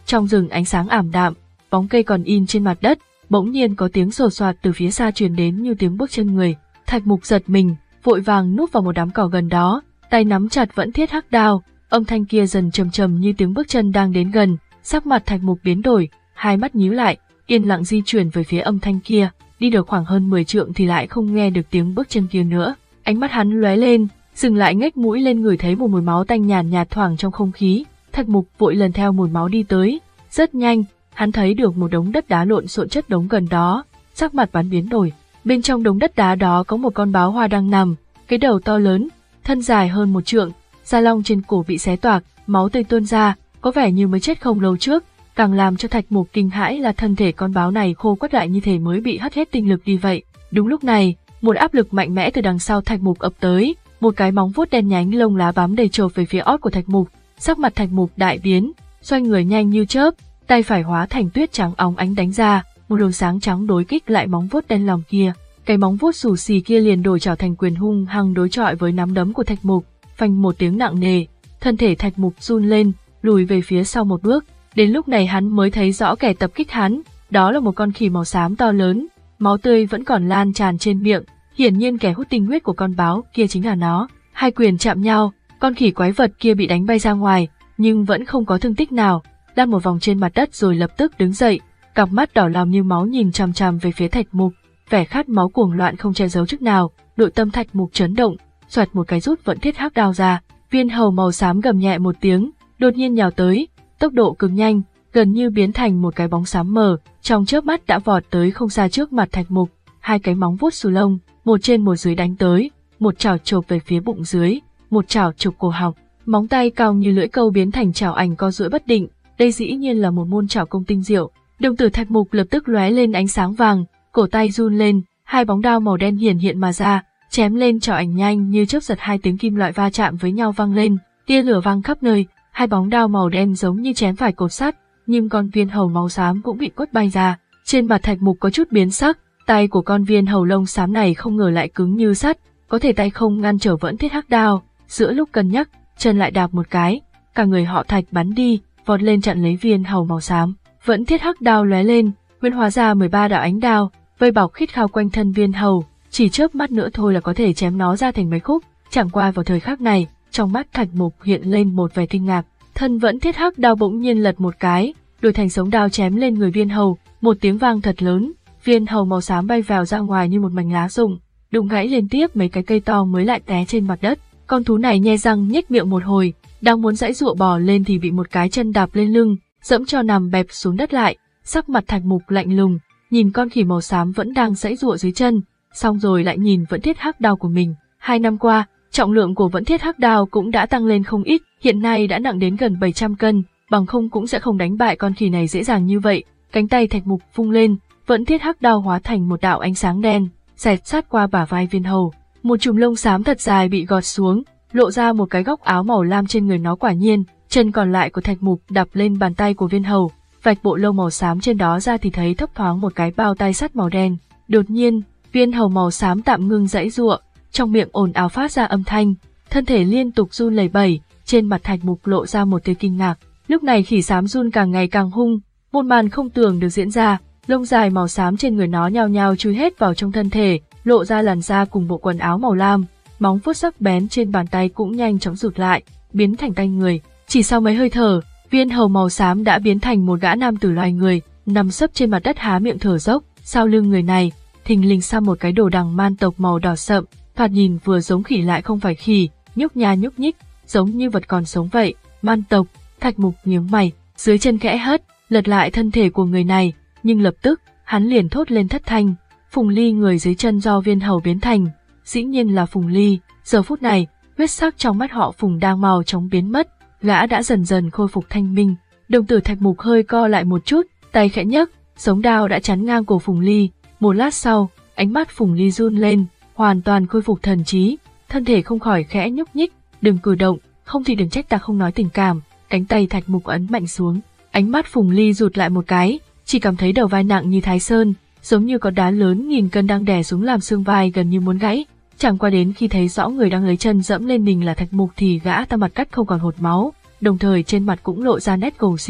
Trong rừng ánh sáng ảm đạm, bóng cây còn in trên mặt đất, bỗng nhiên có tiếng sột soạt từ phía xa truyền đến như tiếng bước chân người. Thạch Mục giật mình, vội vàng núp vào một đám cỏ gần đó, tay nắm chặt vẫn thiết hắc đao, âm thanh kia dần trầm trầm như tiếng bước chân đang đến gần, sắc mặt Thạch Mục biến đổi, hai mắt nhíu lại, yên lặng di chuyển về phía âm thanh kia, đi được khoảng hơn mười trượng thì lại không nghe được tiếng bước chân kia nữa. Ánh mắt hắn lóe lên, dừng lại ngách mũi lên ngửi thấy một mùi máu tanh nhàn nhạt thoảng trong không khí, Thạch Mục vội lần theo mùi máu đi tới, rất nhanh, hắn thấy được một đống đất đá lộn xộn chất đống gần đó, sắc mặt hắn biến đổi. Bên trong đống đất đá đó có một con báo hoa đang nằm, cái đầu to lớn, thân dài hơn một trượng, da long trên cổ bị xé toạc, máu tươi tuôn ra, có vẻ như mới chết không lâu trước. Càng làm cho Thạch Mục kinh hãi là thân thể con báo này khô quắt lại như thể mới bị hất hết tinh lực đi vậy. Đúng lúc này, một áp lực mạnh mẽ từ đằng sau Thạch Mục ập tới, một cái móng vuốt đen nhánh lông lá bám đầy chộp về phía ót của Thạch Mục. Sắc mặt Thạch Mục đại biến, xoay người nhanh như chớp, tay phải hóa thành tuyết trắng óng ánh đánh ra, một luồng sáng trắng đối kích lại móng vuốt đen lòm kia. Cái móng vuốt xù xì kia liền đổi trảo thành quyền hung hăng đối chọi với nắm đấm của Thạch Mục, phanh một tiếng nặng nề, thân thể Thạch Mục run lên, lùi về phía sau một bước. Đến lúc này hắn mới thấy rõ kẻ tập kích hắn, đó là một con khỉ màu xám to lớn, máu tươi vẫn còn lan tràn trên miệng, hiển nhiên kẻ hút tinh huyết của con báo kia chính là nó. Hai quyền chạm nhau, con khỉ quái vật kia bị đánh bay ra ngoài, nhưng vẫn không có thương tích nào, lăn một vòng trên mặt đất rồi lập tức đứng dậy, cặp mắt đỏ lòm như máu nhìn chằm chằm về phía Thạch Mục, vẻ khát máu cuồng loạn không che giấu chút nào. Nội tâm Thạch Mục chấn động, xoẹt một cái rút vẫn thiết hắc đao ra, viên hầu màu xám gầm nhẹ một tiếng, đột nhiên nhào tới, tốc độ cực nhanh, gần như biến thành một cái bóng xám mờ, trong chớp mắt đã vọt tới không xa trước mặt Thạch Mục, hai cái móng vuốt xù lông, một trên một dưới đánh tới, một chảo chộp về phía bụng dưới, một chảo chụp cổ họng, móng tay cao như lưỡi câu biến thành chảo ảnh co duỗi bất định, đây dĩ nhiên là một môn chảo công tinh diệu. Đồng tử Thạch Mục lập tức lóe lên ánh sáng vàng, cổ tay run lên, hai bóng đao màu đen hiển hiện mà ra, chém lên chảo ảnh nhanh như chớp giật, hai tiếng kim loại va chạm với nhau vang lên, tia lửa vang khắp nơi. Hai bóng đao màu đen giống như chém phải cột sắt, nhưng con viên hầu máu xám cũng bị quất bay ra. Trên mặt Thạch Mục có chút biến sắc, tay của con viên hầu lông xám này không ngờ lại cứng như sắt, có thể tay không ngăn trở vẫn thiết hắc đao. Giữa lúc cân nhắc, chân lại đạp một cái, cả người họ Thạch bắn đi, vọt lên chặn lấy viên hầu màu xám. Vẫn thiết hắc đao lóe lên, huyễn hóa ra mười ba đạo ánh đao, vây bọc khít khao quanh thân viên hầu, chỉ chớp mắt nữa thôi là có thể chém nó ra thành mấy khúc. Chẳng qua vào thời khắc này, trong mắt Thạch Mục hiện lên một vẻ kinh ngạc, thân vẫn thiết hắc đao bỗng nhiên lật một cái, đổi thành sống đao chém lên người viên hầu, một tiếng vang thật lớn, viên hầu màu xám bay vào ra ngoài như một mảnh lá rụng, đụng gãy liên tiếp mấy cái cây to mới lại té trên mặt đất. Con thú này nhe răng nhếch miệng một hồi, đang muốn giãy giụa bò lên thì bị một cái chân đạp lên lưng, dẫm cho nằm bẹp xuống đất lại. Sắc mặt Thạch Mục lạnh lùng, nhìn con khỉ màu xám vẫn đang giãy giụa dưới chân, xong rồi lại nhìn vẫn thiết hắc đao của mình. Hai năm qua, trọng lượng của vẫn thiết hắc đao cũng đã tăng lên không ít, hiện nay đã nặng đến gần bảy trăm cân, bằng không cũng sẽ không đánh bại con khỉ này dễ dàng như vậy. Cánh tay Thạch Mục vung lên, vẫn thiết hắc đao hóa thành một đạo ánh sáng đen, xẹt sát qua bả vai viên hầu. Một chùm lông xám thật dài bị gọt xuống, lộ ra một cái góc áo màu lam trên người nó. Quả nhiên, chân còn lại của Thạch Mục đập lên bàn tay của viên hầu, vạch bộ lông màu xám trên đó ra thì thấy thấp thoáng một cái bao tay sắt màu đen. Đột nhiên, viên hầu màu xám tạm ngưng giãy giụa, trong miệng ồn ào phát ra âm thanh, thân thể liên tục run lẩy bẩy, trên mặt Thạch Mục lộ ra một tia kinh ngạc. Lúc này khỉ xám run càng ngày càng hung, một màn không tưởng được diễn ra, lông dài màu xám trên người nó nhao nhao chui hết vào trong thân thể, lộ ra làn da cùng bộ quần áo màu lam, móng vuốt sắc bén trên bàn tay cũng nhanh chóng rụt lại, biến thành tay người. Chỉ sau mấy hơi thở, viên hầu màu xám đã biến thành một gã nam tử loài người, nằm sấp trên mặt đất há miệng thở dốc. Sau lưng người này, thình lình xăm một cái đồ đằng man tộc màu đỏ sậm, thoạt nhìn vừa giống khỉ lại không phải khỉ, nhúc nha nhúc nhích, giống như vật còn sống vậy. Man tộc. Thạch Mục nhướng mày, dưới chân khẽ hất, lật lại thân thể của người này, nhưng lập tức, hắn liền thốt lên thất thanh. Phùng Ly, người dưới chân do viên hầu biến thành, dĩ nhiên là Phùng Ly. Giờ phút này, huyết sắc trong mắt họ Phùng đang màu chóng biến mất, gã đã dần dần khôi phục thanh minh. Đồng tử Thạch Mục hơi co lại một chút, tay khẽ nhấc, sống đao đã chắn ngang cổ Phùng Ly. Một lát sau, ánh mắt Phùng Ly run lên, hoàn toàn khôi phục thần trí, thân thể không khỏi khẽ nhúc nhích. Đừng cử động, không thì đừng trách ta không nói tình cảm. Cánh tay Thạch Mục ấn mạnh xuống, ánh mắt Phùng Ly rụt lại một cái, chỉ cảm thấy đầu vai nặng như Thái Sơn, giống như có đá lớn nghìn cân đang đè xuống làm xương vai gần như muốn gãy. Chẳng qua đến khi thấy rõ người đang lấy chân dẫm lên mình là Thạch Mục thì gã ta mặt cắt không còn hột máu, đồng thời trên mặt cũng lộ ra nét cầu xin.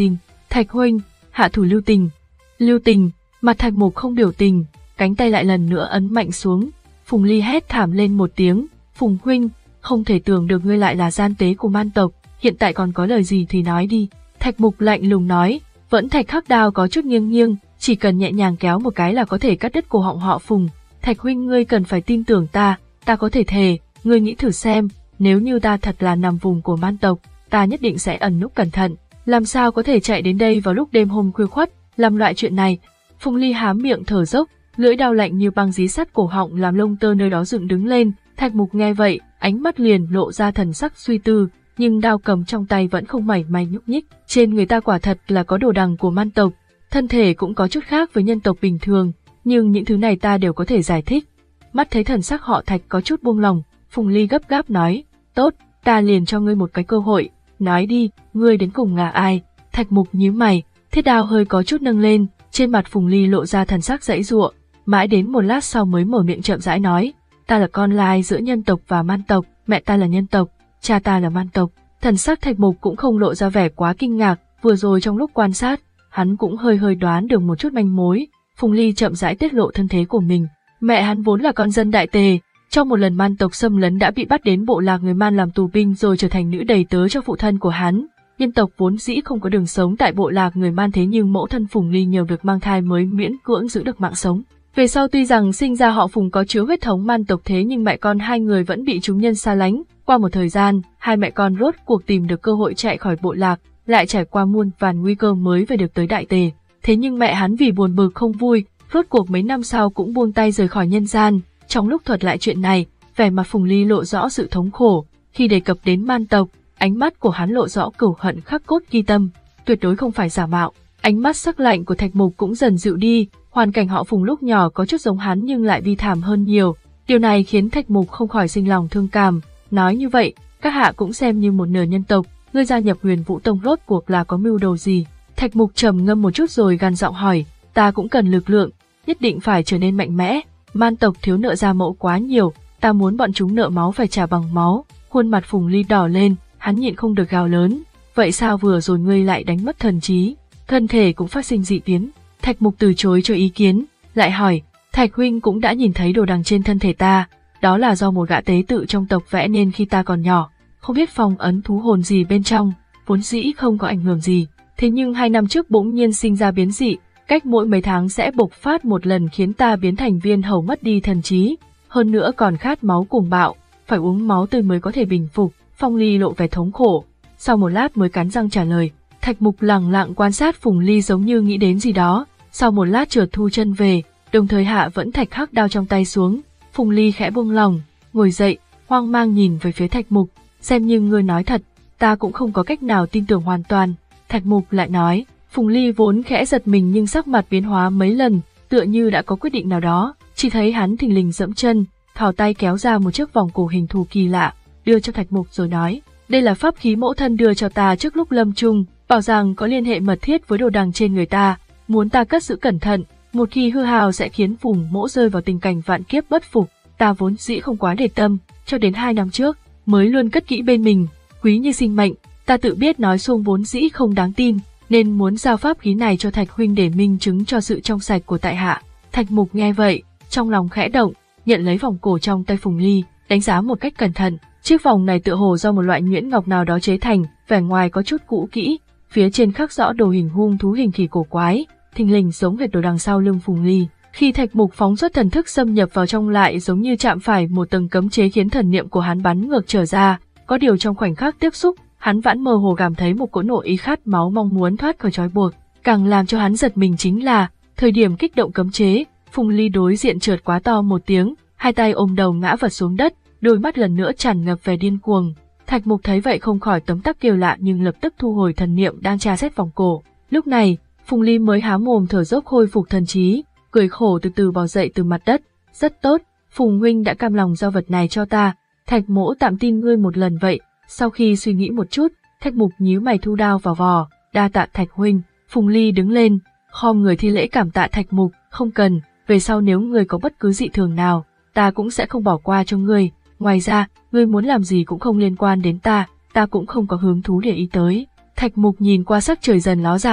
Thạch huynh, hạ thủ lưu tình. Lưu tình, mặt Thạch Mục không biểu tình, cánh tay lại lần nữa ấn mạnh xuống. Phùng Ly hét thảm lên một tiếng, Phùng huynh, không thể tưởng được ngươi lại là gian tế của man tộc, hiện tại còn có lời gì thì nói đi. Thạch Mục lạnh lùng nói, vẫn thạch khắc đao có chút nghiêng nghiêng, chỉ cần nhẹ nhàng kéo một cái là có thể cắt đứt cổ họng họ Phùng. Thạch huynh ngươi cần phải tin tưởng ta, ta có thể thề, ngươi nghĩ thử xem, nếu như ta thật là nằm vùng của man tộc, ta nhất định sẽ ẩn núp cẩn thận, làm sao có thể chạy đến đây vào lúc đêm hôm khuya khoắt, làm loại chuyện này. Phùng Ly hám miệng thở dốc, lưỡi đao lạnh như băng dí sát cổ họng làm lông tơ nơi đó dựng đứng lên. Thạch Mục nghe vậy, ánh mắt liền lộ ra thần sắc suy tư, nhưng đao cầm trong tay vẫn không mảy may nhúc nhích. Trên người ta quả thật là có đồ đằng của man tộc, thân thể cũng có chút khác với nhân tộc bình thường, nhưng những thứ này ta đều có thể giải thích. Mắt thấy thần sắc họ Thạch có chút buông lòng, Phùng Ly gấp gáp nói, tốt, ta liền cho ngươi một cái cơ hội, nói đi, ngươi đến cùng là ai? Thạch Mục nhíu mày, thiết đao hơi có chút nâng lên, trên mặt Phùng Ly lộ ra thần sắc giãy giụa, mãi đến một lát sau mới mở miệng chậm rãi nói, ta là con lai giữa nhân tộc và man tộc, mẹ ta là nhân tộc, cha ta là man tộc. Thần sắc Thạch Mục cũng không lộ ra vẻ quá kinh ngạc, vừa rồi trong lúc quan sát, hắn cũng hơi hơi đoán được một chút manh mối. Phùng Ly chậm rãi tiết lộ thân thế của mình, mẹ hắn vốn là con dân Đại Tề, trong một lần man tộc xâm lấn đã bị bắt đến bộ lạc người man làm tù binh rồi trở thành nữ đầy tớ cho phụ thân của hắn. Nhân tộc vốn dĩ không có đường sống tại bộ lạc người man, thế nhưng mẫu thân Phùng Ly nhờ việc mang thai mới miễn cưỡng giữ được mạng sống. Về sau tuy rằng sinh ra họ Phùng có chứa huyết thống man tộc, thế nhưng mẹ con hai người vẫn bị chúng nhân xa lánh. Qua một thời gian, hai mẹ con rốt cuộc tìm được cơ hội chạy khỏi bộ lạc, lại trải qua muôn vàn nguy cơ mới về được tới Đại Tề. Thế nhưng mẹ hắn vì buồn bực không vui, rốt cuộc mấy năm sau cũng buông tay rời khỏi nhân gian. Trong lúc thuật lại chuyện này, vẻ mặt Phùng Ly lộ rõ sự thống khổ, khi đề cập đến man tộc, ánh mắt của hắn lộ rõ cửu hận khắc cốt ghi tâm, tuyệt đối không phải giả mạo. Ánh mắt sắc lạnh của Thạch Mục cũng dần dịu đi, hoàn cảnh họ Phùng lúc nhỏ có chút giống hắn nhưng lại bi thảm hơn nhiều. Điều này khiến Thạch Mục không khỏi sinh lòng thương cảm, nói như vậy, các hạ cũng xem như một nửa nhân tộc, ngươi gia nhập Huyền Vũ Tông rốt cuộc là có mưu đồ gì? Thạch Mục trầm ngâm một chút rồi gằn giọng hỏi, ta cũng cần lực lượng, nhất định phải trở nên mạnh mẽ, man tộc thiếu nợ gia mẫu quá nhiều, ta muốn bọn chúng nợ máu phải trả bằng máu. Khuôn mặt Phùng Ly đỏ lên, hắn nhịn không được gào lớn, vậy sao vừa rồi ngươi lại đánh mất thần trí, thân thể cũng phát sinh dị biến? Thạch Mục từ chối cho ý kiến, lại hỏi, Thạch huynh cũng đã nhìn thấy đồ đằng trên thân thể ta, đó là do một gã tế tự trong tộc vẽ nên khi ta còn nhỏ, không biết phong ấn thú hồn gì bên trong, vốn dĩ không có ảnh hưởng gì, thế nhưng hai năm trước bỗng nhiên sinh ra biến dị, cách mỗi mấy tháng sẽ bộc phát một lần khiến ta biến thành viên hầu mất đi thần trí, hơn nữa còn khát máu cuồng bạo, phải uống máu tươi mới có thể bình phục. Phong Ly lộ vẻ thống khổ, sau một lát mới cắn răng trả lời. Thạch Mục lặng lặng quan sát Phùng Ly giống như nghĩ đến gì đó, sau một lát chợt thu chân về, đồng thời hạ vẫn thạch khắc đao trong tay xuống. Phùng Ly khẽ buông lòng, ngồi dậy, hoang mang nhìn về phía Thạch Mục, xem như ngươi nói thật, ta cũng không có cách nào tin tưởng hoàn toàn. Thạch Mục lại nói. Phùng Ly vốn khẽ giật mình nhưng sắc mặt biến hóa mấy lần, tựa như đã có quyết định nào đó, chỉ thấy hắn thình lình dẫm chân, thò tay kéo ra một chiếc vòng cổ hình thù kỳ lạ, đưa cho Thạch Mục rồi nói, đây là pháp khí mẫu thân đưa cho ta trước lúc lâm chung, bảo rằng có liên hệ mật thiết với đồ đằng trên người ta, muốn ta cất giữ cẩn thận, một khi hư hào sẽ khiến Phùng mỗ rơi vào tình cảnh vạn kiếp bất phục. Ta vốn dĩ không quá để tâm, cho đến hai năm trước mới luôn cất kỹ bên mình, quý như sinh mệnh. Ta tự biết nói xuông vốn dĩ không đáng tin, nên muốn giao pháp khí này cho Thạch huynh để minh chứng cho sự trong sạch của tại hạ. Thạch Mục nghe vậy, trong lòng khẽ động, nhận lấy vòng cổ trong tay Phùng Ly, đánh giá một cách cẩn thận. Chiếc vòng này tựa hồ do một loại nhuyễn ngọc nào đó chế thành, vẻ ngoài có chút cũ kỹ, phía trên khắc rõ đồ hình hung thú hình khỉ cổ quái, thình lình giống hệt đồ đằng sau lưng Phùng Ly. Khi Thạch Mục phóng xuất thần thức xâm nhập vào trong lại giống như chạm phải một tầng cấm chế khiến thần niệm của hắn bắn ngược trở ra, có điều trong khoảnh khắc tiếp xúc, hắn vẫn mơ hồ cảm thấy một cỗ nộ ý khát máu mong muốn thoát khỏi trói buộc. Càng làm cho hắn giật mình chính là, thời điểm kích động cấm chế, Phùng Ly đối diện chợt quá to một tiếng, hai tay ôm đầu ngã vật xuống đất, đôi mắt lần nữa tràn ngập vẻ điên cuồng. Thạch Mục thấy vậy không khỏi tấm tắc kêu lạ nhưng lập tức thu hồi thần niệm đang tra xét vòng cổ. Lúc này, Phùng Ly mới há mồm thở dốc khôi phục thần trí, cười khổ từ từ bò dậy từ mặt đất. Rất tốt, Phùng huynh đã cam lòng giao vật này cho ta, Thạch mỗ tạm tin ngươi một lần vậy. Sau khi suy nghĩ một chút, Thạch Mục nhíu mày thu đao vào vò, đa tạ Thạch huynh. Phùng Ly đứng lên, khom người thi lễ cảm tạ Thạch Mục, không cần, về sau nếu ngươi có bất cứ dị thường nào, ta cũng sẽ không bỏ qua cho ngươi. Ngoài ra, ngươi muốn làm gì cũng không liên quan đến ta, ta cũng không có hứng thú để ý tới. Thạch Mục nhìn qua sắc trời dần ló dạng,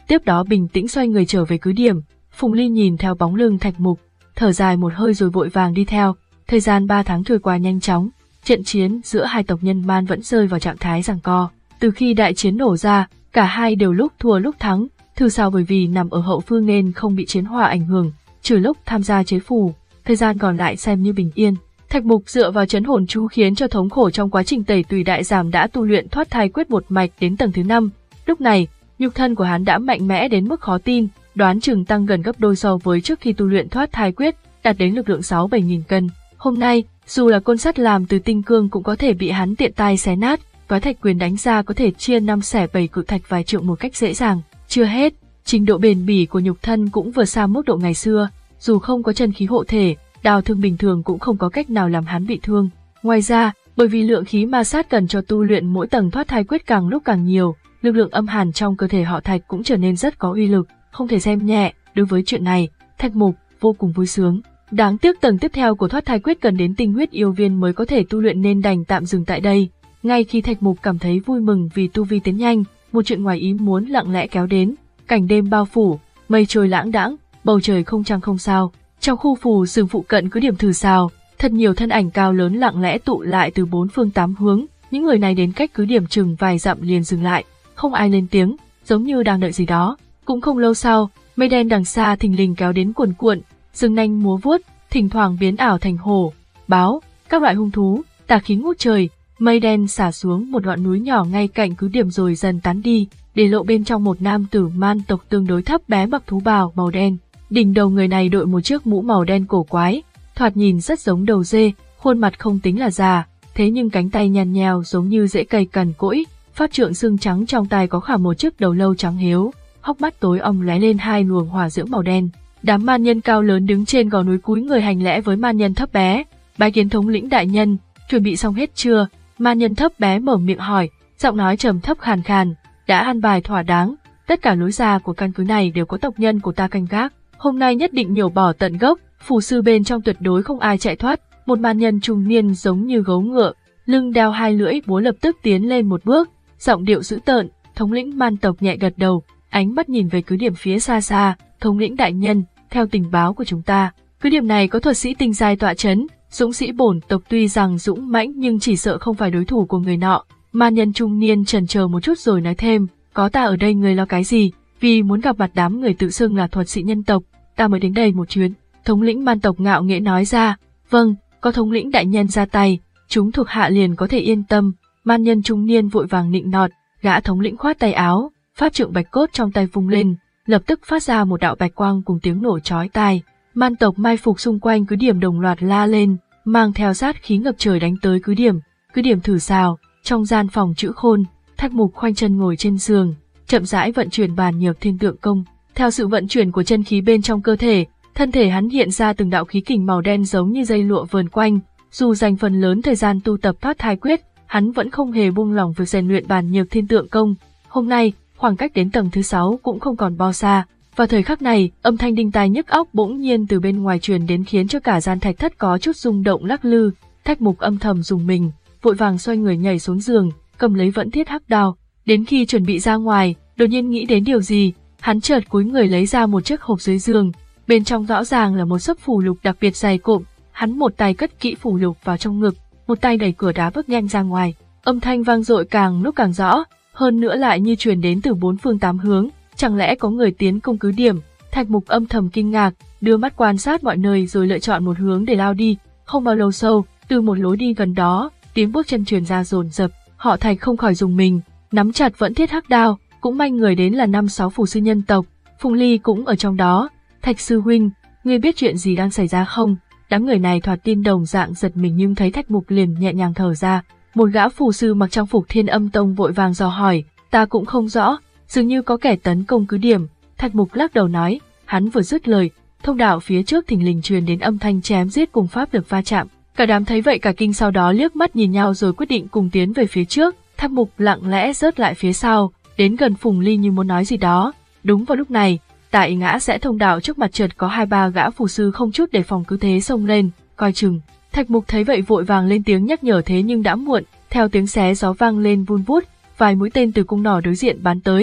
tiếp đó bình tĩnh xoay người trở về cứ điểm. Phùng Ly nhìn theo bóng lưng Thạch Mục, thở dài một hơi rồi vội vàng đi theo. Thời gian ba tháng trôi qua nhanh chóng, trận chiến giữa hai tộc nhân Man vẫn rơi vào trạng thái giằng co. Từ khi đại chiến nổ ra, cả hai đều lúc thua lúc thắng. Thư Sao bởi vì nằm ở hậu phương nên không bị chiến hỏa ảnh hưởng, trừ lúc tham gia chế phù, thời gian còn lại xem như bình yên. Thạch Mục dựa vào trấn hồn chú khiến cho thống khổ trong quá trình tẩy tùy đại giảm đã tu luyện thoát thai quyết một mạch đến tầng thứ năm. Lúc này, nhục thân của hắn đã mạnh mẽ đến mức khó tin, đoán chừng tăng gần gấp đôi so với trước khi tu luyện thoát thai quyết, đạt đến lực lượng sáu bảy nghìn cân. Hôm nay, dù là côn sắt làm từ tinh cương cũng có thể bị hắn tiện tay xé nát, toái thạch quyền đánh ra có thể chia năm xẻ bảy cự thạch vài trượng một cách dễ dàng. Chưa hết, trình độ bền bỉ của nhục thân cũng vượt xa mức độ ngày xưa, dù không có chân khí hộ thể, đao thương bình thường cũng không có cách nào làm hắn bị thương. Ngoài ra, bởi vì lượng khí ma sát cần cho tu luyện mỗi tầng thoát thai quyết càng lúc càng nhiều, lực lượng âm hàn trong cơ thể họ Thạch cũng trở nên rất có uy lực, không thể xem nhẹ. Đối với chuyện này, Thạch Mục vô cùng vui sướng. Đáng tiếc tầng tiếp theo của thoát thai quyết cần đến tinh huyết yêu viên mới có thể tu luyện nên đành tạm dừng tại đây. Ngay khi Thạch Mục cảm thấy vui mừng vì tu vi tiến nhanh, một chuyện ngoài ý muốn lặng lẽ kéo đến. Cảnh đêm bao phủ, mây trôi lãng đãng, bầu trời không trăng không sao. Trong khu phù rừng phụ cận cứ điểm Thử Sào, thật nhiều thân ảnh cao lớn lặng lẽ tụ lại từ bốn phương tám hướng. Những người này đến cách cứ điểm chừng vài dặm liền dừng lại, không ai lên tiếng, giống như đang đợi gì đó. Cũng không lâu sau, mây đen đằng xa thình lình kéo đến cuồn cuộn, rừng nanh múa vuốt, thỉnh thoảng biến ảo thành hổ, báo, các loại hung thú, tà khí ngút trời. Mây đen xả xuống một ngọn núi nhỏ ngay cạnh cứ điểm rồi dần tán đi, để lộ bên trong một nam tử Man tộc tương đối thấp bé mặc thú bào màu đen. Đỉnh đầu người này đội một chiếc mũ màu đen cổ quái, thoạt nhìn rất giống đầu dê, khuôn mặt không tính là già, thế nhưng cánh tay nhăn nheo giống như rễ cây cằn cỗi, pháp trượng xương trắng trong tay có khảm một chiếc đầu lâu trắng hiếu, hốc mắt tối om lóe lên hai luồng hỏa diễm màu đen. Đám man nhân cao lớn đứng trên gò núi cúi người hành lễ với man nhân thấp bé, bái kiến thống lĩnh đại nhân, chuẩn bị xong hết chưa? Man nhân thấp bé mở miệng hỏi, giọng nói trầm thấp khàn khàn, đã an bài thỏa đáng, tất cả lối ra của căn cứ này đều có tộc nhân của ta canh gác, hôm nay nhất định nhổ bỏ tận gốc, phù sư bên trong tuyệt đối không ai chạy thoát. Một man nhân trung niên giống như gấu ngựa, lưng đeo hai lưỡi búa lập tức tiến lên một bước, giọng điệu dữ tợn. Thống lĩnh man tộc nhẹ gật đầu, ánh mắt nhìn về cứ điểm phía xa xa. Thống lĩnh đại nhân, theo tình báo của chúng ta, cứ điểm này có thuật sĩ tinh giai tọa chấn. Dũng sĩ bổn tộc tuy rằng dũng mãnh nhưng chỉ sợ không phải đối thủ của người nọ. Man nhân trung niên chần chờ một chút rồi nói thêm, có ta ở đây người lo cái gì? Vì muốn gặp mặt đám người tự xưng là thuật sĩ nhân tộc, ta mới đến đây một chuyến. Thống lĩnh man tộc ngạo nghễ nói ra, vâng, có thống lĩnh đại nhân ra tay, chúng thuộc hạ liền có thể yên tâm. Man nhân trung niên vội vàng nịnh nọt, gã thống lĩnh khoát tay áo, pháp trượng bạch cốt trong tay vung lên, lập tức phát ra một đạo bạch quang cùng tiếng nổ chói tai. Man tộc mai phục xung quanh cứ điểm đồng loạt la lên, mang theo sát khí ngập trời đánh tới cứ điểm. Cứ điểm Thử Sào, trong gian phòng chữ khôn, Thạch Mục khoanh chân ngồi trên giường, chậm rãi vận chuyển bàn nhược thiên tượng công. Theo sự vận chuyển của chân khí bên trong cơ thể, thân thể hắn hiện ra từng đạo khí kình màu đen giống như dây lụa vờn quanh. Dù dành phần lớn thời gian tu tập thoát thai quyết, hắn vẫn không hề buông lỏng việc rèn luyện bàn nhược thiên tượng công. Hôm nay, khoảng cách đến tầng thứ sáu cũng không còn bao xa. Vào thời khắc này, âm thanh đinh tai nhức óc bỗng nhiên từ bên ngoài truyền đến khiến cho cả gian thạch thất có chút rung động lắc lư. Thạch Mục âm thầm dùng mình, vội vàng xoay người nhảy xuống giường, cầm lấy vẫn thiết hắc đao. Đến khi chuẩn bị ra ngoài, đột nhiên nghĩ đến điều gì, hắn chợt cúi người lấy ra một chiếc hộp dưới giường, bên trong rõ ràng là một xấp phù lục đặc biệt dày cộm. Hắn một tay cất kỹ phù lục vào trong ngực, một tay đẩy cửa đá bước nhanh ra ngoài. Âm thanh vang dội càng lúc càng rõ, hơn nữa lại như truyền đến từ bốn phương tám hướng. Chẳng lẽ có người tiến công cứ điểm? Thạch Mục âm thầm kinh ngạc, đưa mắt quan sát mọi nơi rồi lựa chọn một hướng để lao đi. Không bao lâu sau, từ một lối đi gần đó, tiếng bước chân truyền ra dồn dập. Họ Thạch không khỏi dùng mình, nắm chặt vẫn thiết hắc đao, cũng may người đến là năm sáu phù sư nhân tộc. Phùng Ly cũng ở trong đó. Thạch sư huynh, ngươi biết chuyện gì đang xảy ra không? Đám người này thoạt tin đồng dạng giật mình nhưng thấy Thạch Mục liền nhẹ nhàng thở ra. Một gã phù sư mặc trang phục Thiên Âm Tông vội vàng dò hỏi, ta cũng không rõ, dường như có kẻ tấn công cứ điểm. Thạch Mục lắc đầu nói, hắn vừa dứt lời, thông đạo phía trước thình lình truyền đến âm thanh chém giết cùng pháp lực va chạm. Cả đám thấy vậy cả kinh, sau đó liếc mắt nhìn nhau rồi quyết định cùng tiến về phía trước. Thạch Mục lặng lẽ rớt lại phía sau, đến gần Phùng Ly như muốn nói gì đó. Đúng vào lúc này, tại ngã rẽ thông đạo trước mặt chợt có hai ba gã phù sư không chút đề phòng cứ thế xông lên, coi chừng. Thạch Mục thấy vậy vội vàng lên tiếng nhắc nhở thế nhưng đã muộn, theo tiếng xé gió vang lên vun vút, vài mũi tên từ cung nỏ đối diện bắn tới,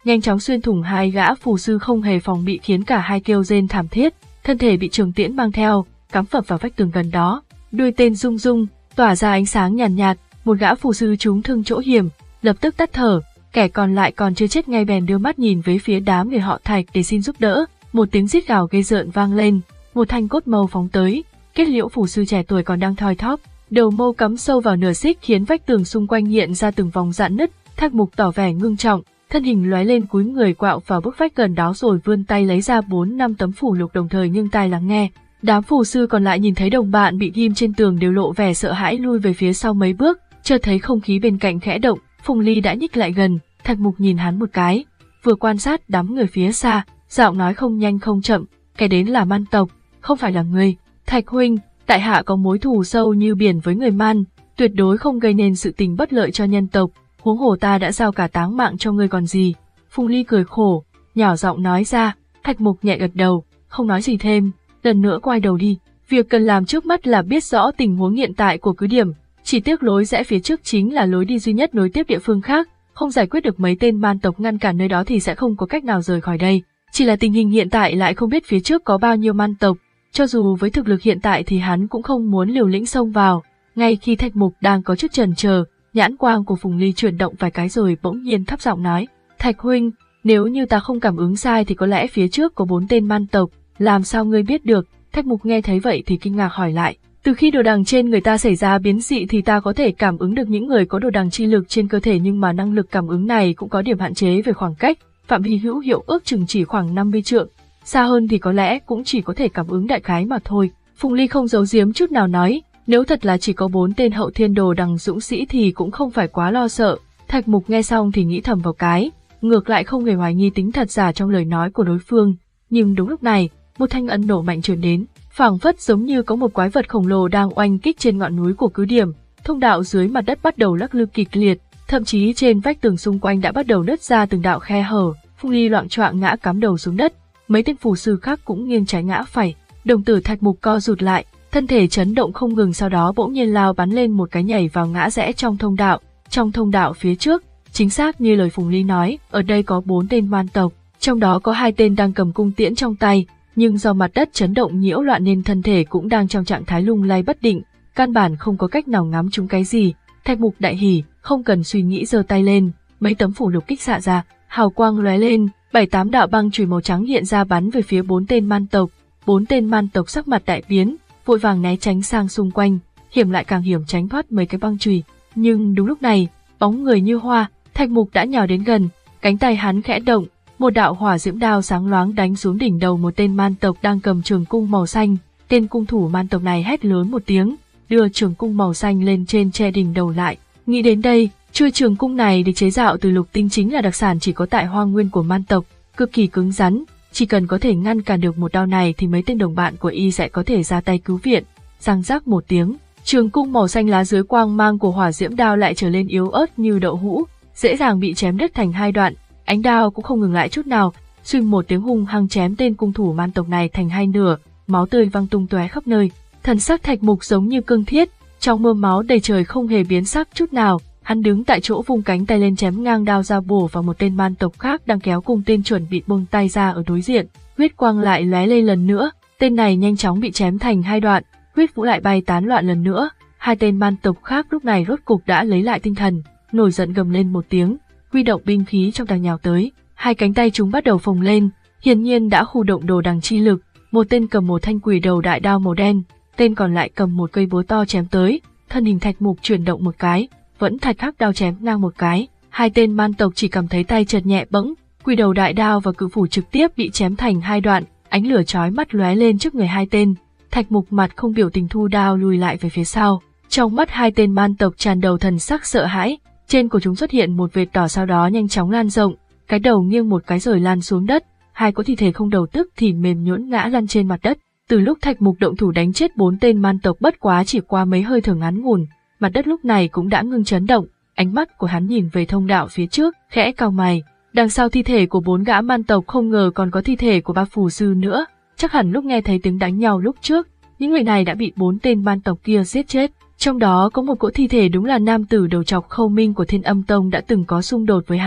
nhanh chóng xuyên thủng hai gã phù sư không hề phòng bị, khiến cả hai kêu rên thảm thiết, thân thể bị trường tiễn mang theo, cắm phập vào vách tường gần đó. Đuôi tên rung rung, tỏa ra ánh sáng nhàn nhạt, nhạt, một gã phù sư trúng thương chỗ hiểm, lập tức tắt thở, kẻ còn lại còn chưa chết ngay bèn đưa mắt nhìn về phía đám người họ Thạch để xin giúp đỡ. Một tiếng rít gào ghê rợn vang lên, một thanh cốt mâu phóng tới, kết liễu phù sư trẻ tuổi còn đang thoi thóp, đầu mâu cắm sâu vào nửa xích khiến vách tường xung quanh hiện ra từng vòng rạn nứt. Thạch Mục tỏ vẻ ngưng trọng, thân hình lóe lên cúi người quạo vào bức vách gần đó rồi vươn tay lấy ra bốn năm tấm phù lục, đồng thời nghiêng tai lắng nghe. Đám phù sư còn lại nhìn thấy đồng bạn bị ghim trên tường đều lộ vẻ sợ hãi lui về phía sau mấy bước, chợt thấy không khí bên cạnh khẽ động, Phùng Ly đã nhích lại gần, Thạch Mục nhìn hắn một cái, vừa quan sát đám người phía xa, giọng nói không nhanh không chậm, kẻ đến là Man tộc, không phải là người. Thạch huynh, tại hạ có mối thù sâu như biển với người Man, tuyệt đối không gây nên sự tình bất lợi cho nhân tộc, huống hồ ta đã giao cả táng mạng cho ngươi còn gì. Phùng Ly cười khổ, nhỏ giọng nói ra. Thạch Mục nhẹ gật đầu, không nói gì thêm, lần nữa quay đầu đi. Việc cần làm trước mắt là biết rõ tình huống hiện tại của cứ điểm, chỉ tiếc lối rẽ phía trước chính là lối đi duy nhất nối tiếp địa phương khác, không giải quyết được mấy tên Man tộc ngăn cản nơi đó thì sẽ không có cách nào rời khỏi đây. Chỉ là tình hình hiện tại lại không biết phía trước có bao nhiêu Man tộc, cho dù với thực lực hiện tại thì hắn cũng không muốn liều lĩnh xông vào. Ngay khi Thạch Mục đang có chút chần chờ, nhãn quang của Phùng Ly chuyển động vài cái rồi bỗng nhiên thấp giọng nói, Thạch huynh, nếu như ta không cảm ứng sai thì có lẽ phía trước có bốn tên Man tộc, làm sao ngươi biết được? Thạch Mục nghe thấy vậy thì kinh ngạc hỏi lại, từ khi đồ đằng trên người ta xảy ra biến dị thì ta có thể cảm ứng được những người có đồ đằng chi lực trên cơ thể, nhưng mà năng lực cảm ứng này cũng có điểm hạn chế về khoảng cách, phạm vi hữu hiệu ước chừng chỉ khoảng năm mươi trượng, xa hơn thì có lẽ cũng chỉ có thể cảm ứng đại khái mà thôi. Phùng Ly không giấu giếm chút nào nói, nếu thật là chỉ có bốn tên hậu thiên đồ đằng dũng sĩ thì cũng không phải quá lo sợ. Thạch Mục nghe xong thì nghĩ thầm vào cái, ngược lại không hề hoài nghi tính thật giả trong lời nói của đối phương. Nhưng đúng lúc này, một thanh âm nổ mạnh truyền đến, phảng phất giống như có một quái vật khổng lồ đang oanh kích trên ngọn núi của cứ điểm. Thông đạo dưới mặt đất bắt đầu lắc lư kịch liệt, thậm chí trên vách tường xung quanh đã bắt đầu nứt ra từng đạo khe hở. Phùng Ly loạng choạng ngã cắm đầu xuống đất, mấy tên phù sư khác cũng nghiêng trái ngã phải. Đồng tử Thạch Mục co rụt lại, thân thể chấn động không ngừng, sau đó bỗng nhiên lao bắn lên một cái nhảy vào ngã rẽ trong thông đạo. Trong thông đạo phía trước, chính xác như lời Phùng Ly nói, ở đây có bốn tên Man tộc, trong đó có hai tên đang cầm cung tiễn trong tay, nhưng do mặt đất chấn động nhiễu loạn nên thân thể cũng đang trong trạng thái lung lay bất định, căn bản không có cách nào ngắm trúng cái gì. Thạch Mục đại hỉ, không cần suy nghĩ giơ tay lên, mấy tấm phủ lục kích xạ ra, hào quang lóe lên, bảy tám đạo băng chùy màu trắng hiện ra bắn về phía bốn tên Man tộc. Bốn tên Man tộc sắc mặt đại biến, vội vàng né tránh sang xung quanh, hiểm lại càng hiểm tránh thoát mấy cái băng chùy. Nhưng đúng lúc này, bóng người như hoa, Thạch Mục đã nhào đến gần, cánh tay hắn khẽ động, một đạo hỏa diễm đao sáng loáng đánh xuống đỉnh đầu một tên Man tộc đang cầm trường cung màu xanh. Tên cung thủ Man tộc này hét lớn một tiếng, đưa trường cung màu xanh lên trên che đỉnh đầu lại. Nghĩ đến đây, chuôi trường cung này được chế tạo từ lục tinh, chính là đặc sản chỉ có tại Hoang Nguyên của Man tộc, cực kỳ cứng rắn, chỉ cần có thể ngăn cản được một đao này thì mấy tên đồng bạn của y sẽ có thể ra tay cứu viện. Răng rắc một tiếng, trường cung màu xanh lá dưới quang mang của hỏa diễm đao lại trở lên yếu ớt như đậu hũ, dễ dàng bị chém đứt thành hai đoạn. Ánh đao cũng không ngừng lại chút nào, suy một tiếng hung hăng chém tên cung thủ Man tộc này thành hai nửa, máu tươi văng tung tóe khắp nơi. Thần sắc Thạch Mục giống như cương thiết, trong mưa máu đầy trời không hề biến sắc chút nào. Hắn đứng tại chỗ vung cánh tay lên chém ngang đao ra bổ vào một tên Man tộc khác đang kéo cung tên chuẩn bị buông tay ra ở đối diện. Huyết quang lại lóe lên lần nữa, tên này nhanh chóng bị chém thành hai đoạn, huyết vũ lại bay tán loạn lần nữa. Hai tên Man tộc khác lúc này rốt cục đã lấy lại tinh thần, nổi giận gầm lên một tiếng, huy động binh khí trong đằng nhào tới. Hai cánh tay chúng bắt đầu phồng lên, hiển nhiên đã khu động đồ đằng chi lực. Một tên cầm một thanh quỷ đầu đại đao màu đen, tên còn lại cầm một cây búa to chém tới. Thân hình Thạch Mục chuyển động một cái, vẫn thạch khắc đao chém ngang một cái. Hai tên Man tộc chỉ cảm thấy tay chợt nhẹ bẫng, quỷ đầu đại đao và cự phủ trực tiếp bị chém thành hai đoạn. Ánh lửa chói mắt lóe lên trước người hai tên. Thạch Mục mặt không biểu tình thu đao lùi lại về phía sau. Trong mắt hai tên Man tộc tràn đầu thần sắc sợ hãi, trên cổ chúng xuất hiện một vệt đỏ, sau đó nhanh chóng lan rộng, cái đầu nghiêng một cái rồi lan xuống đất. Hai có thi thể không đầu tức thì mềm nhũn ngã lăn trên mặt đất. Từ lúc Thạch Mục động thủ đánh chết bốn tên Man tộc bất quá chỉ qua mấy hơi thở ngắn ngủn, mặt đất lúc này cũng đã ngưng chấn động. Ánh mắt của hắn nhìn về thông đạo phía trước, khẽ cau mày. Đằng sau thi thể của bốn gã Man tộc không ngờ còn có thi thể của ba phù sư nữa. Chắc hẳn lúc nghe thấy tiếng đánh nhau lúc trước, những người này đã bị bốn tên Man tộc kia giết chết. Trong đó có một cỗ thi thể đúng là nam tử đầu trọc Khâu Minh của Thiên Âm Tông đã từng có xung đột với hắn.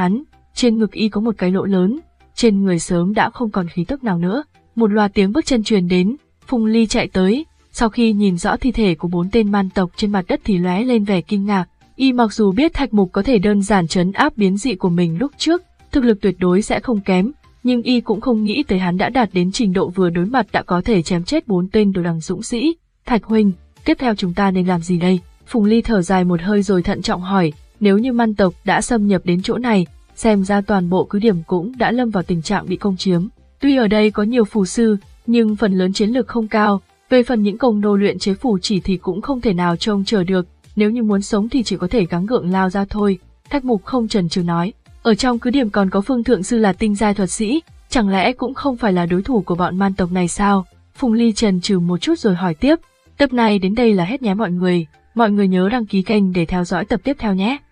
trên ngực y có một cái lỗ lớn, trên người sớm đã không còn khí tức nào nữa. Một loạt tiếng bước chân truyền đến, Phùng Ly chạy tới, sau khi nhìn rõ thi thể của bốn tên man tộc trên mặt đất thì lóe lên vẻ kinh ngạc. Y mặc dù biết Thạch Mục có thể đơn giản trấn áp biến dị của mình lúc trước, thực lực tuyệt đối sẽ không kém, nhưng y cũng không nghĩ tới hắn đã đạt đến trình độ vừa đối mặt đã có thể chém chết bốn tên đồ đằng dũng sĩ. Thạch huynh, tiếp theo chúng ta nên làm gì đây? Phùng Ly thở dài một hơi rồi thận trọng hỏi, nếu như man tộc đã xâm nhập đến chỗ này, xem ra toàn bộ cứ điểm cũng đã lâm vào tình trạng bị công chiếm. Tuy ở đây có nhiều phù sư, nhưng phần lớn chiến lược không cao, về phần những công nô luyện chế phù chỉ thì cũng không thể nào trông chờ được, nếu như muốn sống thì chỉ có thể gắng gượng lao ra thôi. Thạch Mục không chần chừ nói, ở trong cứ điểm còn có Phương Thượng Sư là tinh giai thuật sĩ, chẳng lẽ cũng không phải là đối thủ của bọn man tộc này sao? Phùng Ly chần chừ một chút rồi hỏi tiếp, tập này đến đây là hết nhé mọi người, mọi người nhớ đăng ký kênh để theo dõi tập tiếp theo nhé.